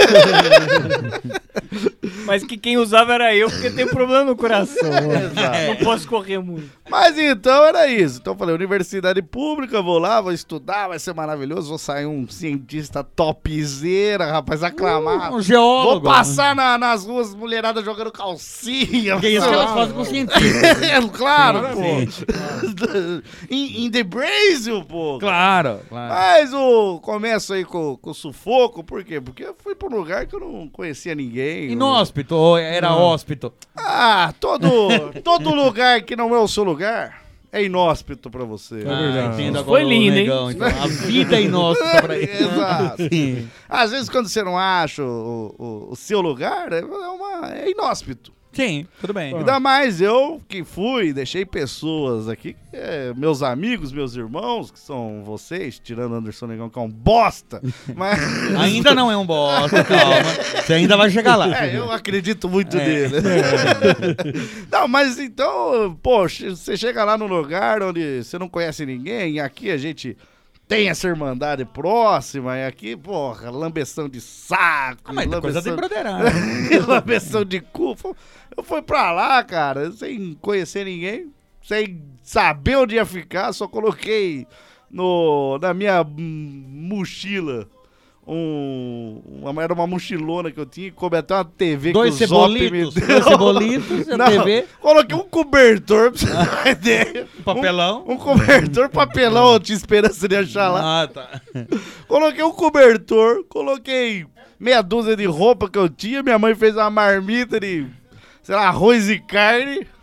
Speaker 7: Mas que quem usava era eu, porque tem problema no coração.
Speaker 5: Exato.
Speaker 7: Não posso correr muito.
Speaker 5: Mas então era isso. Então eu falei, universidade pública, vou lá, vou estudar, vai ser maravilhoso, vou sair um cientista topzera, rapaz, aclamado.
Speaker 6: Um geólogo.
Speaker 5: Vou passar na- nas ruas, mulherada jogando calcinha.
Speaker 6: Que é isso que elas fazem com cientistas.
Speaker 5: É, claro,
Speaker 6: Sim,
Speaker 5: pô. in, in the Brasil, pô.
Speaker 6: Claro, claro.
Speaker 5: Mas o começo aí com, com o sufoco, por quê? Porque eu fui pra um lugar que eu não conhecia ninguém.
Speaker 6: Inóspito, ou era hóspito.
Speaker 5: Ah, todo, todo lugar que não é o seu lugar é inóspito pra você.
Speaker 8: É verdade.
Speaker 6: Ah, entendo
Speaker 7: Isso foi
Speaker 6: agora o
Speaker 7: lindo, hein?
Speaker 6: negão, então. A vida é inóspita pra ele.
Speaker 5: Exato.
Speaker 6: Sim.
Speaker 5: Às vezes quando você não acha o, o, o seu lugar, é, uma, é inóspito.
Speaker 6: Sim, tudo bem.
Speaker 5: Ainda mais eu que fui, deixei pessoas aqui, é, meus amigos, meus irmãos, que são vocês, tirando o Anderson Negão, que é um bosta. Mas...
Speaker 6: Ainda não é um bosta, calma. Você ainda vai chegar lá.
Speaker 5: É, eu acredito muito
Speaker 6: É.
Speaker 5: nele. Não, mas então, poxa, você chega lá num lugar onde você não conhece ninguém, e aqui a gente tem essa irmandade próxima, e aqui, porra, lambeção de saco.
Speaker 6: Ah, mas coisa de
Speaker 5: lambeção-
Speaker 6: broderagem.
Speaker 5: lambeção de cu. Eu fui pra lá, cara, sem conhecer ninguém, sem saber onde ia ficar, só coloquei no, na minha hum, mochila. Um, uma, era uma mochilona que eu tinha, coube até uma T V
Speaker 6: Dois
Speaker 5: que o Zop me
Speaker 6: cebolitos,
Speaker 5: deu.
Speaker 6: dois cebolitos, a
Speaker 5: Não,
Speaker 6: T V.
Speaker 5: Coloquei um cobertor pra você ter uma ideia.
Speaker 6: Papelão.
Speaker 5: Um, um cobertor, papelão, eu tinha esperança de achar lá.
Speaker 6: Ah, tá.
Speaker 5: Coloquei um cobertor, coloquei meia dúzia de roupa que eu tinha, minha mãe fez uma marmita de, sei lá, arroz e carne.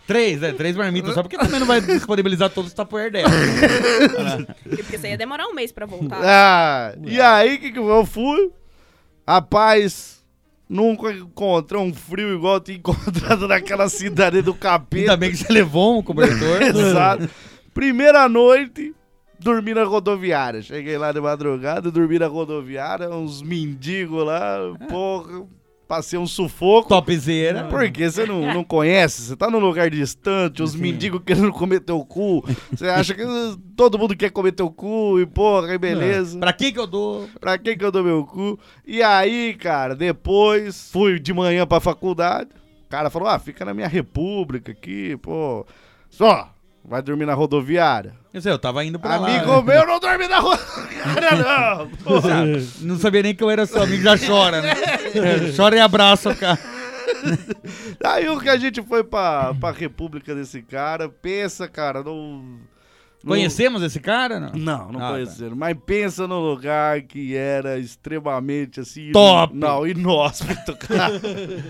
Speaker 6: Três, é, três marmitas, só porque também não vai disponibilizar todos os Tupperware dela.
Speaker 9: E porque você ia demorar um mês pra voltar.
Speaker 5: Ah, e aí, que que eu fui? Rapaz, nunca encontrei um frio igual eu tinha encontrado naquela cidade do capeta.
Speaker 6: Ainda bem que você levou um cobertor.
Speaker 5: Exato. Primeira noite, dormi na rodoviária. Cheguei lá de madrugada, dormi na rodoviária, uns mendigos lá, porra... Passei um sufoco.
Speaker 6: Topzera.
Speaker 5: Porque você não, não conhece, você tá num lugar distante, os mendigos querendo comer teu cu. Você acha que todo mundo quer comer teu cu e porra, aí beleza.
Speaker 6: Pra quem que eu dou?
Speaker 5: Pra quem que eu dou meu cu? E aí, cara, depois fui de manhã pra faculdade. O cara falou, ah, fica na minha república aqui, pô. Só, vai dormir na rodoviária.
Speaker 6: Eu sei, eu tava indo pra
Speaker 5: amigo
Speaker 6: lá.
Speaker 5: Amigo meu não dorme na rodoviária, não. Pô.
Speaker 6: Não sabia nem que eu era seu amigo, já chora, né? Chora e abraça o cara.
Speaker 5: Aí o que a gente foi pra, pra república desse cara, pensa, cara, não... não...
Speaker 6: Conhecemos esse cara, não?
Speaker 5: Não, não
Speaker 6: ah,
Speaker 5: conheceram. Tá. Mas pensa num lugar que era extremamente, assim...
Speaker 6: Top!
Speaker 5: Não, inóspito, cara.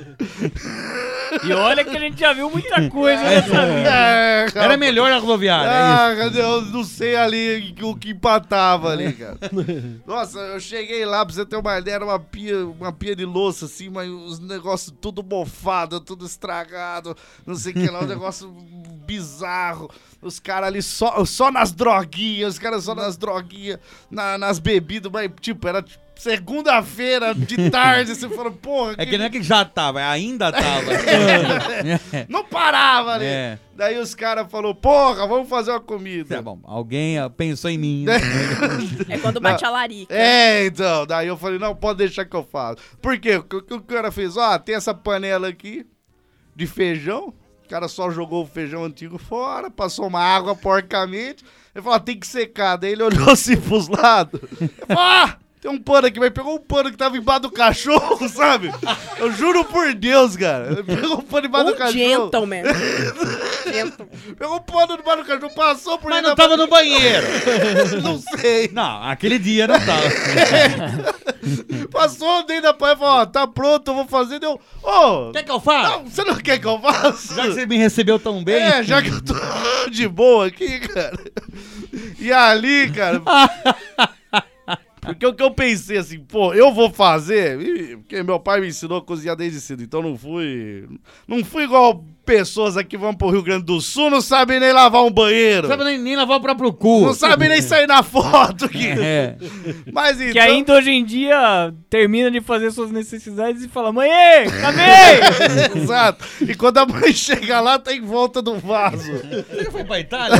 Speaker 7: E olha que a gente já viu muita coisa nessa vida.
Speaker 5: É,
Speaker 6: era melhor a rodoviária.
Speaker 5: Ah, é eu não sei ali o que empatava ali, cara. Nossa, eu cheguei lá, pra você ter uma ideia, era uma pia, uma pia de louça, assim, mas os negócios tudo mofado, tudo estragado, não sei o que lá, um negócio bizarro. Os caras ali só, só nas droguinhas, os caras só nas droguinhas, na, nas bebidas, mas tipo, era segunda-feira de tarde, você falou, porra...
Speaker 6: É que não é que já tava, ainda tava.
Speaker 5: Não parava ali.
Speaker 6: É.
Speaker 5: Daí os caras falaram, porra, vamos fazer uma comida.
Speaker 6: É bom, alguém pensou em mim. Né?
Speaker 9: É quando bate não. a larica.
Speaker 5: É, então. Daí eu falei, não, pode deixar que eu faço. Por quê? O que o, o cara fez? Ó, tem essa panela aqui de feijão. O cara só jogou o feijão antigo fora, passou uma água porcamente. Ele falou, ah, tem que secar. Daí ele olhou assim pros lados. Ele falou, ah! Tem um pano aqui, mas pegou um pano que tava embaixo do cachorro, sabe? Eu juro por Deus, cara. Pegou um pano embaixo
Speaker 9: um
Speaker 5: do cachorro.
Speaker 9: Gentleman. Gentleman.
Speaker 5: Pegou um pano embaixo do cachorro, passou por...
Speaker 6: Mas não tava no banheiro.
Speaker 5: Não sei.
Speaker 6: Não, aquele dia não tava.
Speaker 5: É. Passou dentro da panela e falou, ó, tá pronto, eu vou fazer. Deu, ô...
Speaker 6: Oh, quer que eu faça?
Speaker 5: Não, você não quer que eu faça?
Speaker 6: Já que você me recebeu tão bem.
Speaker 5: É, já que eu tô de boa aqui, cara. E ali, cara... Porque o que eu pensei assim, pô, eu vou fazer, porque meu pai me ensinou a cozinhar desde cedo, então não fui, não fui igual pessoas aqui que vão pro Rio Grande do Sul, não sabem nem lavar um banheiro.
Speaker 6: Não sabem nem, nem lavar o próprio cu.
Speaker 5: Não sabem nem sair na foto aqui.
Speaker 6: É.
Speaker 5: Mas então...
Speaker 7: Que ainda hoje em dia termina de fazer suas necessidades e fala, mãe, acabei!
Speaker 5: Exato. E quando a mãe chega lá, tá em volta do vaso.
Speaker 6: Você já foi pra Itália?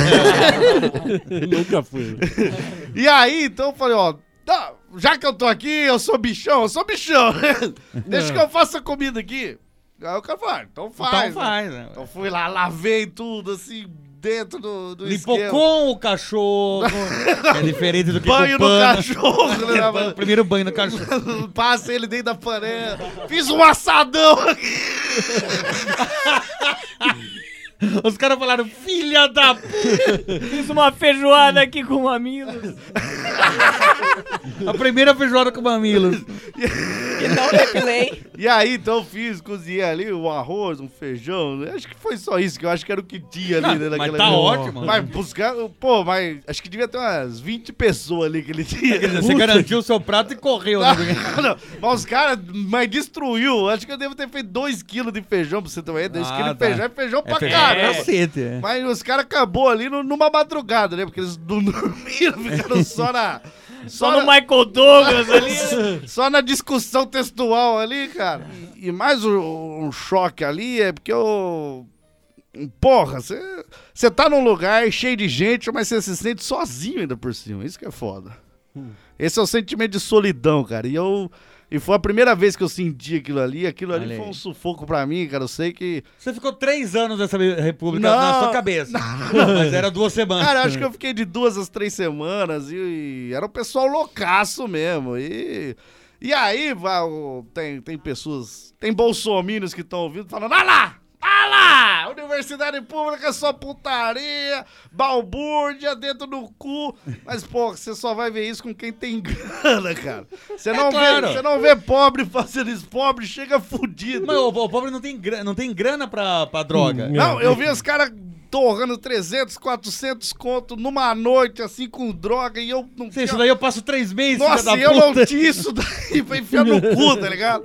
Speaker 8: Nunca fui.
Speaker 5: E aí, então eu falei, ó, tá, já que eu tô aqui, eu sou bichão, eu sou bichão, né? Deixa que eu faça a comida aqui. Aí o cara falou, ah, então faz.
Speaker 6: Então faz, né?
Speaker 5: Então fui lá, lavei tudo, assim, dentro do, do
Speaker 6: Limpou
Speaker 5: esquema.
Speaker 6: com o cachorro. É diferente do que
Speaker 5: banho
Speaker 6: com o pano.
Speaker 5: no cachorro. Né?
Speaker 6: Primeiro banho no cachorro.
Speaker 5: Passa ele dentro da panela. Fiz um assadão aqui.
Speaker 6: Os caras falaram, filha da puta!
Speaker 7: Fiz uma feijoada aqui com mamilos.
Speaker 6: A primeira feijoada com mamilos.
Speaker 9: E não replay.
Speaker 5: E aí, então eu fiz, cozinhei ali um arroz, um feijão. Né? Acho que foi só isso, que eu acho que era o que tinha ali. Né,
Speaker 6: mas tá ótimo.
Speaker 5: Mas buscar, pô, mas acho que devia ter umas vinte pessoas ali que ele tinha.
Speaker 6: Você garantiu o seu prato e correu.
Speaker 5: Não,
Speaker 6: né?
Speaker 5: não, mas os caras, mas destruiu. Acho que eu devo ter feito dois quilos de feijão pra você ter uma ideia. dois quilos de feijão é feijão pra
Speaker 6: feijão
Speaker 5: caramba.
Speaker 6: Cacete, é.
Speaker 5: Mas os caras acabou ali no, numa madrugada, né? Porque eles não dormiram, ficaram só na...
Speaker 7: Só, só no na, Michael Douglas ali.
Speaker 5: Só na discussão textual ali, cara. E mais um, um choque ali é porque eu... Porra, você tá num lugar cheio de gente, mas você se sente sozinho ainda por cima. Isso que é foda. Hum. Esse é o sentimento de solidão, cara. E eu... E foi a primeira vez que eu senti aquilo ali. Aquilo ali foi um sufoco pra mim, cara. Eu sei que...
Speaker 6: Você ficou três anos nessa república não, na sua cabeça. Não, mas era duas semanas.
Speaker 5: Cara, eu acho que eu fiquei de duas às três semanas. E, e era um pessoal loucaço mesmo. E, e aí, vai, tem, tem pessoas... Tem bolsominions que estão ouvindo falando... Ah lá! Ah lá! Universidade pública é só putaria, balbúrdia, dedo no cu. Mas, pô, você só vai ver isso com quem tem grana, cara. Você não,
Speaker 6: É claro.
Speaker 5: vê, você não vê pobre fazendo isso. Pobre chega fudido.
Speaker 6: Mas o, o pobre não tem grana, não tem grana pra, pra droga.
Speaker 5: Não, eu vi os caras torrando trezentos, quatrocentos conto numa noite, assim, com droga, e eu não
Speaker 6: Isso daí eu passo três meses,
Speaker 5: Nossa,
Speaker 6: filha da
Speaker 5: eu não
Speaker 6: puta.
Speaker 5: tinha isso daí pra enfiar no cu, tá ligado?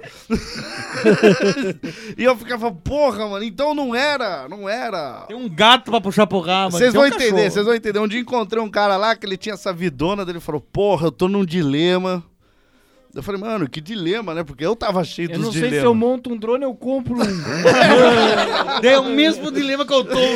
Speaker 5: E eu ficava, porra, mano, então não era, não era.
Speaker 6: Tem um gato pra puxar pro rabo.
Speaker 5: Vocês
Speaker 6: tem
Speaker 5: vão
Speaker 6: um
Speaker 5: entender,
Speaker 6: cachorro.
Speaker 5: vocês vão entender. Um dia encontrei um cara lá que ele tinha essa vidona dele, falou, porra, eu tô num dilema. Eu falei, mano, que dilema, né? Porque eu tava cheio
Speaker 7: Eu
Speaker 5: dos
Speaker 7: não
Speaker 5: dilemas.
Speaker 7: sei se eu monto um drone, eu compro um.
Speaker 6: É o mesmo dilema que eu tô.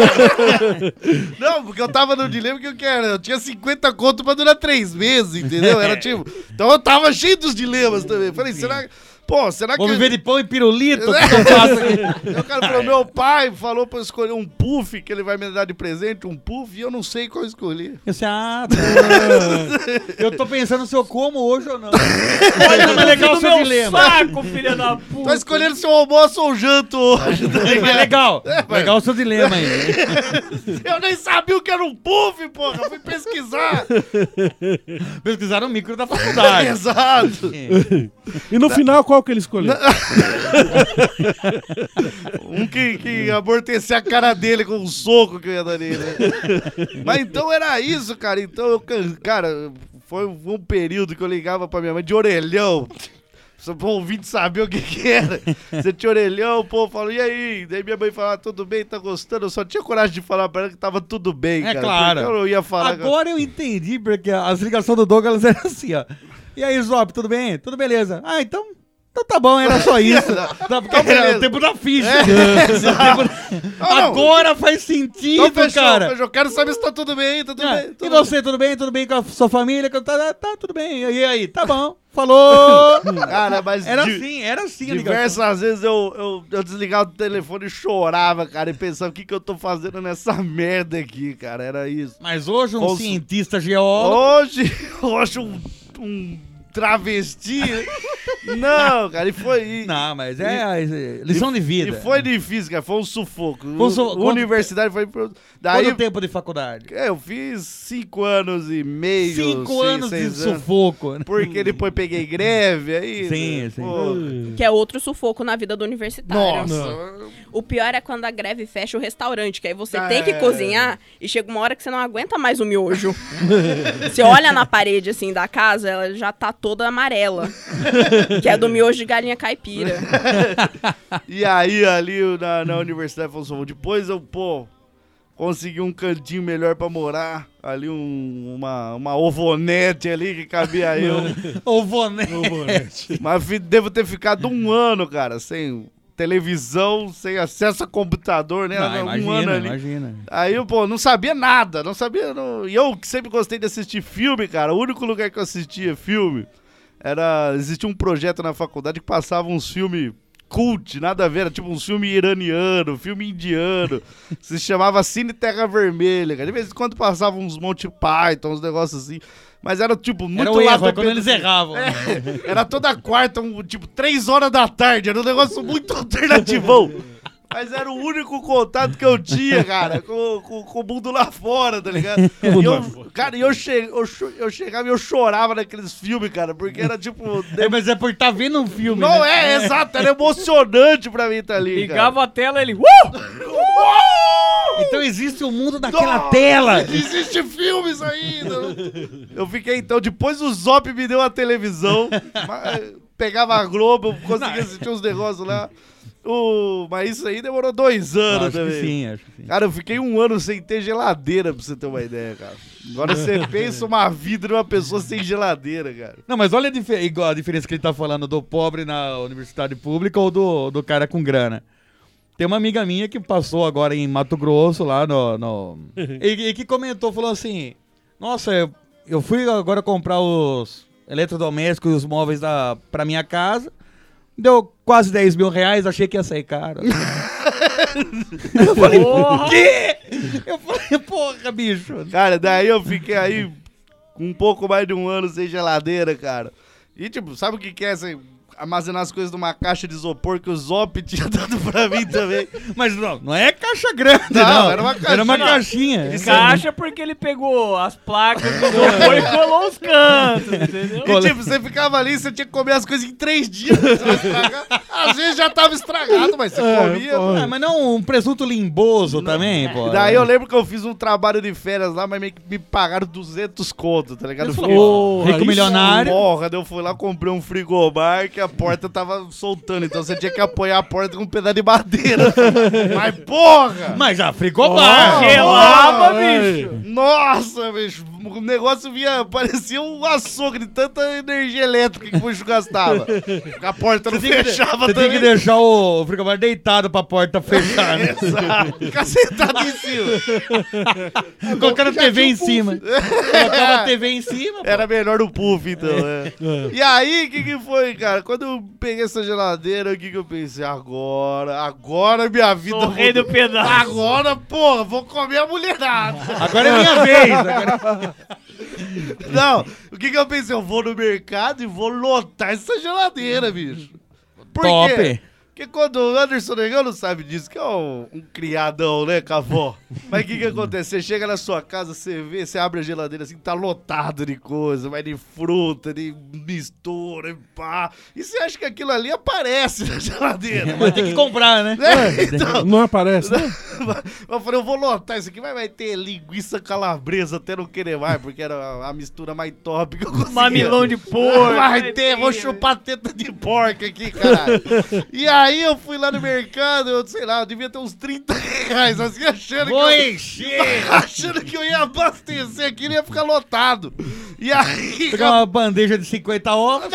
Speaker 5: Não, porque eu tava no dilema que eu quero. Eu tinha cinquenta conto pra durar três meses, entendeu? Era tipo. Então eu tava cheio dos dilemas também. Falei, será que. Pô, será que.
Speaker 6: Vou
Speaker 5: eu-
Speaker 6: viver de pão e pirulito? O que eu faço aqui?
Speaker 5: Aí o cara falou, meu pai falou pra eu escolher um puff que ele vai me dar de presente, um puff, e eu não sei qual escolher.
Speaker 6: Eu disse, ah, tá. Eu tô pensando se eu como hoje ou não. Olha, mas legal o
Speaker 7: do
Speaker 6: seu
Speaker 7: meu
Speaker 6: dilema.
Speaker 7: saco, filha da puta.
Speaker 5: Tô escolhendo se eu almoço ou janto hoje. tá
Speaker 6: Mas
Speaker 5: ligado?
Speaker 6: legal.
Speaker 5: É, mas-
Speaker 6: Legal o seu dilema aí.
Speaker 5: Eu nem sabia o que era um puff, porra. Eu fui pesquisar.
Speaker 6: Pesquisaram o micro da faculdade.
Speaker 5: Exato.
Speaker 8: E no final, qual que ele escolheu?
Speaker 5: Um que, que amortecia a cara dele com um soco que eu ia dar nele. né? Mas então era isso, cara. Então eu, can- cara, foi um um período que eu ligava pra minha mãe de orelhão. Só pra ouvinte saber o que que era. Você tinha orelhão, o povo falou, e aí? Daí minha mãe falava, tudo bem, tá gostando? Eu só tinha coragem de falar pra ela que tava tudo bem,
Speaker 6: É
Speaker 5: cara.
Speaker 6: claro.
Speaker 5: porque eu não ia falar...
Speaker 6: Agora eu entendi, porque as ligações do Douglas eram assim, ó. E aí, Zop, tudo bem? Tudo beleza. Ah, então... Então tá bom, era só isso. Tá, porque
Speaker 5: Então
Speaker 6: era
Speaker 5: beleza.
Speaker 6: o tempo da ficha.
Speaker 5: É,
Speaker 6: O
Speaker 5: exato.
Speaker 6: tempo-
Speaker 5: Não, não.
Speaker 6: Agora faz sentido,
Speaker 5: Então fechou,
Speaker 6: cara.
Speaker 5: fechou. Quero saber se tá tudo bem, tá tudo
Speaker 6: Ah,
Speaker 5: bem.
Speaker 6: e
Speaker 5: tudo
Speaker 6: você, tudo bem? Tudo bem com a sua família? Tá, tá, tá tudo bem. E aí? Tá bom. Falou.
Speaker 5: Cara, mas
Speaker 6: Era
Speaker 5: di-
Speaker 6: assim, era assim a ligação.
Speaker 5: Diversas vezes eu, eu, eu desligava o telefone e chorava, cara, e pensava, o que que eu tô fazendo nessa merda aqui, cara, era isso.
Speaker 6: Mas hoje um
Speaker 5: Ouço-
Speaker 6: cientista geólogo...
Speaker 5: Hoje, hoje um, um travesti, não, cara, e foi... E,
Speaker 6: Não, mas é, é lição de vida.
Speaker 5: E foi difícil, cara, foi um sufoco.
Speaker 6: um su-
Speaker 5: O-
Speaker 6: quanto-
Speaker 5: Universidade foi... pro- Daí,
Speaker 6: Quanto tempo de faculdade?
Speaker 5: é, eu fiz cinco anos e meio.
Speaker 6: Cinco
Speaker 5: seis-
Speaker 6: anos de
Speaker 5: seis anos.
Speaker 6: sufoco. né?
Speaker 5: Porque depois peguei greve, aí...
Speaker 6: Sim,
Speaker 5: né,
Speaker 6: sim.
Speaker 5: pô,
Speaker 9: Que é outro sufoco na vida do universitário.
Speaker 5: Nossa.
Speaker 9: O pior é quando a greve fecha o restaurante, que aí você
Speaker 5: É.
Speaker 9: tem que cozinhar e chega uma hora que você não aguenta mais o miojo. Você olha na parede, assim, da casa, ela já tá toda amarela. Que é do miojo de galinha caipira.
Speaker 5: E aí, ali na, na universidade, falou assim, depois eu, pô, consegui um cantinho melhor pra morar. Ali um, uma, uma ovonete ali que cabia eu.
Speaker 6: Ovonete.
Speaker 5: Mas fi- devo ter ficado um ano, cara, sem televisão, sem acesso a computador, né?
Speaker 6: Não,
Speaker 5: um ano
Speaker 6: imagina,
Speaker 5: ali.
Speaker 6: imagina.
Speaker 5: Aí eu, pô, não sabia nada, não sabia... Não... E eu que sempre gostei de assistir filme, cara, o único lugar que eu assistia filme era... Existia um projeto na faculdade que passava uns filmes cult, nada a ver, era tipo um filme iraniano, filme indiano, se chamava Cine Terra Vermelha, cara. De vez em quando passava uns Monty Python, uns negócios assim, mas era tipo muito
Speaker 6: Era o erro,
Speaker 5: lado
Speaker 6: é quando
Speaker 5: B-
Speaker 6: eles erravam.
Speaker 5: É, era toda quarta, um, tipo, três horas da tarde, era um negócio muito alternativão. Mas era o único contato que eu tinha, cara, com, com, com o mundo lá fora, tá ligado? E eu, cara, e eu, che, eu, cho- eu chegava e eu chorava naqueles filmes, cara, porque era tipo...
Speaker 6: É, mas é por estar vendo um filme,
Speaker 5: Não
Speaker 6: né?
Speaker 5: é, exato, era emocionante pra mim estar ali,
Speaker 7: Ligava a tela, ele... Uh!
Speaker 6: Então existe o mundo daquela
Speaker 5: Nossa,
Speaker 6: tela.
Speaker 5: Existe filmes ainda. Eu fiquei, então, depois o Zop me deu a televisão, mas pegava a Globo, eu conseguia assistir uns negócios lá. O... Mas isso aí demorou dois anos
Speaker 6: Acho que
Speaker 5: também.
Speaker 6: sim, acho que sim.
Speaker 5: Cara, eu fiquei um ano sem ter geladeira, pra você ter uma ideia, cara. Agora você pensa uma vida de uma pessoa sem geladeira, cara.
Speaker 6: Não, mas olha a, dif- igual a diferença que ele tá falando do pobre na universidade pública ou do, do cara com grana. Tem uma amiga minha que passou agora em Mato Grosso, lá no... no- e, e que comentou, falou assim, nossa, eu, eu fui agora comprar os eletrodomésticos e os móveis da, pra minha casa, deu quase dez mil reais, achei que ia sair caro. Eu falei,
Speaker 7: Porra!
Speaker 6: quê? Eu falei, porra, bicho.
Speaker 5: Cara, daí eu fiquei aí com um pouco mais de um ano sem geladeira, cara. E tipo, sabe o que que é? Assim, armazenar as coisas numa caixa de isopor que o Zop tinha dado pra mim também.
Speaker 6: Mas não, não é caixa grande,
Speaker 5: Não,
Speaker 6: não.
Speaker 5: era uma caixinha.
Speaker 6: Era uma caixinha.
Speaker 7: Ele caixa porque ele pegou as placas do isopor e colou os cantos, entendeu?
Speaker 5: E tipo, você ficava ali, você tinha que comer as coisas em três dias. Você vai estragar. Às vezes já tava estragado, mas você comia.
Speaker 6: Ah, mas não um presunto limboso também, pô.
Speaker 5: Daí eu lembro que eu fiz um trabalho de férias lá, mas me, me pagaram duzentos conto, tá ligado?
Speaker 6: Ô, rico milionário.
Speaker 5: Porra, daí eu fui lá, comprei um frigobar que a porta tava soltando, então você tinha que apoiar a porta com um pedaço de madeira. Mas porra!
Speaker 6: Mas já frigobar.
Speaker 5: Oh,
Speaker 7: gelava,
Speaker 5: oh,
Speaker 7: bicho.
Speaker 5: Nossa, bicho, o negócio via, parecia um açougue de tanta energia elétrica que o bicho gastava. A porta não
Speaker 6: Você tem que-
Speaker 5: fechava
Speaker 6: Você
Speaker 5: também.
Speaker 6: tem que deixar o frigobar deitado pra porta fechar, né?
Speaker 5: Exato. Ficar sentado em cima.
Speaker 6: Colocando a T V em cima. Colocava a T V em cima, pô.
Speaker 5: Era melhor no puff, então, é. E aí, o que que foi, cara? Quando eu peguei essa geladeira, o que que eu pensei? Agora, agora minha vida...
Speaker 7: Sou o rei do pedaço.
Speaker 5: Agora, porra, vou comer a mulherada.
Speaker 6: Agora é minha vez. Agora...
Speaker 5: Não, o que que eu pensei? Eu vou no mercado e vou lotar essa geladeira, bicho. Por
Speaker 6: Top.
Speaker 5: quê? Porque quando o Anderson Negão não sabe disso, que é um, um criadão, né, cavó? Mas o que que acontece? Você chega na sua casa, você vê, você abre a geladeira assim, tá lotado de coisa, vai de fruta, de mistura, e pá. E você acha que aquilo ali aparece na geladeira.
Speaker 6: Mas tem que comprar, né?
Speaker 5: É, então,
Speaker 8: Não aparece, né?
Speaker 5: eu falei, eu vou lotar isso aqui, mas vai ter linguiça calabresa até não querer mais, porque era a, a mistura mais top que eu conseguia.
Speaker 7: Mamilão de porco.
Speaker 5: Vai ter, vou chupar teta de porco aqui, caralho. E aí eu fui lá no mercado, eu sei lá, eu devia ter uns trinta reais, assim, achando
Speaker 6: Vou
Speaker 5: que eu,
Speaker 6: encher.
Speaker 5: achando que eu ia abastecer aquilo e ia ficar lotado. E aí...
Speaker 6: Pegar uma bandeja de cinquenta ovos.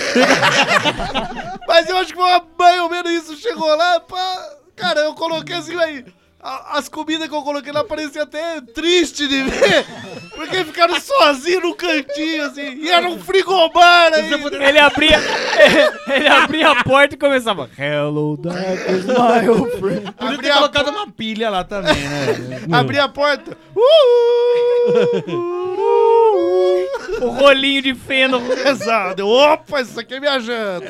Speaker 5: Mas eu acho que foi mais ou menos isso. Chegou lá, pá. Cara, eu coloquei assim, aí. a- As comidas que eu coloquei lá parecia até triste de ver. Porque ficaram sozinhos no cantinho, assim. E era um frigobar aí.
Speaker 7: Ele abria, ele abria a porta e começava Hello darkness, my old friend.
Speaker 6: Podia ter colocado uma pilha lá também, né?
Speaker 5: Abri a porta.
Speaker 7: O rolinho de feno.
Speaker 5: Exato. Eu, Opa, isso aqui é minha janta.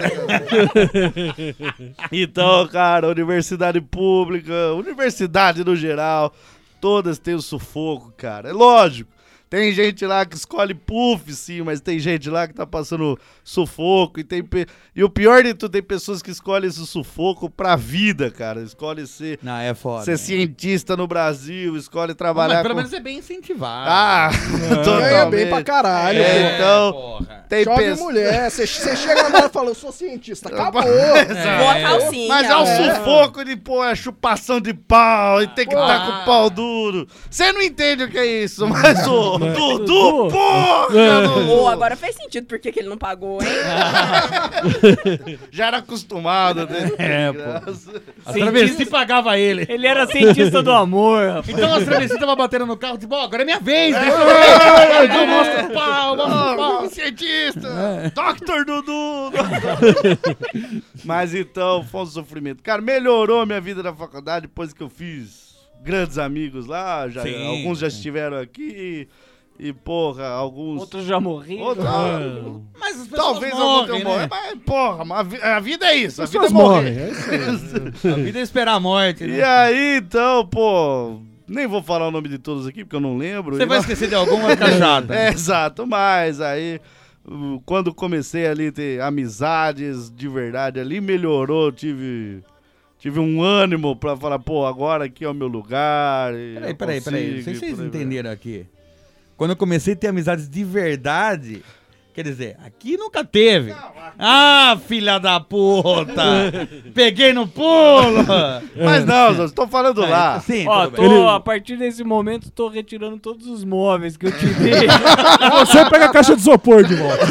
Speaker 5: Então, cara, universidade pública, universidade no geral, todas têm o sufoco, cara. É lógico. Tem gente lá que escolhe puff, sim, mas tem gente lá que tá passando sufoco. E, tem pe... e o pior de tudo, tem pessoas que escolhem esse sufoco pra vida, cara. Escolhe ser,
Speaker 6: Não, é foda.
Speaker 5: ser cientista no Brasil, escolhe trabalhar
Speaker 6: Mas pelo
Speaker 5: com...
Speaker 6: menos é bem incentivado.
Speaker 5: Ah, totalmente.
Speaker 12: É bem pra caralho,
Speaker 5: É,
Speaker 12: pô.
Speaker 5: então,
Speaker 6: porra.
Speaker 5: tem
Speaker 12: Jovem
Speaker 5: pessoas...
Speaker 12: mulher, você chega lá e fala, eu sou cientista, acabou.
Speaker 5: Exato.
Speaker 9: Boa calcinha.
Speaker 5: Mas é o
Speaker 12: É.
Speaker 5: sufoco de, pô, é chupação de pau e tem que estar com o pau duro. Você não entende o que é isso, mas o Dudu, porra!
Speaker 9: Pô, agora faz sentido porque que ele não pagou, hein?
Speaker 5: Já era acostumado, né?
Speaker 6: É, pô. As travestis pagava ele.
Speaker 7: Ele era cientista do amor, rapaz.
Speaker 6: Então as travestis tava batendo no carro, tipo, ó, agora é minha vez, né? Então mostra o pau, mostra o pau.
Speaker 5: Oh, cientista! doutor Dudu! Mas então, foi um sofrimento. Cara, melhorou a minha vida na faculdade depois que eu fiz grandes amigos lá. Já,
Speaker 6: Sim.
Speaker 5: alguns já estiveram aqui. E, porra, alguns...
Speaker 7: Outros já morreram.
Speaker 5: Outros-
Speaker 6: Mas as pessoas
Speaker 5: Talvez algum
Speaker 6: morrem,
Speaker 5: tenha
Speaker 6: né?
Speaker 5: morrido, mas, porra, mas a vi- a vida é isso. A vida é
Speaker 8: Pessoas
Speaker 5: morrer.
Speaker 8: morrem, é isso aí.
Speaker 6: A vida é esperar a morte,
Speaker 5: E
Speaker 6: né?
Speaker 5: aí, então, pô... Nem vou falar o nome de todos aqui, porque eu não lembro.
Speaker 6: Você
Speaker 5: E
Speaker 6: vai
Speaker 5: não-
Speaker 6: esquecer de alguma cachada.
Speaker 5: É, exato, mas aí... uh, Quando comecei ali a ter amizades de verdade ali, melhorou, tive... Tive um ânimo pra falar, pô, agora aqui é o meu lugar. e
Speaker 6: Peraí,
Speaker 5: eu
Speaker 6: peraí, peraí. Não
Speaker 5: consigo,
Speaker 6: sei se vocês
Speaker 5: por aí vai.
Speaker 6: entenderam aqui. Quando eu comecei a ter amizades de verdade, quer dizer, aqui nunca teve. Ah, filha da puta! Peguei no pulo!
Speaker 5: Mas não, eu estou falando lá.
Speaker 6: Sim,
Speaker 7: Ó,
Speaker 6: tudo
Speaker 7: tô,
Speaker 6: bem.
Speaker 7: a partir desse momento, tô retirando todos os móveis que eu te dei.
Speaker 8: Você pega a caixa de isopor de volta.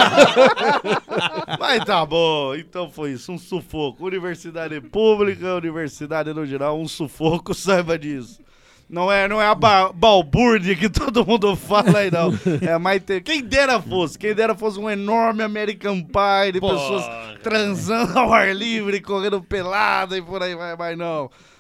Speaker 5: Mas tá bom, então foi isso, um sufoco. Universidade pública, universidade no geral, um sufoco, saiba disso. Não é, não é a ba balbúrdia que todo mundo fala aí, não. É mais ter... Quem dera fosse, quem dera fosse um enorme American Pie de
Speaker 6: Porra.
Speaker 5: pessoas transando ao ar livre, correndo pelada e por aí vai, mas não.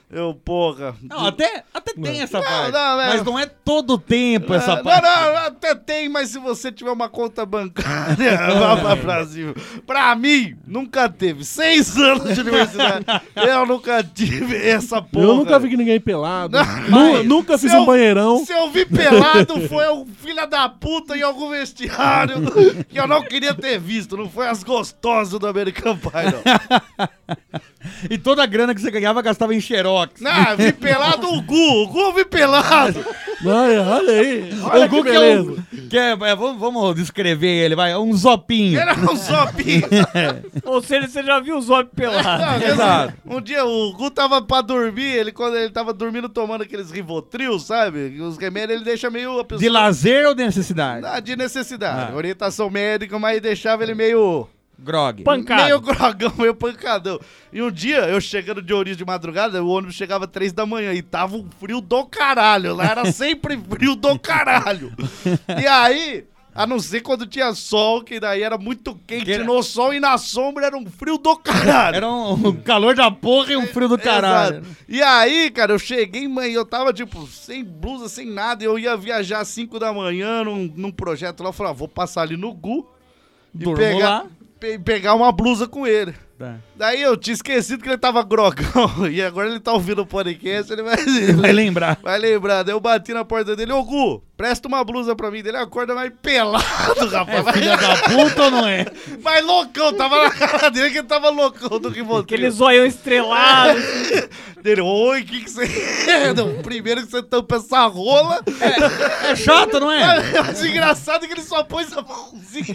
Speaker 5: Eu, porra.
Speaker 6: Não, até, até tem essa
Speaker 5: Não,
Speaker 6: parte.
Speaker 5: não, é.
Speaker 6: Mas não é todo o tempo essa
Speaker 5: Não,
Speaker 6: parte.
Speaker 5: não, não, até tem, mas se você tiver uma conta bancária, vá pra Brasil. Pra mim, nunca teve. Seis anos de universidade. Eu nunca tive essa porra.
Speaker 8: Eu nunca vi ninguém pelado.
Speaker 5: Não,
Speaker 8: Nu-
Speaker 5: mas
Speaker 8: nunca fiz
Speaker 5: se
Speaker 8: um
Speaker 5: eu-
Speaker 8: banheirão.
Speaker 5: Se eu vi pelado, foi um filho da puta em algum vestiário que eu não queria ter visto. Não foi as gostosas do American Pie, não.
Speaker 6: E toda a grana que você ganhava gastava em xerox.
Speaker 5: Não, vi pelado o Gu. O Gu vi pelado.
Speaker 8: Ai, olha aí. Olha
Speaker 6: o Gu
Speaker 8: que
Speaker 6: que é,
Speaker 8: beleza.
Speaker 6: um, que é, é, vamos, vamos descrever ele, vai. É um zopinho.
Speaker 5: Era um zopinho.
Speaker 7: Ou seja, você já viu o Zop pelado.
Speaker 5: Não,
Speaker 6: Exato.
Speaker 5: Um dia o Gu tava pra dormir, ele quando ele tava dormindo tomando aqueles Rivotril, sabe? Os remédios ele deixa meio a pessoa...
Speaker 6: De lazer ou de necessidade?
Speaker 5: Ah, de necessidade.
Speaker 6: Ah.
Speaker 5: Orientação médica, mas deixava ele meio...
Speaker 6: Grog.
Speaker 7: Pancado.
Speaker 5: Meio grogão, meio pancadão. E um dia, eu chegando de Ourinhos de madrugada, o ônibus chegava três da manhã e tava um frio do caralho. Lá era sempre frio do caralho. E aí... A não ser quando tinha sol, que daí era muito quente
Speaker 6: era-
Speaker 5: no sol e na sombra era um frio do caralho.
Speaker 6: Era um, um calor da porra e um frio do caralho.
Speaker 5: Exato. E aí, cara, eu cheguei, mãe, eu tava, tipo, sem blusa, sem nada. Eu ia viajar às cinco da manhã num, num projeto lá. Eu falei, ah, vou passar ali no Gu e
Speaker 6: Durmo
Speaker 5: pegar,
Speaker 6: lá.
Speaker 5: pe- pegar uma blusa com ele.
Speaker 6: Tá.
Speaker 5: Daí eu tinha esquecido que ele tava grogão. E agora ele tá ouvindo o podcast, ele vai...
Speaker 6: Vai lembrar.
Speaker 5: Vai lembrar. Daí eu bati na porta dele. Ô, Gu, presta uma blusa pra mim. Dele acorda mais pelado, rapaz.
Speaker 6: É filha da puta ou não é?
Speaker 5: Mas loucão, tava na cara dele que ele tava loucão do Rivotril.
Speaker 7: Aquele zoião estrelado.
Speaker 5: Dele, oi, o que que você... Não, primeiro que você tampa essa rola...
Speaker 6: É chato, não é?
Speaker 5: Mas o engraçado é que ele só pôs a mãozinha.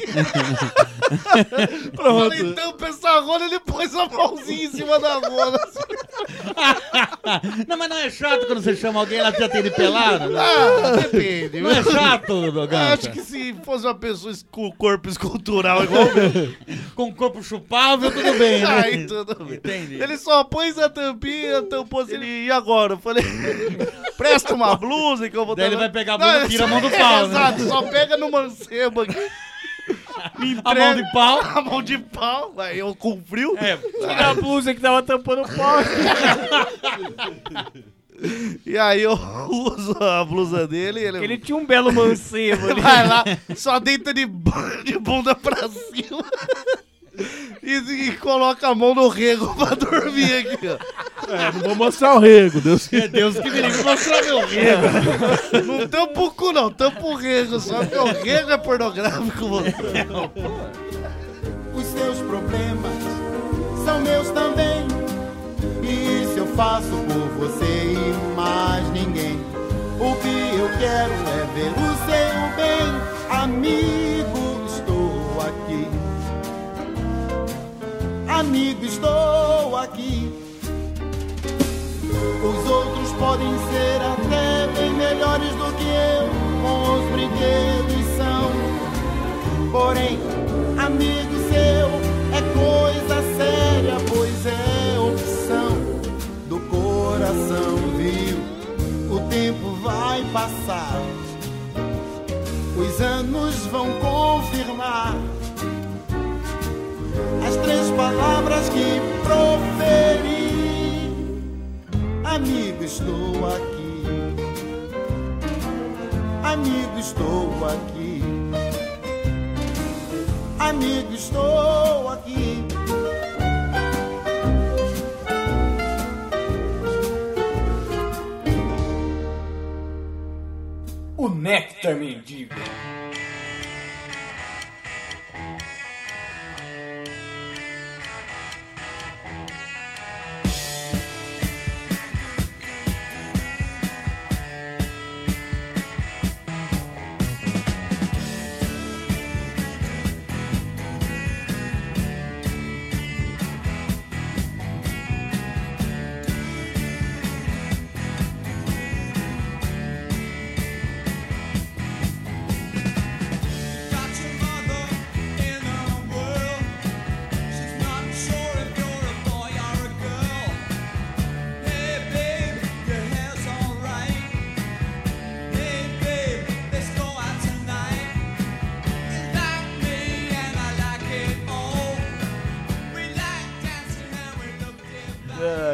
Speaker 5: Eu falei, tampa essa rola, ele pôs a mãozinha em cima da rola.
Speaker 6: Não, mas não é chato quando você chama alguém e ela já tem de pelado?
Speaker 5: Ah, depende.
Speaker 6: Não é chato, Dogança?
Speaker 5: Acho que se fosse uma pessoa com corpo escultural igual o meu...
Speaker 6: Com corpo chupável, tudo bem, né?
Speaker 5: Aí tudo bem.
Speaker 6: Entendi.
Speaker 5: Ele só pôs a tampinha, tampou assim, ele, e agora? Eu falei, presta uma blusa que eu vou...
Speaker 6: Daí ele
Speaker 5: dar-
Speaker 6: vai pegar a blusa e
Speaker 5: Não,
Speaker 6: tira a mão do pau, né?
Speaker 5: Exato, só pega no mancebo aqui. Me
Speaker 6: A
Speaker 5: entrega-
Speaker 6: mão de pau.
Speaker 5: A mão de pau, aí eu com frio.
Speaker 6: É.
Speaker 7: Tira a blusa que tava tampando o pau.
Speaker 5: E aí eu uso a blusa dele e ele...
Speaker 7: Ele tinha um belo mancebo ali.
Speaker 5: vai lá, só deita de, bu- de bunda pra cima. E, e coloca a mão no rego pra dormir aqui, ó.
Speaker 8: É, não vou mostrar o rego, Deus.
Speaker 6: É Deus que me livre mostrar meu rego.
Speaker 5: Não tampa o cu, não, tampa o rego, só porque o rego é pornográfico, mano.
Speaker 4: Os seus problemas são meus também. E isso eu faço por você e mais ninguém. O que eu quero é ver o seu bem. Amigo, estou aqui. Amigo, estou aqui. Os outros podem ser até bem melhores do que eu, com os brinquedos são. Porém, amigo seu é coisa séria, pois é opção do coração, viu? O tempo vai passar, os anos vão confirmar as três palavras que proferi. Amigo, estou aqui. Amigo, estou aqui. Amigo, estou aqui.
Speaker 13: O Néctar Mendigo.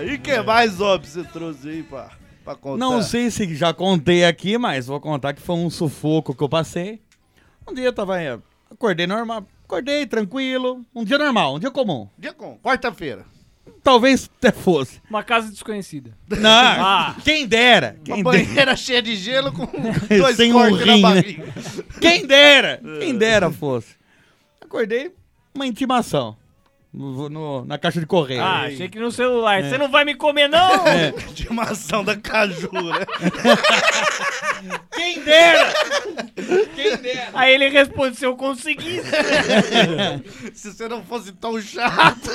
Speaker 5: E que mais, Zop, você trouxe aí pra, pra contar?
Speaker 6: Não sei se já contei aqui, mas vou contar que foi um sufoco que eu passei. Um dia eu tava... Acordei normal, acordei tranquilo. Um dia normal, um dia comum.
Speaker 5: Dia com quarta-feira.
Speaker 6: Talvez até fosse.
Speaker 7: Uma casa desconhecida.
Speaker 6: Não,
Speaker 7: Ah.
Speaker 6: quem dera. Quem
Speaker 5: Uma
Speaker 6: dera.
Speaker 5: banheira cheia de gelo com dois
Speaker 6: Sem um
Speaker 5: cortes na
Speaker 6: rim, né?
Speaker 5: barriga.
Speaker 6: Quem dera, quem dera fosse. Acordei, uma intimação no, no- na caixa de correio.
Speaker 7: Ah, achei que no celular.
Speaker 6: É.
Speaker 7: Você não vai me comer, não?
Speaker 6: É.
Speaker 5: Intimação da Caju, né?
Speaker 6: Quem dera! Quem dera!
Speaker 7: Aí ele responde, se eu conseguisse.
Speaker 5: Se você não fosse tão chato.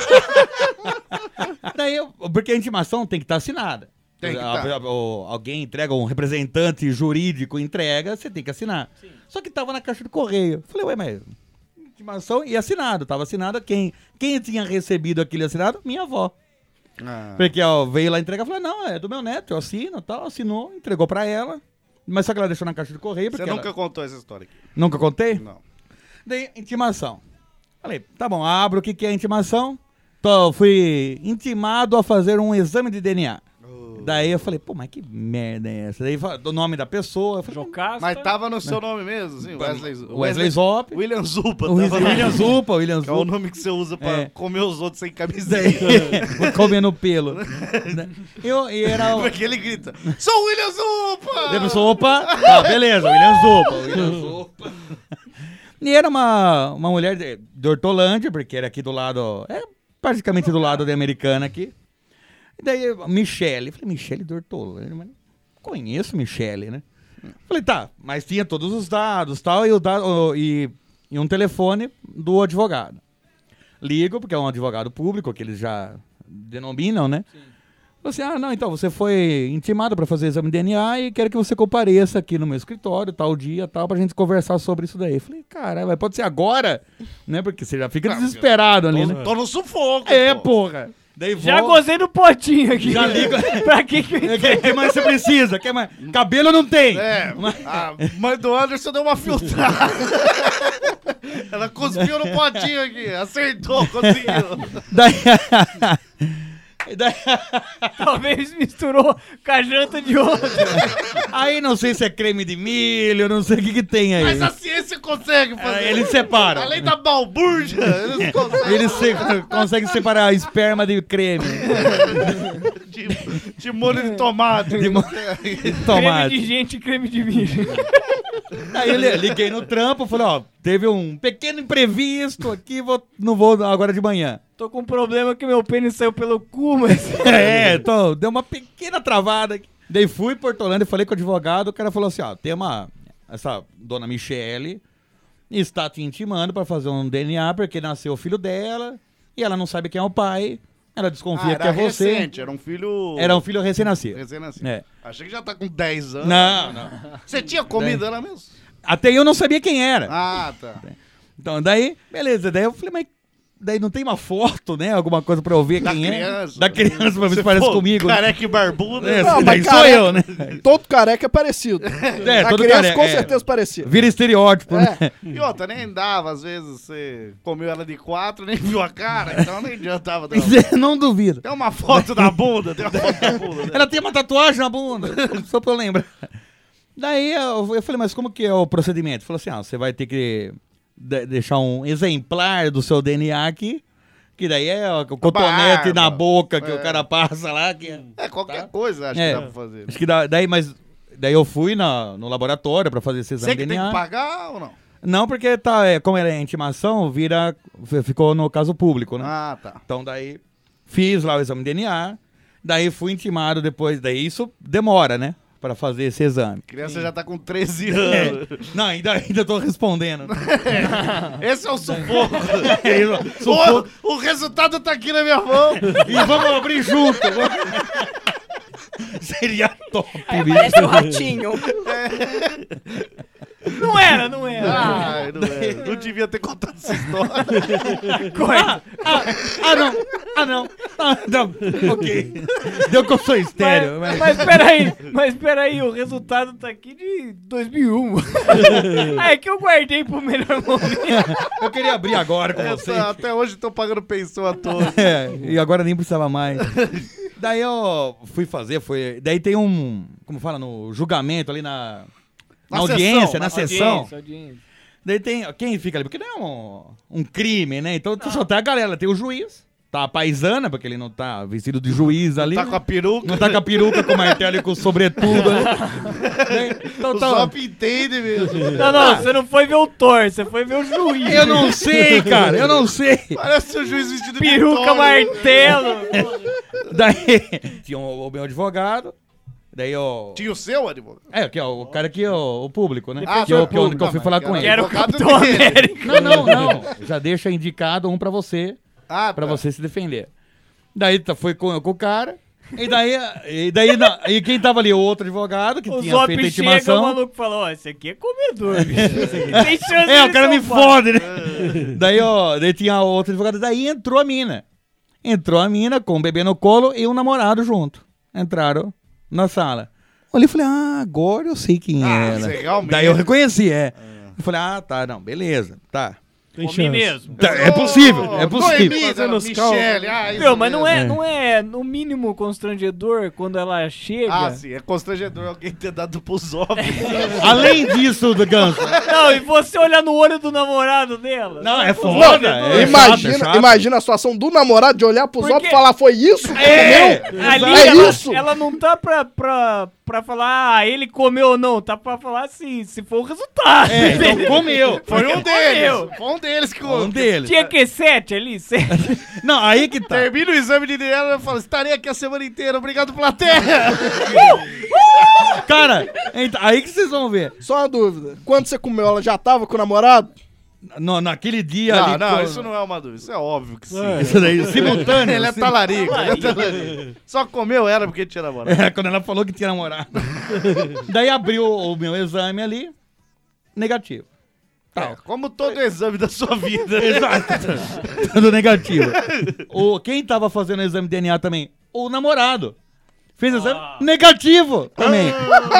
Speaker 6: Daí eu, porque a intimação tem que estar assinada.
Speaker 5: Tem que
Speaker 6: A-
Speaker 5: tá.
Speaker 6: a- o- alguém entrega, um representante jurídico entrega, você tem que assinar. Só que tava na caixa de correio. Falei, ué, mas intimação e assinado. Tava assinado. Quem, quem tinha recebido aquele assinado? Minha avó.
Speaker 5: Ah.
Speaker 6: Porque ó, veio lá entregar, falei, não, é do meu neto, eu assino, tal, assinou, entregou pra ela. Mas só que ela deixou na caixa de correio.
Speaker 5: Você
Speaker 6: Porque
Speaker 5: nunca
Speaker 6: ela...
Speaker 5: contou essa história aqui.
Speaker 6: Nunca contei?
Speaker 5: Não.
Speaker 6: Daí, intimação. Falei, tá bom, abro o que, que é intimação. Tô, fui intimado a fazer um exame de D N A. Daí eu falei, pô, mas que merda é essa? Daí fala o nome da pessoa. Eu falei,
Speaker 7: Jocasta.
Speaker 5: Mas tava no seu nome mesmo, assim? Wesley,
Speaker 6: Wesley Zop.
Speaker 5: William Zupa.
Speaker 6: O
Speaker 5: tava lá.
Speaker 6: William Zupa, William
Speaker 5: Que é o
Speaker 6: Zupa.
Speaker 5: nome que você usa pra
Speaker 6: É.
Speaker 5: comer os outros sem
Speaker 6: Daí,
Speaker 5: camiseta.
Speaker 6: comendo pelo. Eu, e era o...
Speaker 5: Porque ele grita, sou o William Zupa!
Speaker 6: Daí a pessoa, opa, tá, beleza, William Zupa, William Zupa. E era uma, uma mulher de, de Hortolândia, porque era aqui do lado, é praticamente do lado da Americana aqui. E daí, Michele, falei, Michele de Hortolândia, mas não conheço Michele, né? Falei, tá, mas tinha todos os dados tal, e, o da, o, e, e um telefone do advogado. Ligo, porque é um advogado público, que eles já denominam, né? Falei assim, ah, não, então, você foi intimado para fazer exame de D N A e quero que você compareça aqui no meu escritório, tal dia, tal, pra gente conversar sobre isso daí. Falei, cara, mas pode ser agora? Né? Porque você já fica
Speaker 5: Não,
Speaker 6: desesperado ali,
Speaker 5: tô,
Speaker 6: né?
Speaker 5: tô no sufoco.
Speaker 6: É,
Speaker 5: pô.
Speaker 6: porra. Daí
Speaker 7: Já
Speaker 6: vou-
Speaker 7: gozei do potinho aqui.
Speaker 6: Já ligo.
Speaker 7: Pra que que eu
Speaker 6: O que, que mais você precisa? Que mais? Cabelo não tem.
Speaker 5: É,
Speaker 6: Mas-
Speaker 5: a mãe do Anderson deu uma filtrada. Ela cuspiu no potinho aqui, acertou, conseguiu.
Speaker 6: Daí... Daí...
Speaker 7: Talvez misturou com a janta de ontem.
Speaker 6: Aí não sei se é creme de milho, não sei o que que tem aí.
Speaker 5: Mas a ciência consegue fazer.
Speaker 6: É, eles separam.
Speaker 5: Além da balbúrdia, eles conseguem.
Speaker 6: Eles se, conseguem separar esperma de creme.
Speaker 5: De, de molho de tomate.
Speaker 6: De mo-
Speaker 7: Creme
Speaker 6: Tomate.
Speaker 7: de gente e creme de milho.
Speaker 6: Aí eu li- liguei no trampo, falei, ó, teve um pequeno imprevisto aqui, vou, não vou agora de manhã.
Speaker 7: Tô com um problema que meu pênis saiu pelo cu, mas...
Speaker 6: É, tô, deu uma pequena travada aqui. Daí fui pra Hortolândia, falei com o advogado, o cara falou assim, ó, tem uma, essa dona Michele está te intimando pra fazer um D N A porque nasceu o filho dela e ela não sabe quem é o pai, ela desconfia
Speaker 5: Ah,
Speaker 6: que é
Speaker 5: era
Speaker 6: você.
Speaker 5: recente, era um filho...
Speaker 6: Era um filho recém-nascido.
Speaker 5: Recém-nascido.
Speaker 6: É.
Speaker 5: Achei que já tá com dez anos.
Speaker 6: Não, não.
Speaker 5: Você tinha comido ela mesmo?
Speaker 6: Até eu não sabia quem era.
Speaker 5: Ah, tá.
Speaker 6: Então, daí, beleza. Daí eu falei, mas daí não tem uma foto, né? Alguma coisa pra eu ver
Speaker 5: Da
Speaker 6: quem
Speaker 5: criança.
Speaker 6: é? Da criança, pra ver se
Speaker 5: Você,
Speaker 6: parece
Speaker 5: pô,
Speaker 6: comigo.
Speaker 5: Careca e barbudo.
Speaker 6: É,
Speaker 12: Não,
Speaker 6: daí
Speaker 12: mas
Speaker 6: sou
Speaker 12: careca-
Speaker 6: eu, né?
Speaker 12: Todo careca é parecido.
Speaker 6: É,
Speaker 12: a
Speaker 6: todo
Speaker 12: criança
Speaker 6: careca,
Speaker 12: com
Speaker 6: é.
Speaker 12: certeza parecido.
Speaker 6: Vira estereótipo,
Speaker 12: É.
Speaker 6: né?
Speaker 5: E outra, nem dava, às vezes você comeu ela de quatro, nem viu a cara, então nem adiantava. Não.
Speaker 6: Não duvido.
Speaker 5: Tem uma foto da bunda, tem uma foto da bunda. Né?
Speaker 6: Ela tem uma tatuagem na bunda, só pra eu lembrar. Daí eu, eu falei, mas como que é o procedimento? Falou assim, ah, você vai ter que de- deixar um exemplar do seu D N A aqui, que daí é o cotonete
Speaker 5: barba.
Speaker 6: na boca que
Speaker 5: É.
Speaker 6: o cara passa lá. Que é-
Speaker 5: É, qualquer
Speaker 6: Tá.
Speaker 5: coisa acho
Speaker 6: É.
Speaker 5: que dá pra fazer.
Speaker 6: Acho que dá, daí, mas daí eu fui na, no laboratório pra fazer esse exame
Speaker 5: Você
Speaker 6: de
Speaker 5: que
Speaker 6: D N A.
Speaker 5: tem que pagar ou não?
Speaker 6: Não, porque tá, é, como ela é intimação, vira, f- ficou no caso público, né?
Speaker 5: Ah, tá.
Speaker 6: Então daí fiz lá o exame de D N A, daí fui intimado depois, daí isso demora, né? Pra fazer esse exame.
Speaker 5: A criança já tá com treze
Speaker 6: É.
Speaker 5: anos.
Speaker 6: Não, ainda, ainda tô respondendo.
Speaker 5: Esse é o sufoco.
Speaker 6: É isso, sufoco.
Speaker 5: O, o resultado tá aqui na minha mão.
Speaker 6: E vamos abrir junto. Seria top,
Speaker 9: Aí
Speaker 6: bicho.
Speaker 9: aparece o ratinho.
Speaker 7: Não era, não era.
Speaker 5: Ai, não, é. Não devia ter contado essa história.
Speaker 6: Ah, ah, ah, não, ah, não. Não, não, ok. Deu que eu sou estéreo.
Speaker 7: Mas, mas peraí, mas peraí, o resultado tá aqui de dois mil e um. Ah, é que eu guardei pro melhor momento.
Speaker 6: Eu queria abrir agora com
Speaker 5: Essa-
Speaker 6: vocês.
Speaker 5: até hoje estão pagando pensão à toa.
Speaker 6: É, e agora nem precisava mais. Daí eu fui fazer, foi. Daí tem um. Como fala, no julgamento ali na. Na,
Speaker 5: Na
Speaker 6: audiência,
Speaker 5: sessão,
Speaker 6: na
Speaker 5: na
Speaker 6: sessão.
Speaker 7: Audiência, audiência.
Speaker 6: Daí tem. Quem fica ali? Porque não é um, um crime, né? Então só tem a galera, tem o juiz. Tá a paisana, porque ele não tá vestido de juiz ali.
Speaker 5: Tá
Speaker 6: né?
Speaker 5: com a peruca.
Speaker 6: Não tá com a peruca, com o martelo e com o sobretudo. Né? Então,
Speaker 5: O
Speaker 6: tá-
Speaker 5: Zop entende mesmo.
Speaker 7: Não, não, você não foi ver o Thor, você foi ver o juiz.
Speaker 6: Eu não sei, cara, eu não sei.
Speaker 5: Parece o juiz vestido de
Speaker 7: Peruca,
Speaker 5: Vitória.
Speaker 7: martelo.
Speaker 6: Daí tinha o, o meu advogado. Daí eu.
Speaker 5: Tinha o seu advogado?
Speaker 6: É, aqui, ó, o cara aqui, ó, o público, né?
Speaker 5: Ah,
Speaker 6: que, eu,
Speaker 5: foi o
Speaker 6: que, eu, que eu
Speaker 5: público.
Speaker 6: fui
Speaker 5: Ah,
Speaker 6: falar
Speaker 5: mas
Speaker 6: com
Speaker 5: que
Speaker 6: ele.
Speaker 7: Era o
Speaker 5: advogado
Speaker 7: Capitão
Speaker 5: dele.
Speaker 7: América.
Speaker 6: Não, não, não. Já deixa indicado um pra você,
Speaker 5: Ah,
Speaker 6: pra
Speaker 5: tá.
Speaker 6: você se defender. Daí tá, foi com, com o cara. E daí, e daí na- e quem tava ali? O outro advogado que
Speaker 7: O
Speaker 6: tinha
Speaker 7: Zop
Speaker 6: feito a
Speaker 7: chega, o
Speaker 6: intimação.
Speaker 7: maluco falou, ó, esse aqui é comedor, bicho. Esse aqui tem chance
Speaker 6: É,
Speaker 7: de
Speaker 6: o cara me
Speaker 7: salvar.
Speaker 6: fode, né? Daí, ó, daí tinha outro advogado. Daí entrou a mina. Entrou a mina com o bebê no colo e um namorado junto. Entraram na sala. Olhei e falei, ah, agora eu sei quem
Speaker 5: Ah,
Speaker 6: era.
Speaker 5: você realmente-
Speaker 6: Daí eu reconheci, é. Eu falei, ah, tá, não, beleza, tá.
Speaker 8: Tem
Speaker 7: Comi
Speaker 8: chance.
Speaker 7: mesmo.
Speaker 6: Tá, é possível, é possível.
Speaker 5: Noemi,
Speaker 8: Fazendo os
Speaker 5: Michele, ah, isso
Speaker 7: Meu, mas não é,
Speaker 6: É.
Speaker 7: não é no mínimo constrangedor quando ela chega.
Speaker 5: Ah, sim, é constrangedor alguém ter dado pro Zop.
Speaker 6: Além disso, do Ganso.
Speaker 7: Não, e você olhar no olho do namorado dela.
Speaker 6: Não, é
Speaker 12: Não,
Speaker 6: foda. É
Speaker 12: imagina,
Speaker 6: chato, é chato.
Speaker 12: imagina a situação do namorado de olhar pro Zop
Speaker 7: Porque-
Speaker 12: e falar, foi isso que
Speaker 6: É,
Speaker 12: comeu?
Speaker 7: Ali
Speaker 12: É
Speaker 7: ela,
Speaker 12: isso?
Speaker 7: ela não tá pra, pra, pra falar, ah, ele comeu ou não. Tá pra falar assim, se for o resultado.
Speaker 6: É, então comeu.
Speaker 5: Foi um
Speaker 7: Comeu.
Speaker 5: deles. Foi um deles que
Speaker 6: Um deles.
Speaker 7: Tinha que sete ali, sete.
Speaker 6: Não, aí que tá.
Speaker 5: Termina o exame de D N A e fala, estarei aqui a semana inteira, obrigado pela terra.
Speaker 6: Cara, então, aí que vocês vão ver.
Speaker 12: Só uma dúvida. Quando você comeu, ela já tava com o namorado?
Speaker 6: No, naquele dia
Speaker 5: Não,
Speaker 6: ali.
Speaker 5: não,
Speaker 6: pô,
Speaker 5: isso não é uma dúvida, isso é óbvio que sim.
Speaker 8: É.
Speaker 6: Isso daí, simultâneo.
Speaker 5: Ele é
Speaker 6: sim.
Speaker 5: talarico, ele é talarico. Só comeu era porque tinha namorado.
Speaker 6: É, quando ela falou que tinha namorado. Daí abriu o meu exame ali, negativo.
Speaker 5: É, como todo exame da sua vida.
Speaker 6: Exato. Tudo negativo. O, quem tava fazendo o exame de D N A também? O namorado. Fez o exame negativo também.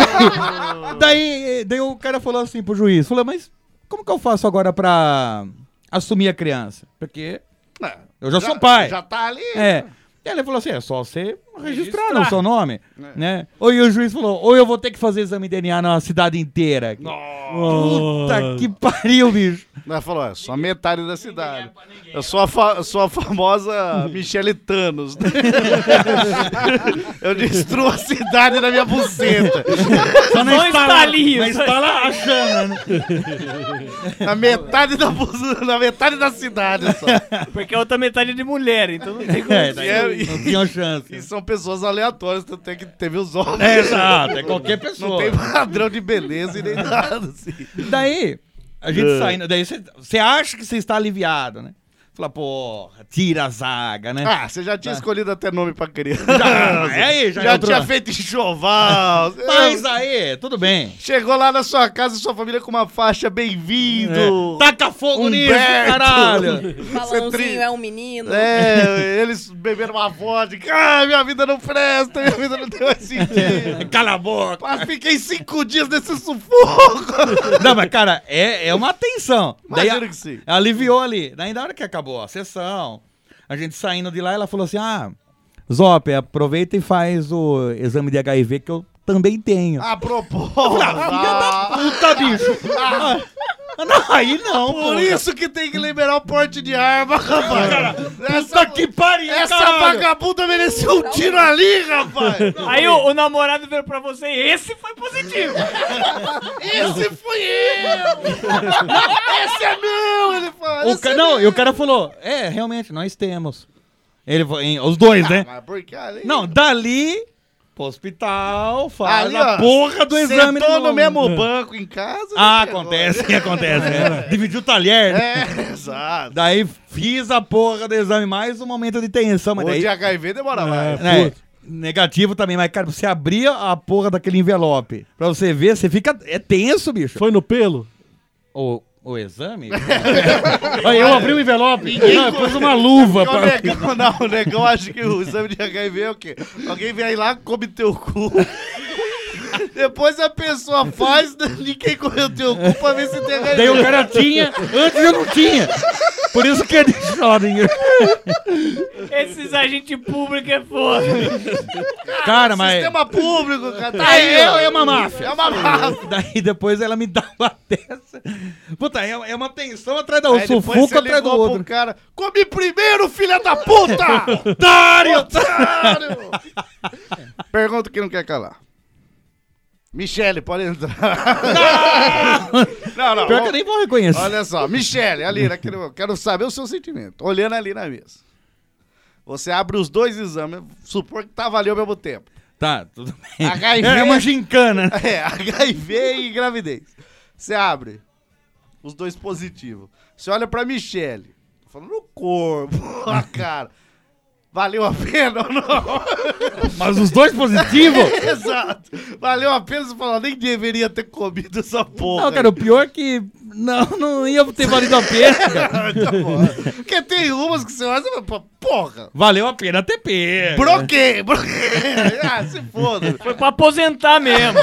Speaker 6: daí, daí o cara falou assim pro juiz, falou, mas como que eu faço agora pra assumir a criança? Porque
Speaker 5: Não,
Speaker 6: eu já, sou pai.
Speaker 5: Já tá ali.
Speaker 6: É. E ele falou assim, é só você registrar,
Speaker 7: Registrar.
Speaker 6: no seu nome, né? Ou e o juiz falou, ou eu vou ter que fazer exame de D N A na cidade inteira. aqui. Puta que pariu, bicho.
Speaker 5: Ela falou, é só metade da cidade. Eu sou a, fa- eu sou a famosa Michele Thanos. Eu destruo a cidade na minha buceta.
Speaker 6: Só
Speaker 7: Só estalinho,
Speaker 6: Mas
Speaker 7: só
Speaker 6: está lá a chama, né?
Speaker 5: Na metade da, buceta, na metade da cidade só.
Speaker 7: Porque a outra metade é de mulher, então não tem como.
Speaker 6: É, daí
Speaker 5: E-
Speaker 6: não tinha chance.
Speaker 5: E são pessoas aleatórias, tanto é que teve os homens.
Speaker 6: É, exato, é qualquer pessoa.
Speaker 5: Não tem padrão de beleza e nem nada assim.
Speaker 6: Daí, a gente
Speaker 5: É.
Speaker 6: saindo, daí você acha que você está aliviado, né? Fala, porra, tira a zaga, né?
Speaker 5: Ah, você já tinha escolhido até nome pra criança.
Speaker 6: Já, é aí, já
Speaker 5: já
Speaker 6: é outro-
Speaker 5: tinha feito enxoval.
Speaker 6: Mas aí, tudo bem.
Speaker 5: Chegou lá na sua casa e sua família com uma faixa bem-vindo.
Speaker 6: É. Taca fogo nisso,
Speaker 5: Humberto.
Speaker 6: caralho.
Speaker 9: Balãozinho é um menino.
Speaker 5: É, eles beberam uma vodka. Ah, minha vida não presta, minha vida não tem mais sentido.
Speaker 6: Cala a boca.
Speaker 5: Mas fiquei cinco dias nesse sufoco.
Speaker 6: Não, mas cara, é, é uma tensão. Daí
Speaker 5: Imagina
Speaker 6: a-
Speaker 5: que sim.
Speaker 6: aliviou ali. Daí na hora que acabou a sessão, a gente saindo de lá, ela falou assim, ah, Zop, aproveita e faz o exame de H I V que eu também tenho.
Speaker 5: A propósito.
Speaker 6: Ah, puta, bicho. Ah, não, aí não, pô.
Speaker 5: Por isso que tem que liberar o porte de arma, rapaz.
Speaker 6: Puta que pariu,
Speaker 5: Essa
Speaker 6: caralho.
Speaker 5: vagabunda mereceu um tiro ali, rapaz.
Speaker 7: Aí o, o namorado veio pra você, esse foi positivo.
Speaker 5: Esse fui eu. Esse é meu, ele fala.
Speaker 6: O
Speaker 5: esse
Speaker 6: ca...
Speaker 5: é
Speaker 6: Não,
Speaker 5: meu.
Speaker 6: e o cara falou, é, realmente, nós temos. Ele, fa- em- os dois, né?
Speaker 5: Mas por que ali?
Speaker 6: Não, dali pro hospital, faz
Speaker 5: Ali,
Speaker 6: a
Speaker 5: ó,
Speaker 6: porra do exame.
Speaker 5: sentou
Speaker 6: de
Speaker 5: no
Speaker 6: novo.
Speaker 5: mesmo banco em casa.
Speaker 6: Ah,
Speaker 5: pegou.
Speaker 6: acontece, acontece. né? Dividiu o talher, né?
Speaker 5: É, exato.
Speaker 6: Daí fiz a porra do exame, mais um momento de tensão, mas
Speaker 5: O
Speaker 6: daí...
Speaker 5: de H I V demora mais.
Speaker 6: né, negativo também, mas cara, você abria a porra daquele envelope pra você ver, você fica... É tenso, bicho.
Speaker 8: Foi no pelo?
Speaker 6: O, O exame? Olha, eu abri o envelope. Não, eu pus uma luva.
Speaker 5: O
Speaker 6: Pra...
Speaker 5: negão, não, o negão acha que o exame de H I V é o quê? Alguém vem lá, come teu cu. Depois a pessoa faz, ninguém comeu teu cu pra ver se tem H I V.
Speaker 6: Daí o cara tinha, antes eu não tinha. Por isso que é de Schrödinger.
Speaker 7: Esses agentes públicos é foda.
Speaker 6: Cara, mas...
Speaker 5: Sistema público, cara. Tá
Speaker 6: Aí
Speaker 5: aí, ó.
Speaker 6: é, é uma máfia.
Speaker 5: É uma máfia.
Speaker 6: Daí depois ela me dá uma dessa. Puta, é, é uma tensão atrás da
Speaker 5: Aí
Speaker 6: outra,
Speaker 5: depois
Speaker 6: sufoco
Speaker 5: você
Speaker 6: atrás do
Speaker 5: ligou
Speaker 6: outro.
Speaker 5: pro cara, come primeiro, filha da puta!
Speaker 6: Otário!
Speaker 5: Otário! Pergunta que não quer calar. Michele, pode entrar. Não, não.
Speaker 6: Pior que eu nem vou reconhecer.
Speaker 5: Olha só, Michele, ali, né, quero, quero saber o seu sentimento. Olhando ali na mesa. Você abre os dois exames, supor que tava ali ao mesmo tempo.
Speaker 6: Tá, tudo bem.
Speaker 5: H I V,
Speaker 6: É uma gincana.
Speaker 5: É, H I V e gravidez. Você abre os dois positivos. Você olha pra Michele. Tô falando no corpo, a cara. Valeu a pena ou não?
Speaker 6: Mas os dois positivos?
Speaker 5: Exato. Valeu a pena, você falou, nem deveria ter comido essa porra.
Speaker 6: Não, cara, o pior é que não, não ia ter valido a pena, cara.
Speaker 5: Tá bom. Porque tem umas que você olha e fala, porra.
Speaker 6: Valeu a pena ter pego.
Speaker 5: Broquei, broquei. Ah, se foda.
Speaker 7: Foi pra aposentar mesmo.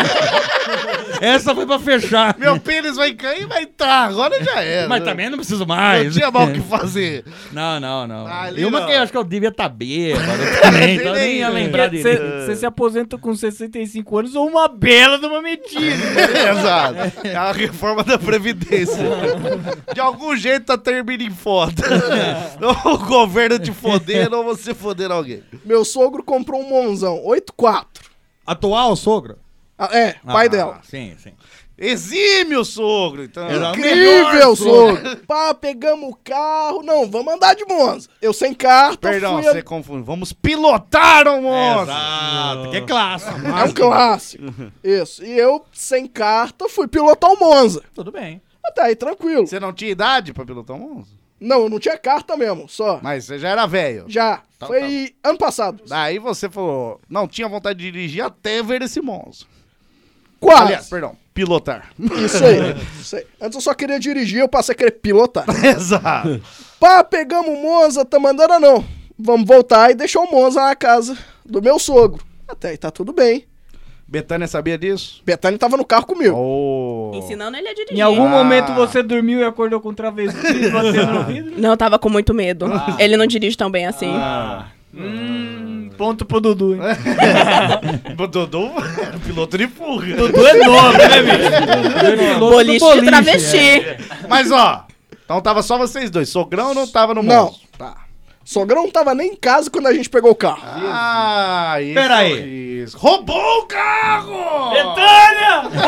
Speaker 6: Essa foi pra fechar.
Speaker 5: Meu pênis vai cair e vai entrar, agora já era.
Speaker 6: Mas também não preciso mais.
Speaker 5: Não tinha mal o que fazer.
Speaker 6: Não, não, não.
Speaker 5: Ali
Speaker 6: e uma
Speaker 5: não.
Speaker 6: que eu acho que eu devia estar bêbado também, então eu nem ia lembrar direito.
Speaker 7: Você se aposenta com sessenta e cinco anos ou uma bela de uma metida.
Speaker 5: Exato. É a reforma da Previdência. De algum jeito tá terminando em foda. Ou o governo te fodendo ou você fodendo alguém.
Speaker 12: Meu sogro comprou um Monzão, oito quatro.
Speaker 6: Atual sogro?
Speaker 12: Ah, é, pai
Speaker 6: Ah,
Speaker 12: dela.
Speaker 6: Sim, sim.
Speaker 5: Exímio sogro, então.
Speaker 12: Incrível,
Speaker 5: Melhor
Speaker 12: sogro. Pá, pegamos o carro. Não, vamos andar de Monza. Eu sem carta,
Speaker 5: Perdão,
Speaker 12: fui...
Speaker 5: você confunde. Vamos pilotar um monstro.
Speaker 6: Exato, que é clássico.
Speaker 12: É um clássico. Isso. E eu, sem carta, fui pilotar o Monza.
Speaker 6: Tudo bem.
Speaker 12: Até aí, tranquilo.
Speaker 5: Você não tinha idade pra pilotar um monstro?
Speaker 12: Não, eu não tinha carta mesmo, só.
Speaker 5: Mas você já era velho.
Speaker 12: Já.
Speaker 5: Então
Speaker 12: Foi ano passado.
Speaker 5: Daí você falou, não tinha vontade de dirigir até ver esse monstro.
Speaker 12: Quase.
Speaker 5: Aliás, perdão, pilotar.
Speaker 12: Isso aí, isso aí. Antes eu só queria dirigir, eu passei a querer pilotar.
Speaker 5: Exato.
Speaker 12: Pá, pegamos o Monza, tá mandando não. Vamos voltar e deixar o Monza na casa do meu sogro. Até aí tá tudo bem.
Speaker 5: Betânia sabia disso?
Speaker 12: Betânia tava no carro comigo.
Speaker 5: Oh.
Speaker 9: Ensinando ele a dirigir.
Speaker 7: Em algum
Speaker 5: Ah.
Speaker 7: momento você dormiu e acordou com um travesti batendo no vidro?
Speaker 9: Não, eu tava com muito medo.
Speaker 5: Ah.
Speaker 9: Ele não dirige tão bem assim.
Speaker 7: Hum, ponto pro Dudu, hein?
Speaker 5: O Dudu era piloto de fuga.
Speaker 7: Dudu é nome, né, bicho?
Speaker 9: Boliche de travesti.
Speaker 5: É. Mas ó, então tava só vocês dois. Sogrão não tava no
Speaker 12: Não.
Speaker 5: monstro. Tá.
Speaker 12: Sogrão não tava nem em casa quando a gente pegou o carro.
Speaker 5: Ah, isso.
Speaker 6: Pera aí.
Speaker 5: Isso. Roubou o carro!
Speaker 7: Betânia!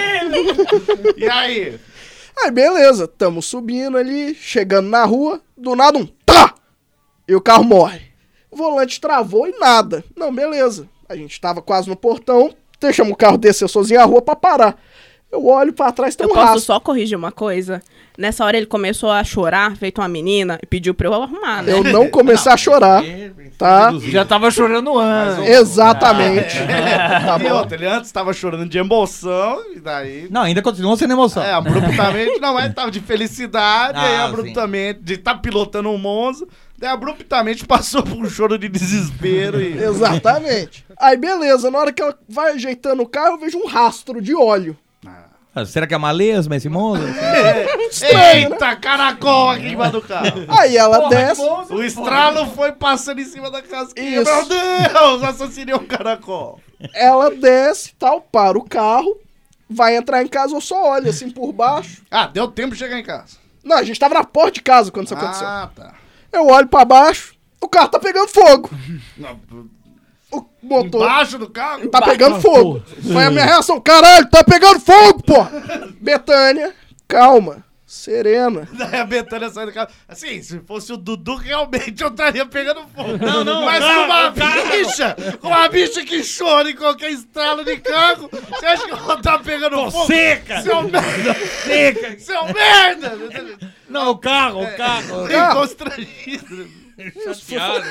Speaker 7: Ô,
Speaker 5: E aí?
Speaker 12: Aí beleza, tamo subindo ali, chegando na rua, do nada um tá! E o carro morre. O volante travou e nada. Não, beleza. A gente tava quase no portão, deixamos o carro descer sozinho a rua pra parar. Eu olho pra trás, tem
Speaker 9: Eu
Speaker 12: um
Speaker 9: posso
Speaker 12: rastro.
Speaker 9: só corrigir uma coisa? Nessa hora ele começou a chorar, feito uma menina, e pediu pra eu arrumar, né?
Speaker 12: Eu não comecei a chorar, tá?
Speaker 7: Já tava chorando antes.
Speaker 12: Exatamente.
Speaker 5: Tá e outra, ele antes tava chorando de emoção, e daí...
Speaker 6: Não, ainda continua sendo emoção.
Speaker 5: É, abruptamente, não, mas tava de felicidade,
Speaker 6: Ah,
Speaker 5: aí
Speaker 6: sim.
Speaker 5: abruptamente, de estar tá pilotando um Monza, daí abruptamente passou por um choro de desespero e...
Speaker 12: Exatamente. Aí beleza, na hora que ela vai ajeitando o carro, eu vejo um rastro de óleo.
Speaker 6: Ah, será que é uma lesma esse moço?
Speaker 12: Estranho, né?
Speaker 5: Eita, caracol aqui embaixo do carro.
Speaker 12: Aí ela desce.
Speaker 5: O estralo foi passando em cima da casquinha.
Speaker 12: Isso.
Speaker 5: Meu Deus, assassinei um caracol.
Speaker 12: Ela desce e tal, para o carro, vai entrar em casa, eu só olho assim por baixo.
Speaker 5: Ah, deu tempo de chegar em casa.
Speaker 12: Não, a gente tava na porta de casa quando isso aconteceu.
Speaker 5: Ah, tá.
Speaker 12: Eu olho pra baixo, o carro tá pegando fogo.
Speaker 5: Não,
Speaker 12: O motor
Speaker 5: embaixo do carro?
Speaker 12: tá pegando fogo. Foi a minha reação, caralho, tá pegando fogo, pô! Betânia, calma, serena.
Speaker 5: Daí a Betânia sai do carro. Assim, se fosse o Dudu, realmente eu estaria pegando fogo.
Speaker 6: Não, não,
Speaker 5: Mas
Speaker 6: não,
Speaker 5: com uma
Speaker 6: não,
Speaker 5: bicha, com uma bicha que chora em qualquer estralo de carro, você acha que eu vou estar pegando fogo?
Speaker 6: Seca!
Speaker 5: Seu merda!
Speaker 6: Seca!
Speaker 5: Seu merda!
Speaker 6: Não, o carro, o carro.
Speaker 5: Bem constrangido.
Speaker 6: Chateado.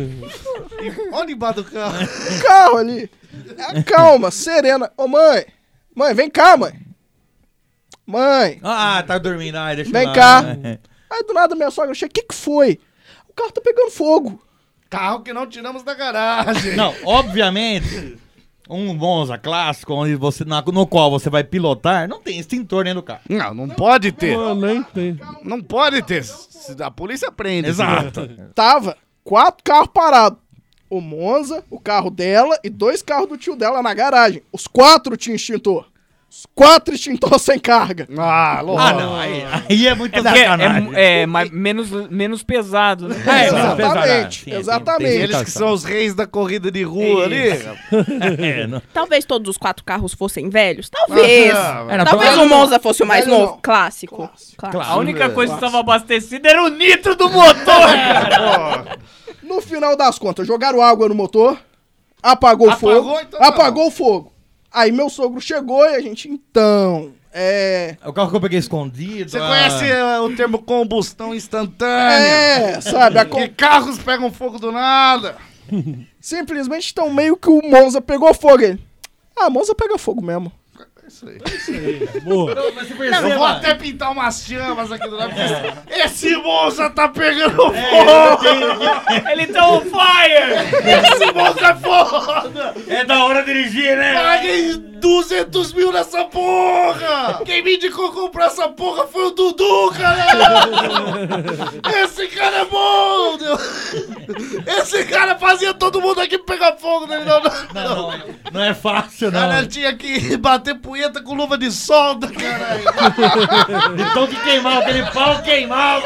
Speaker 5: E olha embaixo do carro.
Speaker 12: O carro ali. É, calma, serena. Ô mãe, mãe, vem cá, mãe. Mãe,
Speaker 6: Ah, tá dormindo. Ai, deixa
Speaker 12: vem
Speaker 6: eu
Speaker 12: cá. Aí do nada minha sogra chega, o que que foi? O carro tá pegando fogo.
Speaker 5: Carro que não tiramos da garagem.
Speaker 6: Não, obviamente, um Monza clássico, onde você, na- no qual você vai pilotar, não tem extintor dentro do carro.
Speaker 5: Não, não pode ter.
Speaker 8: Pô, nem tem.
Speaker 5: Não pode ter. Se A polícia prende.
Speaker 6: Exato.
Speaker 12: Tava quatro carros parados. O Monza, o carro dela e dois carros do tio dela na garagem. Os quatro tinham extintor. Os quatro extintor sem carga.
Speaker 5: Ah, louco.
Speaker 6: Ah, não, aí, aí é muito
Speaker 7: É, porque
Speaker 6: sacanagem.
Speaker 7: é, é mais, menos, menos pesado, né?
Speaker 6: É,
Speaker 12: Exatamente,
Speaker 6: Sim, tem-
Speaker 12: exatamente.
Speaker 6: tem
Speaker 5: Eles que são os reis da corrida de rua ali.
Speaker 6: É, não.
Speaker 9: Talvez todos os quatro carros fossem velhos. Talvez.
Speaker 5: Ah,
Speaker 6: É, não,
Speaker 9: Talvez
Speaker 6: tô-
Speaker 9: o Monza fosse o mais
Speaker 12: Velho
Speaker 9: novo.
Speaker 12: não.
Speaker 9: Clássico. Clássico.
Speaker 7: A única coisa que estava abastecida era o nitro do motor, cara.
Speaker 12: No final das contas, jogaram água no motor, apagou o
Speaker 5: Apagou,
Speaker 12: fogo,
Speaker 5: então tá
Speaker 12: apagou o fogo. Aí meu sogro chegou e a gente, então, é...
Speaker 6: É o carro que eu peguei escondido.
Speaker 5: Você
Speaker 6: ah.
Speaker 5: conhece eh, o termo combustão instantânea?
Speaker 12: É, sabe, a co-
Speaker 5: Que carros pegam fogo do nada.
Speaker 12: simplesmente, então, meio que o Monza pegou fogo. Ele, ah, a Monza pega fogo mesmo.
Speaker 5: Isso aí.
Speaker 8: Boa.
Speaker 6: Mas você
Speaker 5: Eu
Speaker 6: perceba,
Speaker 5: vou até pintar umas chamas aqui do lado. porque Esse Monza tá pegando fogo.
Speaker 7: Ele tá on fire!
Speaker 5: Esse Monza é foda.
Speaker 6: é da hora dirigir, né?
Speaker 5: Paguei duzentos mil nessa porra. Quem me indicou comprar essa porra foi o Dudu, caralho. Esse cara é bom. Deus. Esse cara fazia todo mundo aqui pegar fogo. Né? Não, não,
Speaker 6: Não, não, não é fácil,
Speaker 5: O
Speaker 6: não.
Speaker 5: cara tinha que bater punheta com luva de solda, caralho.
Speaker 6: Então que queimava, aquele pau queimava.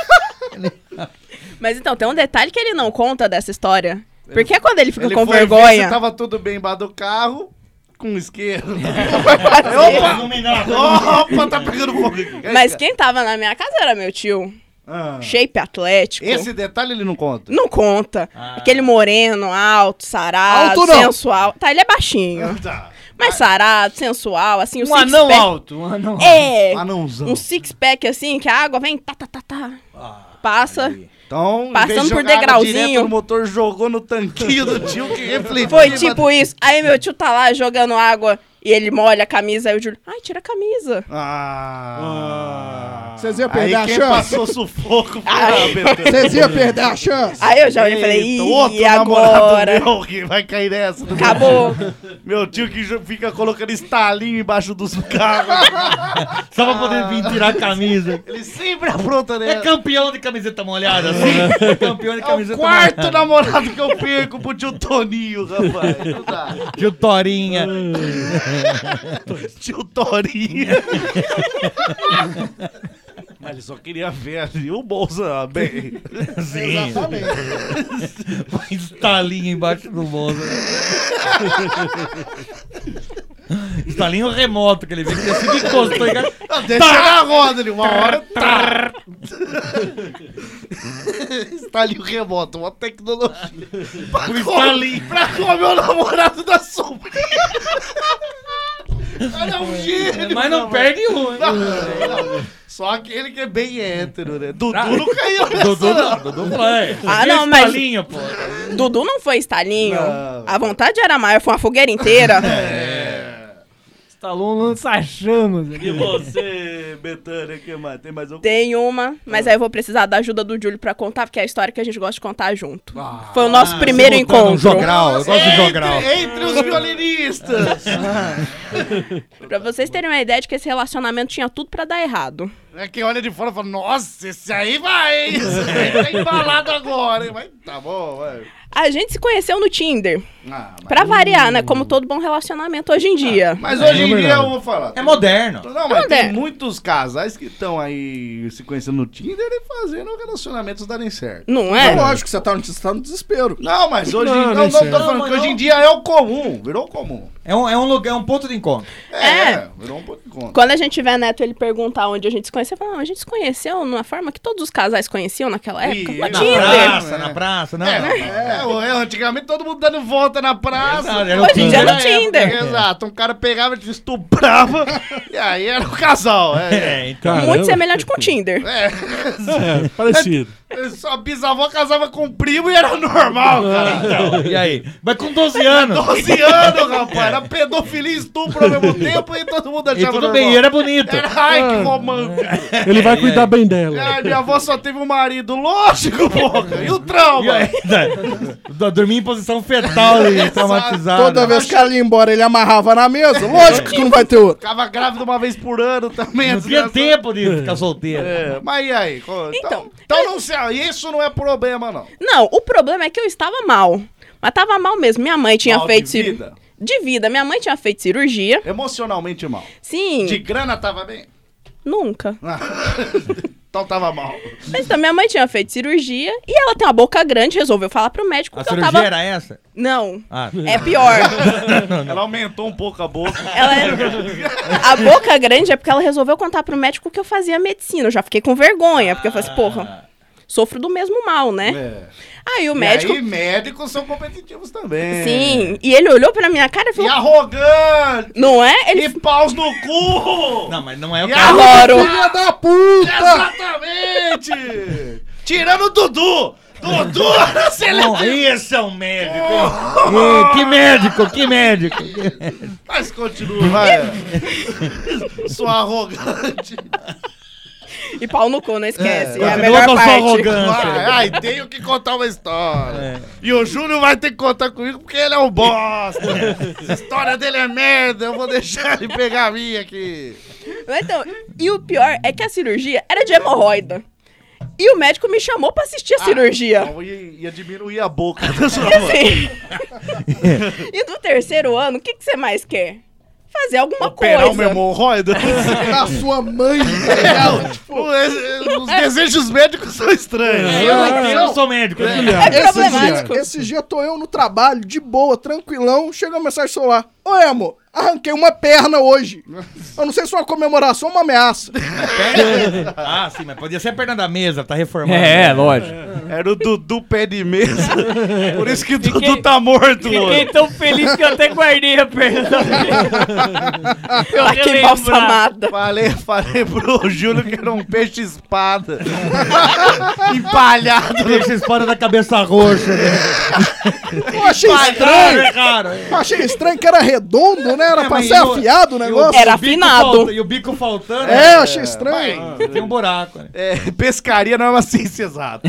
Speaker 9: Mas então, tem um detalhe que ele não conta dessa história. Porque quando ele fica
Speaker 5: Ele
Speaker 9: com
Speaker 5: foi ver
Speaker 9: vergonha.
Speaker 5: se tava tudo bem embaixo do carro, com isqueiro.
Speaker 9: Opa!
Speaker 6: Iluminado.
Speaker 5: Opa, tá pegando fogo aqui.
Speaker 9: Mas quem tava na minha casa era meu tio.
Speaker 5: Ah.
Speaker 9: Shape atlético.
Speaker 5: Esse detalhe ele não conta.
Speaker 9: Não conta. Aquele moreno, alto, sarado,
Speaker 12: Alto não.
Speaker 9: sensual. Tá, ele é baixinho.
Speaker 5: Tá.
Speaker 9: Mas sarado, sensual, assim, o
Speaker 7: Um anão
Speaker 9: six-pack-
Speaker 7: alto, um anão alto.
Speaker 9: É,
Speaker 5: Anãozão.
Speaker 9: um six-pack assim, que a água vem, tá, tá, tá, tá. Passa.
Speaker 5: Então, em
Speaker 9: Passando
Speaker 5: vez de
Speaker 9: por
Speaker 5: jogar água
Speaker 9: degrauzinho.
Speaker 5: direto no motor, jogou no tanquinho do tio que refletiu.
Speaker 9: Foi
Speaker 5: e
Speaker 9: tipo
Speaker 5: bateu-
Speaker 9: isso. Aí meu tio tá lá jogando água e ele molha a camisa. Aí o Júlio, ai, tira a camisa.
Speaker 5: Ah.
Speaker 12: Vocês iam perder
Speaker 5: Aí
Speaker 12: a
Speaker 5: quem
Speaker 12: chance?
Speaker 5: passou sufoco foi
Speaker 9: Ai.
Speaker 5: a Betânia.
Speaker 12: Vocês iam perder a chance?
Speaker 9: Aí eu já olhei e falei,
Speaker 5: Eita,
Speaker 9: ih,
Speaker 5: outro
Speaker 9: e
Speaker 5: namorado
Speaker 9: agora?
Speaker 5: meu que vai cair nessa.
Speaker 9: Acabou.
Speaker 5: Meu tio que jo- fica colocando estalinho embaixo dos carros.
Speaker 6: Só pra poder vir tirar a camisa.
Speaker 5: Ele sempre apronta
Speaker 6: É
Speaker 5: nessa.
Speaker 6: campeão de camiseta molhada, assim. É campeão de
Speaker 5: É o
Speaker 6: camiseta
Speaker 5: quarto
Speaker 6: molhada.
Speaker 5: namorado que eu perco pro tio Toninho, rapaz. Não dá.
Speaker 6: Tio Torinha.
Speaker 5: Tio Torinho. Mas ele só queria ver ali o Bolsa bem.
Speaker 6: Sim.
Speaker 12: Exatamente.
Speaker 6: Um estalinho embaixo do bolso. Estalinho remoto que ele vê que ele se encostou e...
Speaker 5: Não, deixa na roda ali, uma hora. Tá. Estalinho remoto, uma tecnologia. Pra,
Speaker 6: Um
Speaker 5: comer,
Speaker 6: estalinho.
Speaker 5: pra comer o namorado da sobrinha. Olha, é um gênio.
Speaker 6: Mas não perde um, hein?
Speaker 5: Não, não. Só aquele que é bem hétero, né? Dudu
Speaker 6: Ah,
Speaker 5: não caiu nessa,
Speaker 6: Dudu
Speaker 5: não.
Speaker 6: não, Dudu foi.
Speaker 9: Ah, não, mas-
Speaker 6: Estalinho, pô.
Speaker 9: Dudu não foi estalinho.
Speaker 5: Não.
Speaker 9: A vontade era maior, foi uma fogueira inteira.
Speaker 7: Instalou um lança-chamas ali.
Speaker 5: E você, Betânia, que mais? Tem mais algum?
Speaker 9: Tem uma, mas aí eu vou precisar da ajuda do Júlio pra contar, porque é a história que a gente gosta de contar junto. Foi o nosso primeiro
Speaker 6: Você botou
Speaker 9: encontro.
Speaker 6: no jogral, eu gosto de jogral.
Speaker 5: Entre, entre os violinistas.
Speaker 9: Pra vocês terem uma ideia de que esse relacionamento tinha tudo pra dar errado.
Speaker 5: É quem olha de fora e fala, nossa, esse aí vai, hein? Esse aí tá embalado agora, hein? Mas tá bom, vai.
Speaker 9: A gente se conheceu no Tinder.
Speaker 5: Ah, mas,
Speaker 9: Pra variar, né? Como todo bom relacionamento hoje em dia.
Speaker 5: mas hoje em dia eu vou falar.
Speaker 6: É moderno.
Speaker 5: Não, mas tem
Speaker 9: Moderno.
Speaker 5: muitos casais que estão aí se conhecendo no Tinder e fazendo relacionamentos darem certo.
Speaker 9: Não
Speaker 12: É
Speaker 9: é?
Speaker 12: lógico, você tá no, você tá no desespero.
Speaker 5: Não, mas hoje
Speaker 8: Não,
Speaker 5: não, não,
Speaker 8: nem
Speaker 5: tô
Speaker 8: sei.
Speaker 5: falando
Speaker 6: Não,
Speaker 5: que
Speaker 6: mas
Speaker 5: hoje em
Speaker 6: não-
Speaker 5: dia é o comum, virou comum.
Speaker 6: É um, é um lugar, é um ponto de encontro.
Speaker 9: É.
Speaker 5: virou um ponto de conta.
Speaker 9: Quando a gente tiver neto ele perguntar onde a gente se conheceu, eu falo, não, a gente se conheceu numa forma que todos os casais conheciam naquela época.
Speaker 5: Ih,
Speaker 9: No
Speaker 5: é
Speaker 6: Na
Speaker 9: Tinder.
Speaker 6: praça, na praça, não.
Speaker 5: É, é, é, antigamente todo mundo dando volta na praça.
Speaker 6: Exato, era o
Speaker 9: Hoje em dia é no
Speaker 6: Tinder.
Speaker 9: Tinder.
Speaker 5: Exato, um cara pegava, te estuprava, e aí era o casal. É,
Speaker 6: É, então.
Speaker 8: Caramba.
Speaker 9: Muito semelhante com o Tinder.
Speaker 5: é.
Speaker 8: É, parecido.
Speaker 5: Sua bisavó casava com um primo e era normal, cara.
Speaker 6: Então, e aí? Mas com doze anos.
Speaker 5: doze anos, rapaz. Era pedofilia e estupro ao mesmo tempo e todo mundo
Speaker 6: E
Speaker 5: achava
Speaker 6: tudo
Speaker 5: normal.
Speaker 6: bem, era bonito.
Speaker 5: Era, ai, que romântico.
Speaker 8: Ele vai cuidar bem dela.
Speaker 5: Ai, minha avó só teve um marido. Lógico, porra. E o trauma?
Speaker 6: E aí, né? Dormir em posição fetal e traumatizado.
Speaker 12: Toda vez que ela ia embora, ele amarrava na mesa. Lógico que não vai ter outro.
Speaker 5: Ficava grávida uma vez por ano também.
Speaker 6: Não tinha tempo de ficar solteiro.
Speaker 5: É, mas e aí? Então,
Speaker 9: Então,
Speaker 5: então não sei, isso não é problema, não.
Speaker 9: Não, o problema é que eu estava mal. Mas tava mal mesmo. Minha mãe tinha
Speaker 5: Mal
Speaker 9: feito
Speaker 5: de
Speaker 9: cirurgia.
Speaker 5: vida?
Speaker 9: De vida. Minha mãe tinha feito cirurgia.
Speaker 5: Emocionalmente mal.
Speaker 9: Sim.
Speaker 5: De grana tava bem?
Speaker 9: Nunca.
Speaker 5: Então tava mal.
Speaker 9: Mas então, minha mãe tinha feito cirurgia e ela tem uma boca grande, resolveu falar pro médico
Speaker 6: A
Speaker 9: que eu
Speaker 6: cirurgia
Speaker 9: tava...
Speaker 6: era essa?
Speaker 9: Não,
Speaker 6: Ah.
Speaker 9: é pior.
Speaker 5: Ela aumentou um pouco a boca.
Speaker 9: Ela é- A boca grande é porque ela resolveu contar pro médico que eu fazia medicina. Eu já fiquei com vergonha, porque eu falei assim, porra, sofro do mesmo mal, né?
Speaker 5: É.
Speaker 9: Aí o
Speaker 5: E
Speaker 9: médico...
Speaker 5: aí, médicos são competitivos também.
Speaker 9: Sim, e ele olhou pra minha cara e falou...
Speaker 5: E arrogante!
Speaker 9: Não é? Ele...
Speaker 5: E paus no cu!
Speaker 6: Não, mas não é o
Speaker 5: E
Speaker 6: caso.
Speaker 9: Adoro.
Speaker 12: Filha da puta!
Speaker 5: Exatamente! Tirando o Dudu! Dudu era
Speaker 6: Não, esse é um médico. Ih, que médico, que médico.
Speaker 5: Mas continua, vai. Sua arrogante.
Speaker 9: E pau no cu, não esquece. É, a
Speaker 6: Continua
Speaker 9: melhor
Speaker 6: com a sua
Speaker 9: parte.
Speaker 6: arrogância.
Speaker 5: Vai, ai, tenho que contar uma história. E o Júnior vai ter que contar comigo porque ele é um bosta. Essa história dele é merda, eu vou deixar ele pegar a minha aqui.
Speaker 9: Então, e o pior é que a cirurgia era de hemorroida. E o médico me chamou pra assistir a cirurgia.
Speaker 5: Então ia, ia diminuir a boca da sua
Speaker 9: E
Speaker 5: mãe.
Speaker 9: assim, e no terceiro ano, o que, que você mais quer? Fazer alguma
Speaker 5: Operar
Speaker 9: coisa.
Speaker 5: uma hemorroida?
Speaker 12: Da sua mãe, tá ligado? Tipo,
Speaker 5: Os desejos médicos são estranhos.
Speaker 6: Eu não entendo, eu não sou médico.
Speaker 9: É
Speaker 12: esse,
Speaker 9: problemático.
Speaker 12: dia, esse dia tô eu no trabalho, de boa, tranquilão, chega uma mensagem celular. Oi, amor, arranquei uma perna hoje. Eu não sei se é uma comemoração ou uma ameaça.
Speaker 6: Ah, sim, mas podia ser a perna da mesa, tá reformando.
Speaker 7: É, lógico.
Speaker 5: Era o Dudu pé de mesa. Por isso que o
Speaker 7: Fiquei-
Speaker 5: Dudu tá morto
Speaker 7: Fiquei
Speaker 5: hoje.
Speaker 7: tão feliz que eu até guardei a perna da Eu
Speaker 9: Tá que embalsamada.
Speaker 5: Falei, falei pro Júlio que era um peixe espada. Empalhado.
Speaker 6: Deixa a espada da cabeça roxa. Né?
Speaker 12: Eu achei
Speaker 6: Caro,
Speaker 12: estranho.
Speaker 6: é caro.
Speaker 12: Eu achei estranho que era redondo, né? Era
Speaker 6: É,
Speaker 12: pra
Speaker 6: mas
Speaker 12: ser
Speaker 6: e o-
Speaker 12: afiado o
Speaker 6: E o
Speaker 12: negócio.
Speaker 9: Era
Speaker 6: bico
Speaker 9: afinado.
Speaker 6: falta- E o bico faltando.
Speaker 12: É, eu achei estranho.
Speaker 6: Tem um buraco. Né?
Speaker 5: É, pescaria não é uma ciência exata.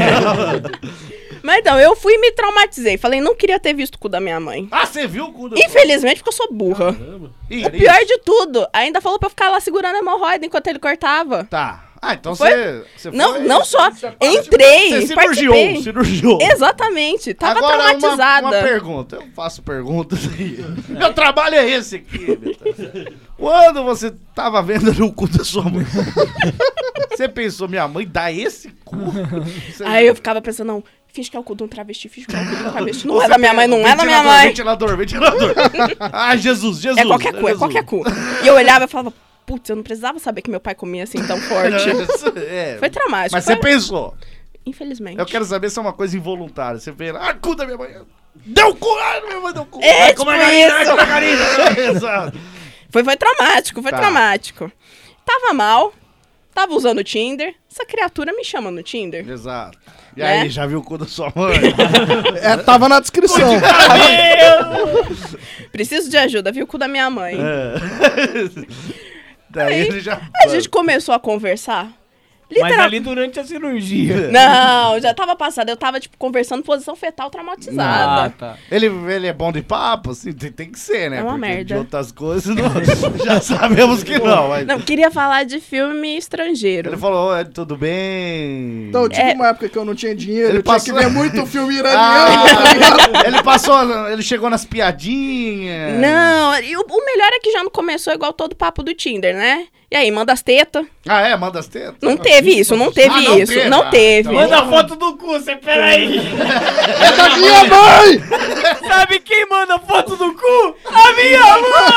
Speaker 9: Mas então, eu fui e me traumatizei. Falei, não queria ter visto o cu da minha mãe.
Speaker 5: Ah, você viu o cu do...
Speaker 9: Infelizmente, porque eu sou burra.
Speaker 5: Ih,
Speaker 9: O pior de tudo, ainda falou pra eu ficar lá segurando a hemorroida enquanto ele cortava.
Speaker 5: Tá. Ah, então
Speaker 9: Foi?
Speaker 5: você... você
Speaker 9: Não,
Speaker 5: foi-
Speaker 9: não só.
Speaker 5: você parte-
Speaker 9: Entrei,
Speaker 5: Você cirurgiou,
Speaker 9: participei.
Speaker 5: cirurgiou.
Speaker 9: Exatamente. Tava
Speaker 5: Agora, uma-
Speaker 9: traumatizada.
Speaker 5: Uma, pergunta. Eu faço perguntas aí. Meu trabalho é esse aqui, Beto. Quando você tava vendo o cu da sua mãe, você pensou, minha mãe dá esse cu? Você-
Speaker 9: Aí eu ficava pensando, não, finge que é o cu de um travesti, finge que é o cu de um travesti. Não
Speaker 5: Ou
Speaker 9: é
Speaker 5: você
Speaker 9: da minha mãe, não é da minha
Speaker 5: ventilador,
Speaker 9: mãe.
Speaker 5: Ventilador, ventilador. Ai, Jesus, Jesus.
Speaker 9: É qualquer cu, é
Speaker 5: Jesus.
Speaker 9: qualquer cu. E eu olhava e falava, putz, eu não precisava saber que meu pai comia assim tão forte.
Speaker 5: É.
Speaker 9: Foi traumático.
Speaker 5: Mas
Speaker 9: foi...
Speaker 5: você pensou.
Speaker 9: Infelizmente.
Speaker 5: Eu quero saber se é uma coisa involuntária. Você vê, ah, cu da minha mãe. Deu cu, ai, minha mãe deu cu.
Speaker 9: É,
Speaker 5: Ai,
Speaker 9: tipo
Speaker 5: como margarina,
Speaker 9: isso.
Speaker 5: ai, como margarina. Exato.
Speaker 9: Foi, foi traumático, foi
Speaker 5: Tá.
Speaker 9: traumático. Tava mal, tava usando o Tinder. Essa criatura me chama no Tinder.
Speaker 5: Exato. E
Speaker 9: Né?
Speaker 5: aí, já viu o cu da sua mãe?
Speaker 12: É, tava na descrição.
Speaker 9: Preciso de ajuda, viu o cu da minha mãe.
Speaker 5: É. Daí
Speaker 9: Aí,
Speaker 5: ele já...
Speaker 9: A gente começou a conversar.
Speaker 7: Mas
Speaker 9: Literal-
Speaker 7: ali durante a cirurgia.
Speaker 9: Não, já tava passada. Eu tava, tipo, conversando em posição fetal traumatizada.
Speaker 7: Ah, tá.
Speaker 5: Ele, ele é bom de papo, assim, tem, tem que ser, né?
Speaker 9: É uma
Speaker 5: Porque
Speaker 9: merda.
Speaker 5: de outras coisas, não, já sabemos que não. Mas...
Speaker 9: Não, queria falar de filme estrangeiro.
Speaker 5: Ele falou, oi, tudo bem?
Speaker 12: Então, eu tive
Speaker 9: É.
Speaker 12: uma época que eu não tinha dinheiro,
Speaker 5: Ele
Speaker 12: eu tinha
Speaker 5: passou-
Speaker 12: que ver muito filme iraniano, tá ligado?
Speaker 5: Ah, ele passou, ele chegou nas piadinhas.
Speaker 9: Não, e o, o melhor é que já não começou igual todo papo do Tinder, né? E aí, manda as tetas.
Speaker 5: Ah, é? Manda as tetas?
Speaker 9: Não teve isso, não teve
Speaker 5: Ah, não
Speaker 9: isso,
Speaker 5: teve?
Speaker 9: não
Speaker 5: Ah,
Speaker 9: teve.
Speaker 5: então-
Speaker 7: Manda a foto do cu, você peraí.
Speaker 12: É da minha mãe!
Speaker 7: Sabe quem manda foto do cu? A minha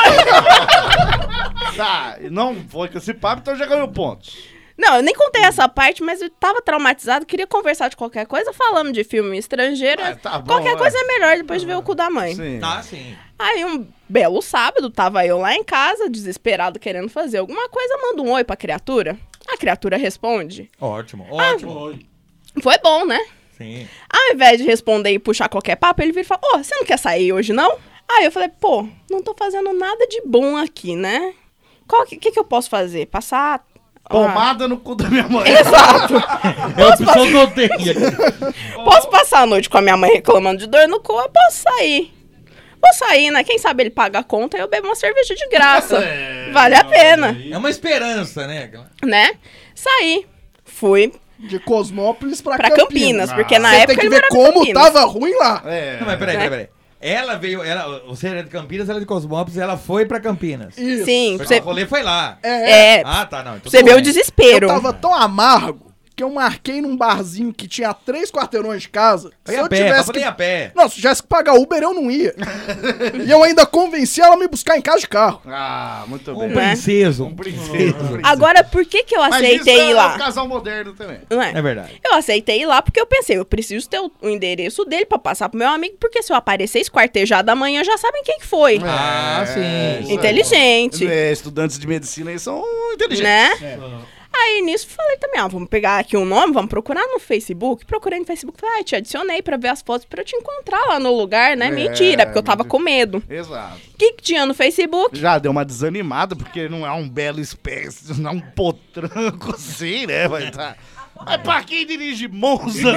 Speaker 7: mãe!
Speaker 5: Tá, não foi com esse papo, então já ganhou pontos.
Speaker 9: Não, eu nem contei essa parte, mas eu tava traumatizado, queria conversar de qualquer coisa, falando de filme estrangeiro.
Speaker 5: Ah, tá bom,
Speaker 9: qualquer
Speaker 5: vai.
Speaker 9: coisa é melhor depois de ver o cu da mãe.
Speaker 5: Sim.
Speaker 6: Tá, sim.
Speaker 9: Aí um belo sábado, tava eu lá em casa, desesperado, querendo fazer alguma coisa, manda um oi pra criatura. A criatura responde.
Speaker 6: Ótimo, ótimo.
Speaker 9: Foi bom, né?
Speaker 6: Sim.
Speaker 9: Ao invés de responder e puxar qualquer papo, ele vira e fala, ô, você não quer sair hoje, não? Aí eu falei, pô, não tô fazendo nada de bom aqui, né? O que, que, que eu posso fazer? Passar...
Speaker 5: Pomada no cu da minha mãe.
Speaker 9: Exato.
Speaker 6: É a opção que eu tenho.
Speaker 9: Posso passar a noite com a minha mãe reclamando de dor no cu? Eu posso sair. Vou sair, né? Quem sabe ele paga a conta e eu bebo uma cerveja de graça.
Speaker 6: É,
Speaker 9: vale a pena.
Speaker 6: É uma esperança, né?
Speaker 9: Né? Saí. Fui...
Speaker 12: De Cosmópolis pra,
Speaker 9: pra
Speaker 12: Campinas.
Speaker 9: Campinas, porque na
Speaker 12: Você
Speaker 9: época
Speaker 12: tem que
Speaker 9: ele
Speaker 12: ver
Speaker 9: morava em
Speaker 12: como
Speaker 9: Campinas.
Speaker 12: tava ruim lá.
Speaker 5: É.
Speaker 6: Não, mas peraí,
Speaker 9: Né?
Speaker 6: peraí, peraí. Ela veio, ela, você era de Campinas, ela é de Cosmópolis, ela foi pra Campinas.
Speaker 12: Isso.
Speaker 9: Sim,
Speaker 6: Porque
Speaker 9: você-
Speaker 6: o rolê foi lá.
Speaker 12: É.
Speaker 9: É,
Speaker 6: Ah, tá, não. Então
Speaker 9: você
Speaker 6: tudo
Speaker 9: vê o
Speaker 6: bem.
Speaker 9: desespero.
Speaker 12: Eu tava tão amargo que eu marquei num barzinho que tinha três quarteirões de casa.
Speaker 6: Foi a pé, pra poder ir a pé.
Speaker 12: Não, se tivesse que pagar Uber, eu não ia. E eu ainda convenci ela a me buscar em casa de carro.
Speaker 5: Ah, muito
Speaker 6: Um
Speaker 5: bem.
Speaker 6: princeso.
Speaker 5: Um princeso.
Speaker 9: Agora, por que que eu
Speaker 5: Mas
Speaker 9: aceitei
Speaker 5: isso é
Speaker 9: ir lá?
Speaker 5: um casal moderno também.
Speaker 9: Não é?
Speaker 6: É verdade.
Speaker 9: Eu aceitei ir lá porque eu pensei, eu preciso ter o, o endereço dele pra passar pro meu amigo, porque se eu aparecer esquartejado amanhã, já sabem quem que foi.
Speaker 6: Ah, sim.
Speaker 5: isso é-
Speaker 9: Inteligente.
Speaker 5: É, estudantes de medicina aí são inteligentes.
Speaker 9: Né? Aí nisso falei também, ah, vamos pegar aqui um nome, vamos procurar no Facebook. Procurei no Facebook, falei, ah, te adicionei pra ver as fotos pra eu te encontrar lá no lugar, né?
Speaker 5: É,
Speaker 9: Mentira, porque eu tava com medo.
Speaker 5: Exato.
Speaker 9: O que, que tinha no Facebook?
Speaker 5: Já deu uma desanimada, porque não é um belo espécie, não é um potranco assim, né? Vai tá. Mas pra quem dirige Monza?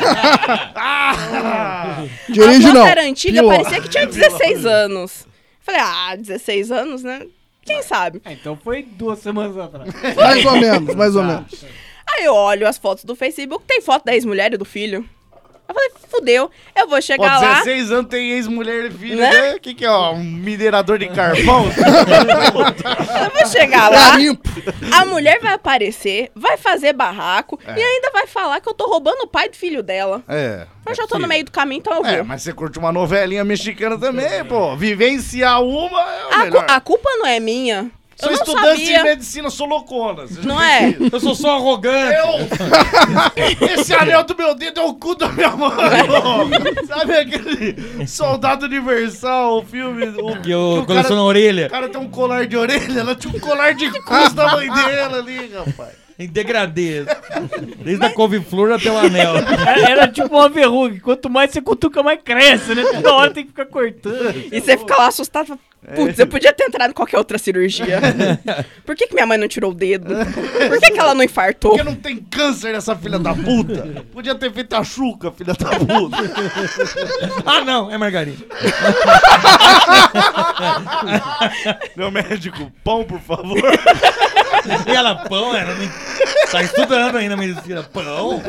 Speaker 5: ah!
Speaker 12: Dirige
Speaker 9: a foto
Speaker 12: não.
Speaker 9: era antiga,
Speaker 12: Pior.
Speaker 9: parecia que tinha dezesseis anos. Falei, ah, dezesseis anos, né? Quem sabe?
Speaker 7: É, então foi duas semanas atrás.
Speaker 12: Mais ou menos, mais ou menos.
Speaker 9: Aí eu olho as fotos do Facebook, tem foto da ex-mulher e do filho. Eu falei, fudeu, eu vou
Speaker 5: Pô,
Speaker 9: chegar lá.
Speaker 5: dezesseis anos tem ex-mulher e filho,
Speaker 9: Né?
Speaker 5: né? O que que é, ó? Um minerador de carvão?
Speaker 9: Eu vou chegar lá. A mulher vai aparecer, vai fazer barraco
Speaker 5: É.
Speaker 9: e ainda vai falar que eu tô roubando o pai do filho dela.
Speaker 5: É.
Speaker 9: Eu já tô no meio do caminho, então eu vou.
Speaker 5: É, mas você curte uma novelinha mexicana também, pô. Vivenciar uma é o
Speaker 9: a,
Speaker 5: melhor.
Speaker 9: cu- a culpa não é minha.
Speaker 5: Sou
Speaker 9: eu não
Speaker 5: estudante
Speaker 9: sabia.
Speaker 5: de medicina, sou loucona. Você
Speaker 9: Não
Speaker 5: já
Speaker 9: é?
Speaker 5: fez isso?
Speaker 6: Eu sou só arrogante.
Speaker 5: Eu... Esse anel do meu dedo é o cu da minha mãe. ó. Sabe aquele Soldado Universal, o filme? O,
Speaker 6: Que eu
Speaker 5: o
Speaker 6: coleciona a orelha.
Speaker 5: O cara tem um colar de orelha, ela tinha um colar de cruz da mãe dela ali, rapaz.
Speaker 6: Em degradê. Desde a couve-flor até o anel.
Speaker 7: Era, era tipo uma verruga. Quanto mais você cutuca, mais cresce, né? Toda hora tem que ficar cortando.
Speaker 9: E você fica lá assustado. fala, Putz, eu podia ter entrado em qualquer outra cirurgia. Por que, que minha mãe não tirou o dedo? Por que, que ela não infartou?
Speaker 5: Porque não tem câncer nessa filha da puta. Podia ter feito a chuca, filha da puta.
Speaker 6: Ah, não, é margarina.
Speaker 5: Meu médico, pão, por favor.
Speaker 6: E ela, pão, ela nem... tá estudando ainda medicina. Pão?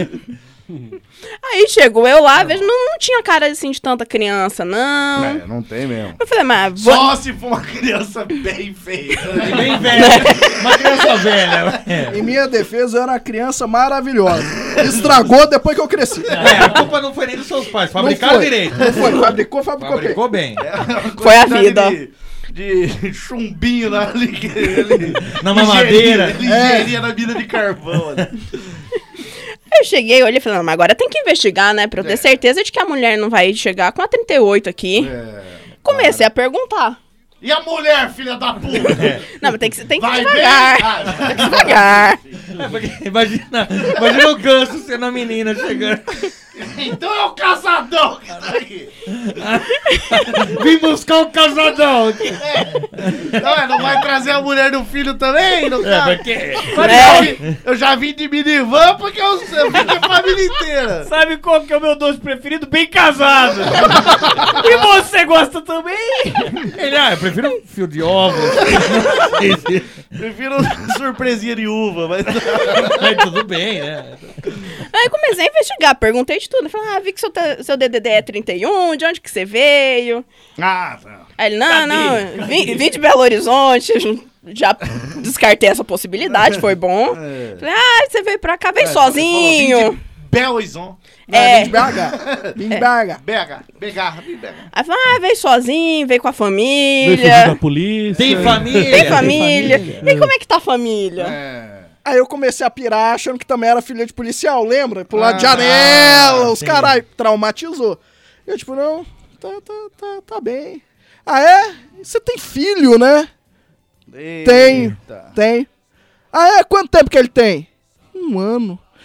Speaker 9: Aí chegou eu lá, vejo, não, não tinha cara assim de tanta criança, não.
Speaker 5: É, não tem mesmo.
Speaker 9: Eu falei, mas... vou-
Speaker 5: Só se for uma criança bem feia.
Speaker 6: Bem velha. Uma criança velha. É.
Speaker 12: Em minha defesa, eu era uma criança maravilhosa. Estragou depois que eu cresci.
Speaker 6: É, a culpa não foi nem dos seus pais. Fabricaram
Speaker 12: Não foi.
Speaker 6: direito.
Speaker 12: Não foi, fabricou, fabricou,
Speaker 6: Fabricou bem.
Speaker 9: Foi a
Speaker 5: Quantidade
Speaker 9: vida.
Speaker 5: De, de chumbinho lá ali. que ele-
Speaker 6: Na mamadeira.
Speaker 5: Ele ingeria na mina de carvão. ali.
Speaker 9: Eu cheguei, olhei e falei, não, mas agora tem que investigar, né? Pra eu ter certeza de que a mulher não vai chegar com a trinta e oito aqui.
Speaker 5: É.
Speaker 9: Comecei a perguntar.
Speaker 5: E a mulher, filha da puta?
Speaker 9: Não, mas tem que, tem que
Speaker 5: Vai
Speaker 9: ir devagar.
Speaker 5: bem? Ah,
Speaker 9: Tem que ir devagar.
Speaker 6: É porque imagina, imagina o ganso sendo a menina chegando.
Speaker 5: Então é o casadão que tá aqui.
Speaker 6: Vim buscar o casadão aqui.
Speaker 5: Não, é, não vai trazer a mulher do filho também? Não
Speaker 6: É,
Speaker 5: sabe?
Speaker 6: porque...
Speaker 9: É.
Speaker 5: Eu já vim de minivan porque eu, eu vim de família inteira.
Speaker 7: Sabe qual que é o meu doce preferido? Bem casado. E você gosta também?
Speaker 6: Ele, ah, eu prefiro um fio de ovos.
Speaker 5: Prefiro surpresinha de uva, mas...
Speaker 6: Mas tudo bem, né?
Speaker 9: Aí comecei a investigar, perguntei de tudo. Eu falei, ah, vi que seu, te- seu D D D é trinta e um, de onde que você veio?
Speaker 5: Ah, tá.
Speaker 9: Aí ele, não, não, vim, vim de Belo Horizonte, já descartei essa possibilidade, foi bom. Falei, ah, você veio pra cá, veio sozinho.
Speaker 5: Belo Horizonte.
Speaker 9: É.
Speaker 12: Vim de B H. Vim de B H.
Speaker 5: B H, B H, B H.
Speaker 9: Aí falei, ah, veio sozinho, veio com a
Speaker 8: Veio fugir
Speaker 9: família.
Speaker 8: da polícia.
Speaker 6: Tem família.
Speaker 9: Tem família. E como é que tá a família?
Speaker 5: É.
Speaker 12: Aí eu comecei a pirar achando que também era filha de policial, lembra? Pular de
Speaker 5: Ah,
Speaker 12: janela, os
Speaker 6: sim.
Speaker 12: caralho, traumatizou. Eu tipo, não, tá, tá, tá, tá bem. Ah, é? Você tem filho, né? Tem,
Speaker 5: Eita.
Speaker 12: tem. Ah, é? Quanto tempo que ele tem? Um ano.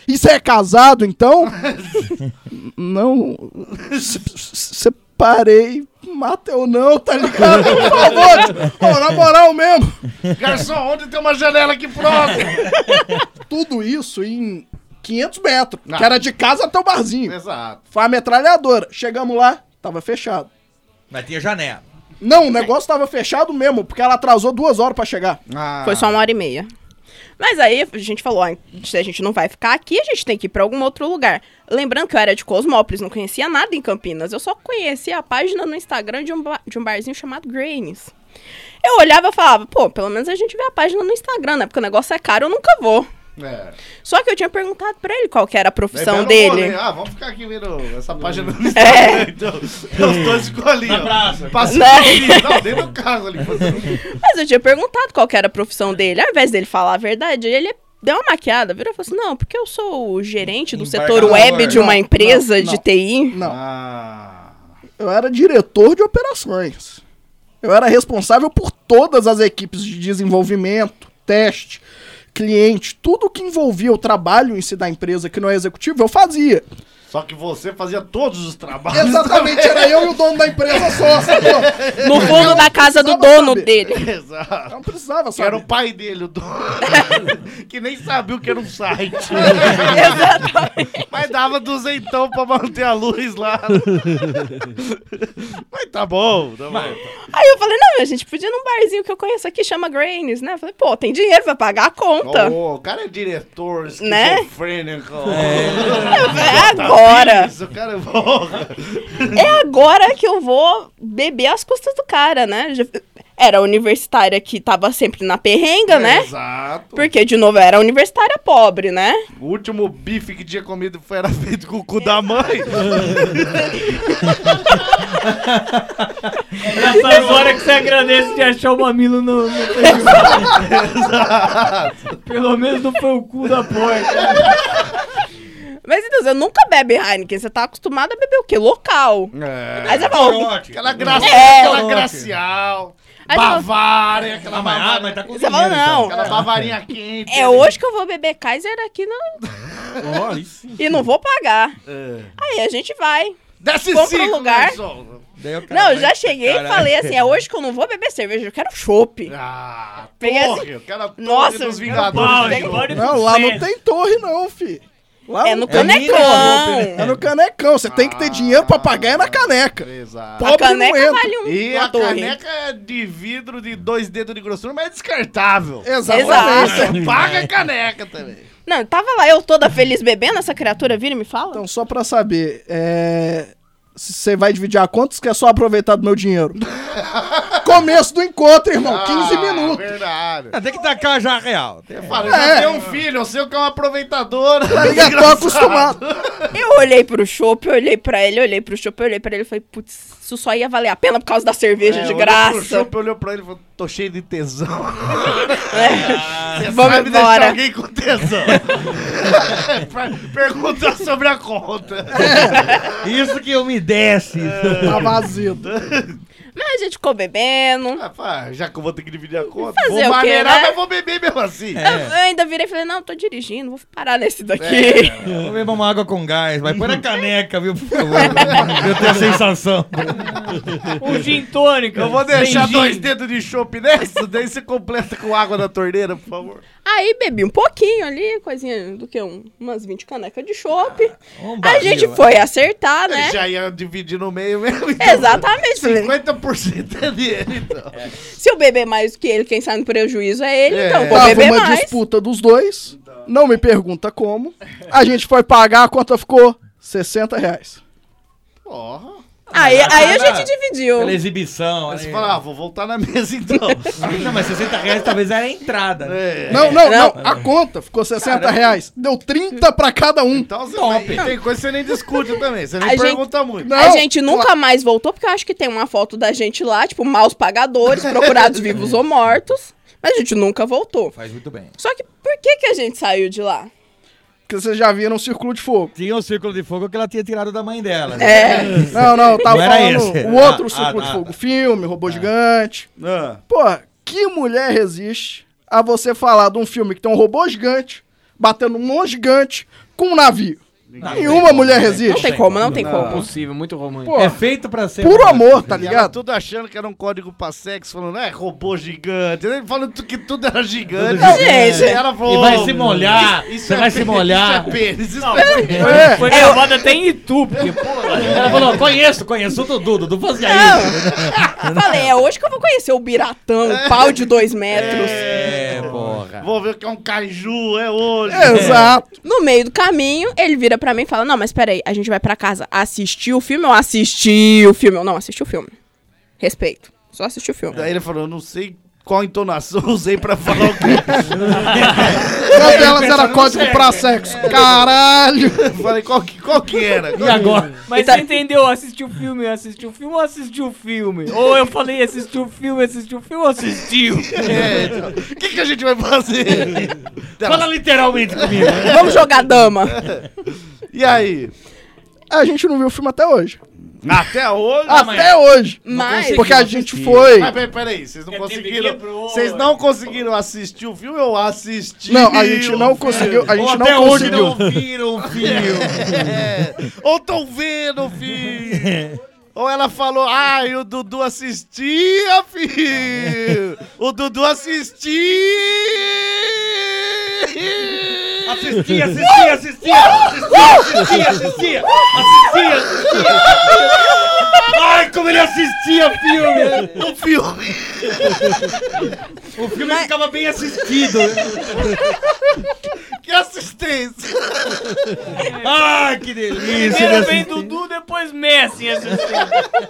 Speaker 12: E você é casado, então? Não. Separei. Mata eu não, tá ligado? Por favor. Pô, na moral mesmo.
Speaker 5: Garçom, onde tem uma janela aqui próximo?
Speaker 12: Tudo isso em quinhentos metros.
Speaker 5: Ah.
Speaker 12: Que era de casa até o barzinho.
Speaker 5: Exato.
Speaker 12: Foi a metralhadora. Chegamos lá, tava fechado.
Speaker 6: Mas tinha janela.
Speaker 12: Não, o negócio tava fechado mesmo, porque ela atrasou duas horas pra chegar.
Speaker 5: Ah.
Speaker 9: Foi só uma hora e meia. Mas aí a gente falou, ó, se a gente não vai ficar aqui, a gente tem que ir pra algum outro lugar. Lembrando que eu era de Cosmópolis, não conhecia nada em Campinas. Eu só conhecia a página no Instagram de um, ba- de um barzinho chamado Grains. Eu olhava e falava, pô, pelo menos a gente vê a página no Instagram, né? Porque o negócio é caro, eu nunca vou.
Speaker 5: É.
Speaker 9: Só que eu tinha perguntado pra ele qual que era a profissão
Speaker 5: Daí, pega um
Speaker 9: dele.
Speaker 5: rolê. Ah, vamos ficar aqui vendo essa página do Instagram,
Speaker 9: É.
Speaker 5: então. Os dois ficou ali,
Speaker 6: Na
Speaker 5: ó.
Speaker 6: praça.
Speaker 5: Passando
Speaker 9: Né?
Speaker 5: ali. Não, dentro do carro ali. Fazendo...
Speaker 9: Mas eu tinha perguntado qual que era a profissão dele. Ao invés dele falar a verdade, ele deu uma maquiada, virou e falou assim, não, porque eu sou o gerente do setor
Speaker 6: Embargador.
Speaker 9: web de uma
Speaker 12: Não,
Speaker 9: empresa
Speaker 12: não,
Speaker 9: de
Speaker 12: não.
Speaker 9: T I.
Speaker 12: Não.
Speaker 5: Ah.
Speaker 12: Eu era diretor de operações. Eu era responsável por todas as equipes de desenvolvimento, teste, cliente, tudo que envolvia o trabalho em si da empresa que não é executivo, eu fazia.
Speaker 5: Só que você fazia todos os trabalhos.
Speaker 12: Exatamente, era eu e o dono da empresa só, sacou?
Speaker 9: No fundo da casa do
Speaker 12: precisava
Speaker 9: dono
Speaker 12: saber.
Speaker 9: dele.
Speaker 12: Eu
Speaker 5: Exato.
Speaker 12: não precisava
Speaker 5: Que era o
Speaker 12: saber.
Speaker 5: pai dele, o dono. Que nem sabia o que era um site.
Speaker 9: Exatamente.
Speaker 5: Mas dava duzentão pra manter a luz lá. Mas tá bom, tá bom.
Speaker 9: Aí eu falei, não, a gente podia ir num barzinho que eu conheço aqui, chama Grains, né? Eu falei, pô, tem dinheiro pra pagar a conta.
Speaker 5: Oh, o cara é diretor,
Speaker 9: Né?
Speaker 5: esquizofrênico.
Speaker 9: É agora.
Speaker 5: Isso, o cara é bom.
Speaker 9: É agora que eu vou beber às custas do cara, né? Já- Era a universitária que tava sempre na perrenga, né?
Speaker 5: Exato.
Speaker 9: Porque, de novo, era a universitária pobre, né?
Speaker 5: O último bife que tinha comido foi, era feito com o cu da mãe.
Speaker 7: Agora que você agradece de achar o mamilo no, no Facebook. Pelo menos não foi o cu da porta.
Speaker 9: Mas, então, você nunca bebe Heineken, você tá acostumado a beber o quê? Local.
Speaker 5: É.
Speaker 9: Aí você fala,
Speaker 6: Corote.
Speaker 5: Aquela graça,
Speaker 9: É.
Speaker 5: aquela gracial.
Speaker 9: Aí você fala-
Speaker 5: Bavária, aquela
Speaker 6: Ah, mas, ah,
Speaker 5: Bavária.
Speaker 6: mas tá com
Speaker 9: Você fala,
Speaker 6: dinheiro,
Speaker 9: não.
Speaker 5: Aquela bavarinha quente.
Speaker 9: é hoje que eu vou beber Kaiser aqui no...
Speaker 8: Ó, aí sim.
Speaker 9: e não vou pagar.
Speaker 5: É.
Speaker 9: Aí a gente vai.
Speaker 5: Desce
Speaker 9: Compra um
Speaker 5: cinco,
Speaker 9: lugar.
Speaker 5: garçom.
Speaker 6: Daí o cara
Speaker 9: Não, eu
Speaker 6: vai-
Speaker 9: já cheguei
Speaker 6: Caralho.
Speaker 9: e falei assim, é hoje que eu não vou beber cerveja, eu quero chopp.
Speaker 5: Ah,
Speaker 9: Peguei
Speaker 5: torre.
Speaker 9: assim-
Speaker 5: Aquela torre
Speaker 9: Nossa,
Speaker 5: dos
Speaker 9: eu
Speaker 5: Vingadores.
Speaker 7: Pau,
Speaker 5: de
Speaker 7: hein?
Speaker 5: novo.
Speaker 7: Pode
Speaker 12: Não, lá não tem torre não, fi. Lá
Speaker 9: É
Speaker 12: não-
Speaker 9: no
Speaker 6: É mina,
Speaker 9: canecão.
Speaker 12: É no canecão, você tem que ter dinheiro pra pagar é na caneca.
Speaker 5: Exato.
Speaker 9: A
Speaker 12: Pobre não
Speaker 9: caneca
Speaker 12: entra.
Speaker 9: vale um,
Speaker 5: E
Speaker 9: uma
Speaker 5: a
Speaker 9: torre.
Speaker 5: caneca é de vidro de dois dedos de grossura, mas é descartável.
Speaker 12: Exatamente.
Speaker 9: Exato.
Speaker 5: Paga a caneca também.
Speaker 9: Não, tava lá eu toda feliz bebendo, essa criatura vira e me fala.
Speaker 12: Então, só pra saber, é... se você vai dividir a conta, você quer só aproveitar do meu dinheiro. Começo do encontro, irmão, quinze
Speaker 5: Ah,
Speaker 12: minutos.
Speaker 5: Verdade.
Speaker 6: Ah, tem que tacar já real. Tem-
Speaker 5: Fala, eu já
Speaker 12: É.
Speaker 5: tenho um filho, eu sei o que é uma aproveitadora.
Speaker 12: Tá ligado? Tô acostumado.
Speaker 9: Eu olhei pro chopp, eu olhei pra ele, eu olhei pro chopp, eu olhei pra ele e falei, putz, isso só ia valer a pena por causa da cerveja
Speaker 5: É,
Speaker 9: de
Speaker 5: olhou
Speaker 9: graça.
Speaker 5: pro chopp, olhou pra ele e falou, tô cheio de tesão.
Speaker 9: É.
Speaker 5: Você
Speaker 9: Vamos
Speaker 5: sabe deixar
Speaker 9: embora.
Speaker 5: alguém com tesão. Pergunta sobre a conta.
Speaker 6: Isso que eu me desce.
Speaker 12: Tá vazio.
Speaker 9: Mas a gente ficou bebendo.
Speaker 5: Ah, pá, já que eu vou ter que dividir a conta,
Speaker 9: Fazer
Speaker 5: vou
Speaker 9: o quê,
Speaker 5: maneirar,
Speaker 9: né?
Speaker 5: mas vou beber mesmo assim.
Speaker 9: Eu, eu ainda virei e falei, não, tô dirigindo, vou parar nesse daqui.
Speaker 5: É.
Speaker 6: Vou beber uma água com gás. Vai pôr na caneca, viu, por favor. Eu tenho a sensação.
Speaker 7: Um gin tônica.
Speaker 5: Eu vou
Speaker 7: sem
Speaker 5: deixar
Speaker 7: gin.
Speaker 5: dois dedos de chopp nessa, daí você completa com água da torneira, por favor.
Speaker 9: Aí bebi um pouquinho ali, coisinha do que? Um, umas vinte canecas de chopp.
Speaker 6: Um
Speaker 9: a
Speaker 6: barril,
Speaker 9: gente
Speaker 6: né?
Speaker 9: foi acertar, né?
Speaker 5: Já ia dividir no meio mesmo. Então
Speaker 9: Exatamente. Falei,
Speaker 5: cinquenta por cento é dele, então.
Speaker 9: se eu beber mais que ele, quem sai no prejuízo é ele,
Speaker 5: É.
Speaker 9: então eu vou
Speaker 12: Tava
Speaker 9: beber
Speaker 12: uma
Speaker 9: mais.
Speaker 12: disputa dos dois. Não me pergunta como. A gente foi pagar, a conta ficou sessenta reais.
Speaker 5: Porra.
Speaker 9: Aí, aí a
Speaker 6: Cara,
Speaker 9: gente dividiu.
Speaker 6: Pela exibição.
Speaker 5: Aí você
Speaker 6: ali.
Speaker 5: fala, ah, vou voltar na mesa então.
Speaker 6: Não, mas sessenta reais talvez era a entrada. né?
Speaker 5: É.
Speaker 12: Não, não, não,
Speaker 9: Não.
Speaker 12: A conta ficou sessenta reais. Deu trinta pra cada um.
Speaker 5: Então você
Speaker 6: Top.
Speaker 5: vai, tem coisa que você nem discute também, você nem
Speaker 9: A gente-
Speaker 5: pergunta muito.
Speaker 12: Não,
Speaker 9: a gente nunca
Speaker 12: claro.
Speaker 9: mais voltou, porque eu acho que tem uma foto da gente lá, tipo, maus pagadores, procurados vivos ou mortos. Mas a gente nunca voltou.
Speaker 6: Faz muito bem.
Speaker 9: Só que por que, que a gente saiu de lá?
Speaker 12: Porque vocês já viram o Círculo de Fogo.
Speaker 6: Tinha o círculo de fogo que ela tinha tirado da mãe dela. né?
Speaker 9: É.
Speaker 12: Não, não, eu tava
Speaker 6: Não era
Speaker 12: falando
Speaker 6: esse.
Speaker 12: o outro
Speaker 6: Ah,
Speaker 12: Círculo
Speaker 6: ah,
Speaker 12: de
Speaker 6: ah.
Speaker 12: Fogo. Filme, Robô Gigante.
Speaker 5: Ah.
Speaker 12: Pô, que mulher resiste a você falar de um filme que tem um robô gigante, batendo um monte gigante com um navio. Nenhuma mulher resiste.
Speaker 9: Não tem como, não tem como.
Speaker 7: Impossível, muito romântico.
Speaker 12: Pô,
Speaker 6: É feito pra ser...
Speaker 12: puro amor, tá
Speaker 5: E ela
Speaker 12: ligado?
Speaker 5: tudo achando que era um código pra sexo, falando, é, robô gigante. Ele falando que tudo era gigante.
Speaker 6: Tudo
Speaker 9: gigante.
Speaker 5: E ela falou,
Speaker 6: E vai se molhar,
Speaker 5: isso
Speaker 6: você
Speaker 5: é
Speaker 6: vai se
Speaker 5: pênis,
Speaker 6: molhar.
Speaker 5: Isso é pênis, isso
Speaker 7: Não,
Speaker 5: é
Speaker 7: foi,
Speaker 5: pênis.
Speaker 12: É.
Speaker 7: foi gravado até em YouTube, porque, pô,
Speaker 6: Ela falou, conheço, conheço o Dudu, Dudu fazia isso.
Speaker 9: Falei, é hoje que eu vou conhecer o Biratã, um pau de dois metros.
Speaker 6: É, porra.
Speaker 5: Vou ver o que é um kaiju, é hoje.
Speaker 12: Exato.
Speaker 9: No meio do caminho, ele vira pra mim e fala, não, mas peraí, a gente vai pra casa assistir o filme ou assistir o filme? Eu, não, assistir o filme. Respeito. Só assistir o filme.
Speaker 5: Daí ele falou, eu não sei qual entonação eu usei pra falar o quê.
Speaker 12: Qual delas era código pra sexo? Caralho.
Speaker 5: Eu falei, qual que, qual que era?
Speaker 6: E agora?
Speaker 7: Mas você entendeu? Assistiu o filme, assistiu o filme ou assistiu o filme? Ou eu falei assistiu o filme, assistiu o filme ou assistiu?
Speaker 5: É, então, o que, que a gente vai fazer?
Speaker 6: Fala literalmente comigo.
Speaker 9: Vamos jogar dama.
Speaker 5: E aí?
Speaker 12: A gente não viu o filme até hoje.
Speaker 5: Até hoje?
Speaker 12: Até hoje.
Speaker 9: Mas...
Speaker 12: Porque a gente foi...
Speaker 5: Mas peraí, peraí, vocês não
Speaker 7: É,
Speaker 5: conseguiram.
Speaker 7: quebrou,
Speaker 5: Vocês não conseguiram assistir o filme ou assistir?
Speaker 12: Não, a gente não conseguiu. A gente
Speaker 6: Ou
Speaker 12: não
Speaker 6: até hoje
Speaker 12: conseguiu.
Speaker 6: não viram o filme.
Speaker 5: É. Ou tão vendo o filme. Ou ela falou, ai, o Dudu assistia, filho. O Dudu assistia.
Speaker 6: Assistia, assistia, assistia, assistia, assistia, assistia, assistia, assistia. Ai, como ele assistia filme!
Speaker 5: O filme.
Speaker 6: O filme ficava bem assistido.
Speaker 5: Que assistência.
Speaker 6: Ai, que delícia.
Speaker 7: Primeiro vem Dudu, depois Messi assistindo.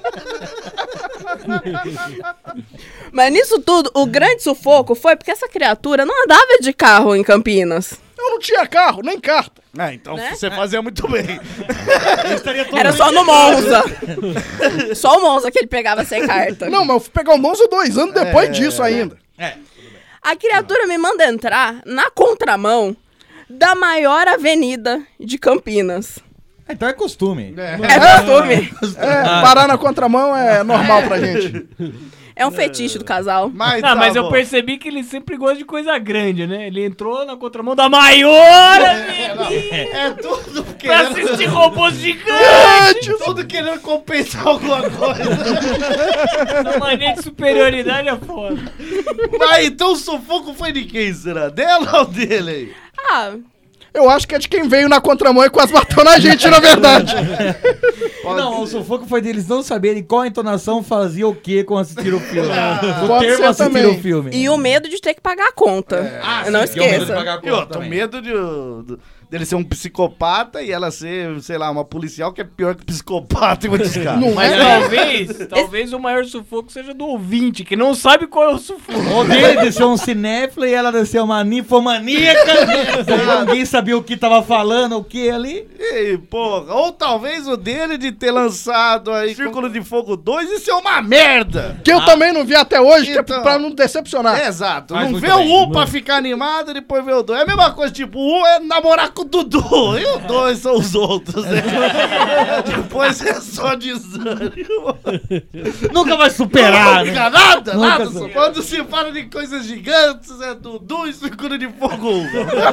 Speaker 9: Mas nisso tudo, o grande sufoco foi porque essa criatura não andava de carro em Campinas.
Speaker 12: Eu não tinha carro, nem carta.
Speaker 5: Ah, então
Speaker 9: Né?
Speaker 5: você fazia muito bem.
Speaker 9: Era só no Monza. Só o Monza que ele pegava sem carta.
Speaker 12: Não, mas eu fui pegar o Monza dois anos depois disso ainda.
Speaker 6: É.
Speaker 9: A criatura me manda entrar na contramão da maior avenida de Campinas.
Speaker 6: Então é costume.
Speaker 9: É costume.
Speaker 12: É, parar na contramão é normal pra gente.
Speaker 9: É um fetiche do casal.
Speaker 5: Mas,
Speaker 7: Não,
Speaker 5: tá
Speaker 7: mas eu
Speaker 5: bom.
Speaker 7: percebi que ele sempre gosta de coisa grande, né? Ele entrou na contramão da maior avenida
Speaker 5: É tudo
Speaker 7: pra
Speaker 5: querendo.
Speaker 7: assistir robôs gigantes.
Speaker 5: Tudo querendo compensar alguma coisa.
Speaker 7: A mania de superioridade é foda.
Speaker 5: Mas então o sufoco foi de quem, será? Dela ou dele aí?
Speaker 9: Ah,
Speaker 12: Eu acho que é de quem veio na contramão e quase bateu na gente, na verdade.
Speaker 6: Não, o sufoco foi deles não saberem qual entonação fazia o que com assistir o filme. o
Speaker 12: pode
Speaker 6: termo
Speaker 12: ser
Speaker 6: assistir
Speaker 12: também.
Speaker 6: o filme.
Speaker 9: e o medo de ter que pagar a conta.
Speaker 6: Ah,
Speaker 9: não
Speaker 6: sim, que é o medo de
Speaker 9: esqueça.
Speaker 6: pagar a
Speaker 5: E
Speaker 6: conta
Speaker 5: outro,
Speaker 6: também.
Speaker 5: medo de, do- dele ser um psicopata e ela ser, sei lá, uma policial que é pior que psicopata em muitos casos.
Speaker 12: Não
Speaker 7: Mas
Speaker 12: é?
Speaker 7: talvez, talvez o maior sufoco seja do ouvinte, que não sabe qual é o sufoco.
Speaker 6: O dele desceu um cinéfilo e ela desceu uma ninfomaníaca. Ninguém sabia o que tava falando, o que ali.
Speaker 5: Ei, porra. Ou talvez o dele de ter lançado aí Círculo de Fogo dois e ser uma merda.
Speaker 12: Que eu também não vi até hoje, que é
Speaker 5: Então.
Speaker 12: pra não decepcionar.
Speaker 5: É, exato.
Speaker 6: Faz
Speaker 5: não
Speaker 6: muito
Speaker 5: vê o
Speaker 6: bem.
Speaker 5: um pra ficar animado e depois vê o dois. É a mesma coisa, tipo, o um é namorar com o Dudu e o dois são os outros, né? Depois é só desânimo.
Speaker 6: Nunca vai superar, né?
Speaker 5: Nunca, nada,
Speaker 6: Nunca
Speaker 5: nada.
Speaker 6: supera.
Speaker 5: Quando se fala de coisas gigantes, é Dudu e Círculo de Fogo um.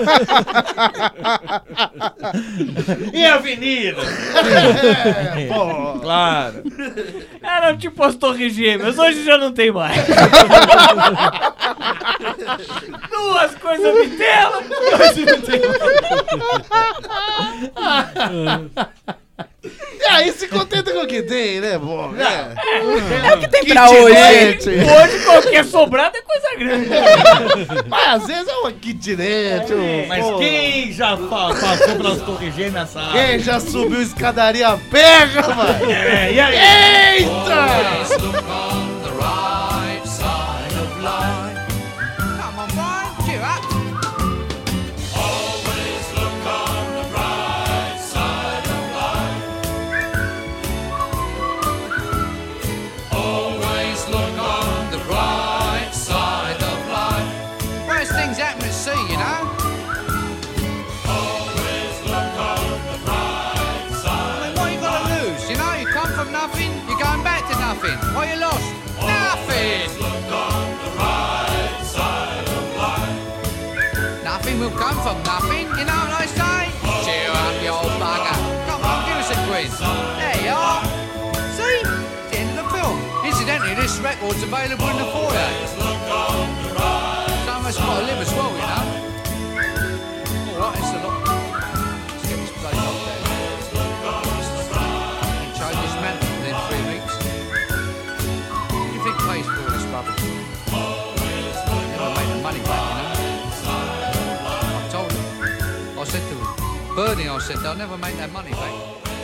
Speaker 6: E a avenida?
Speaker 5: É, pô.
Speaker 6: Claro.
Speaker 7: Era tipo as torres gêmeas, hoje já não tem mais. Duas coisas me tela, hoje não tem
Speaker 5: E aí se contenta com o que tem, né, bom? É,
Speaker 9: É o que tem pra hoje.
Speaker 5: kitnet.
Speaker 7: Hoje qualquer sobrado é coisa grande.
Speaker 5: Mas às vezes é uma kitnet. um,
Speaker 6: Mas
Speaker 5: pô.
Speaker 6: quem já fa- passou pelas torres gêmeas sabe?
Speaker 5: Quem já subiu escadaria pega, mano?
Speaker 6: É, e aí?
Speaker 5: Eita!
Speaker 15: Worst things happen at sea, you know. I mean, what you got to lose? You know, you come from nothing, you're going back to nothing. What you lost? nothing will come from nothing, you know what I say? Cheer up, you old bugger. Come on, give us a quiz. There you are. See? The end of the film. Incidentally, this record's available in the foyer. Some of us got to live as well, you know. All right, it's a lot. Let's get this bloody off there. You change this man within three weeks. What do you think pays for all this rubbish? Never made the money back, you know. I told him. I said to him, Bernie, I said, they'll never make that money back.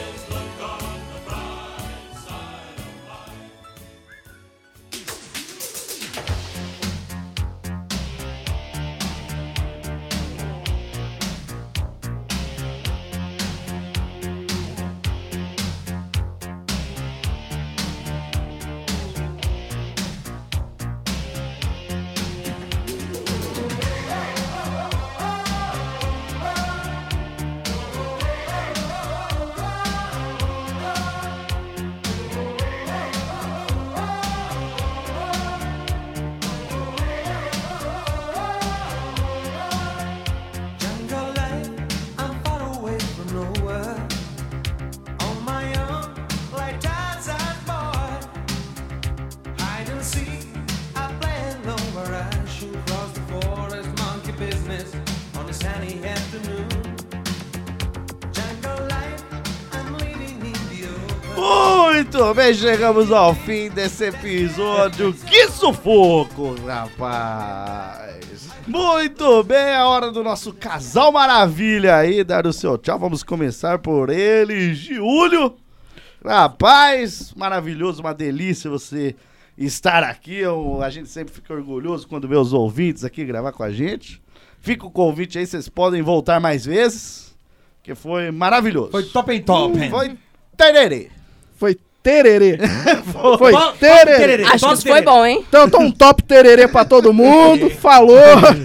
Speaker 5: Muito bem, chegamos ao fim desse episódio. Que sufoco, rapaz! Muito bem, a hora do nosso casal maravilha aí, dar o seu tchau. Vamos começar por ele, Giulio. Rapaz, maravilhoso, uma delícia você estar aqui. Eu, a gente sempre fica orgulhoso quando vê os ouvintes aqui gravar com a gente. Fica o convite aí, vocês podem voltar mais vezes, que foi maravilhoso.
Speaker 6: Foi top em top.
Speaker 5: Uh, foi tererê.
Speaker 12: Foi tererê.
Speaker 5: Foi,
Speaker 12: foi
Speaker 5: top,
Speaker 12: tererê.
Speaker 9: Top tererê. Acho que isso foi bom, hein?
Speaker 12: Então, então um top tererê pra todo mundo. Falou.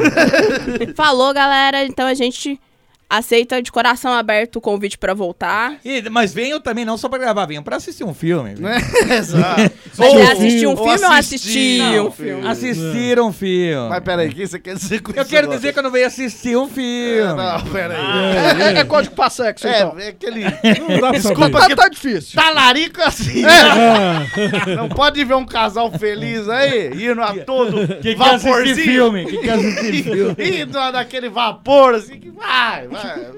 Speaker 9: Falou, galera. Então a gente aceita de coração aberto o convite pra voltar.
Speaker 6: E, mas venham também não só pra gravar, venham pra assistir um filme.
Speaker 5: Exato.
Speaker 9: Mas é assistir um filme ou assistir um filme?
Speaker 6: Assistir um filme.
Speaker 5: Mas peraí, o que você quer dizer com isso?
Speaker 6: Eu quero
Speaker 5: agora?
Speaker 6: dizer que eu não veio assistir um filme.
Speaker 5: É, não, peraí.
Speaker 12: É, é, é código pra sexo,
Speaker 5: É,
Speaker 12: então.
Speaker 5: é aquele...
Speaker 8: Não dá pra
Speaker 5: Desculpa,
Speaker 8: saber.
Speaker 5: que
Speaker 12: Tá difícil.
Speaker 5: talarico assim.
Speaker 8: É.
Speaker 5: Não pode ver um casal feliz aí, indo a todo
Speaker 6: Que quer assistir
Speaker 5: vaporzinho.
Speaker 6: filme? Que quer assistir filme?
Speaker 5: Indo naquele vapor, assim, que vai, vai.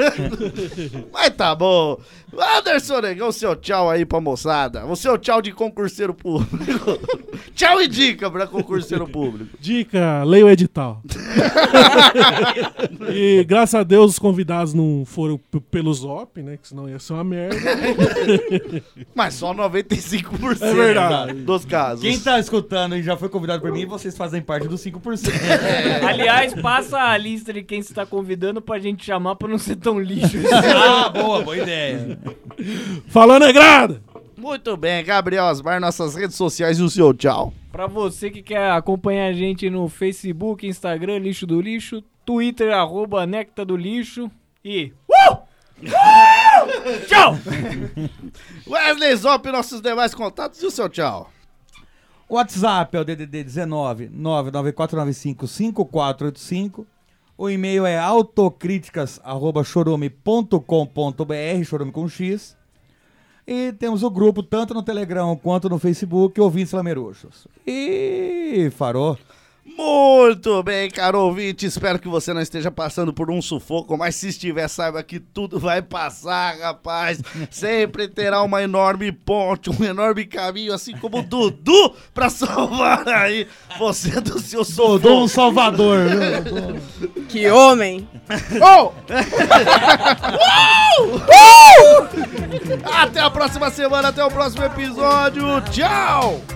Speaker 5: Mas tá bom. Anderson Negão, o seu tchau aí pra moçada. O seu tchau de concurseiro público. Tchau e dica pra concurseiro público.
Speaker 8: Dica, leia o edital. E graças a Deus os convidados não foram p- pelo Zop, né? Que senão ia ser uma merda.
Speaker 5: Mas só noventa e cinco por cento
Speaker 8: É verdade.
Speaker 5: dos casos.
Speaker 6: Quem tá escutando e já foi convidado por mim, vocês fazem parte dos cinco por cento.
Speaker 7: Aliás, passa a lista de quem você tá convidando pra gente chamar pra não ser tão lixo.
Speaker 6: Ah, boa, boa ideia.
Speaker 8: Falou, negrada!
Speaker 5: Muito bem, Gabriel Asmar, nossas redes sociais e o seu tchau.
Speaker 7: Pra você que quer acompanhar a gente no Facebook, Instagram, Lixo do Lixo, Twitter, arroba Necta do Lixo e... Uh! Uh! Tchau!
Speaker 5: Wesley Zop, nossos demais contatos e o seu tchau.
Speaker 6: O WhatsApp é o D D D dezenove, nove nove quatro nove cinco, cinco quatro oito cinco. O e-mail é autocríticas arroba chorume ponto com ponto br, chorume com X. E temos o grupo tanto no Telegram quanto no Facebook, Ouvintes Lameruxos. E farou.
Speaker 5: Muito bem, caro ouvinte, espero que você não esteja passando por um sufoco, mas se estiver, saiba que tudo vai passar, rapaz. Sempre terá uma enorme ponte, um enorme caminho, assim como o Dudu, pra salvar aí você do seu sufoco.
Speaker 6: Dudu um salvador.
Speaker 9: Que homem!
Speaker 12: Oh!
Speaker 5: Uh! Uh! Até a próxima semana, até o próximo episódio. Tchau!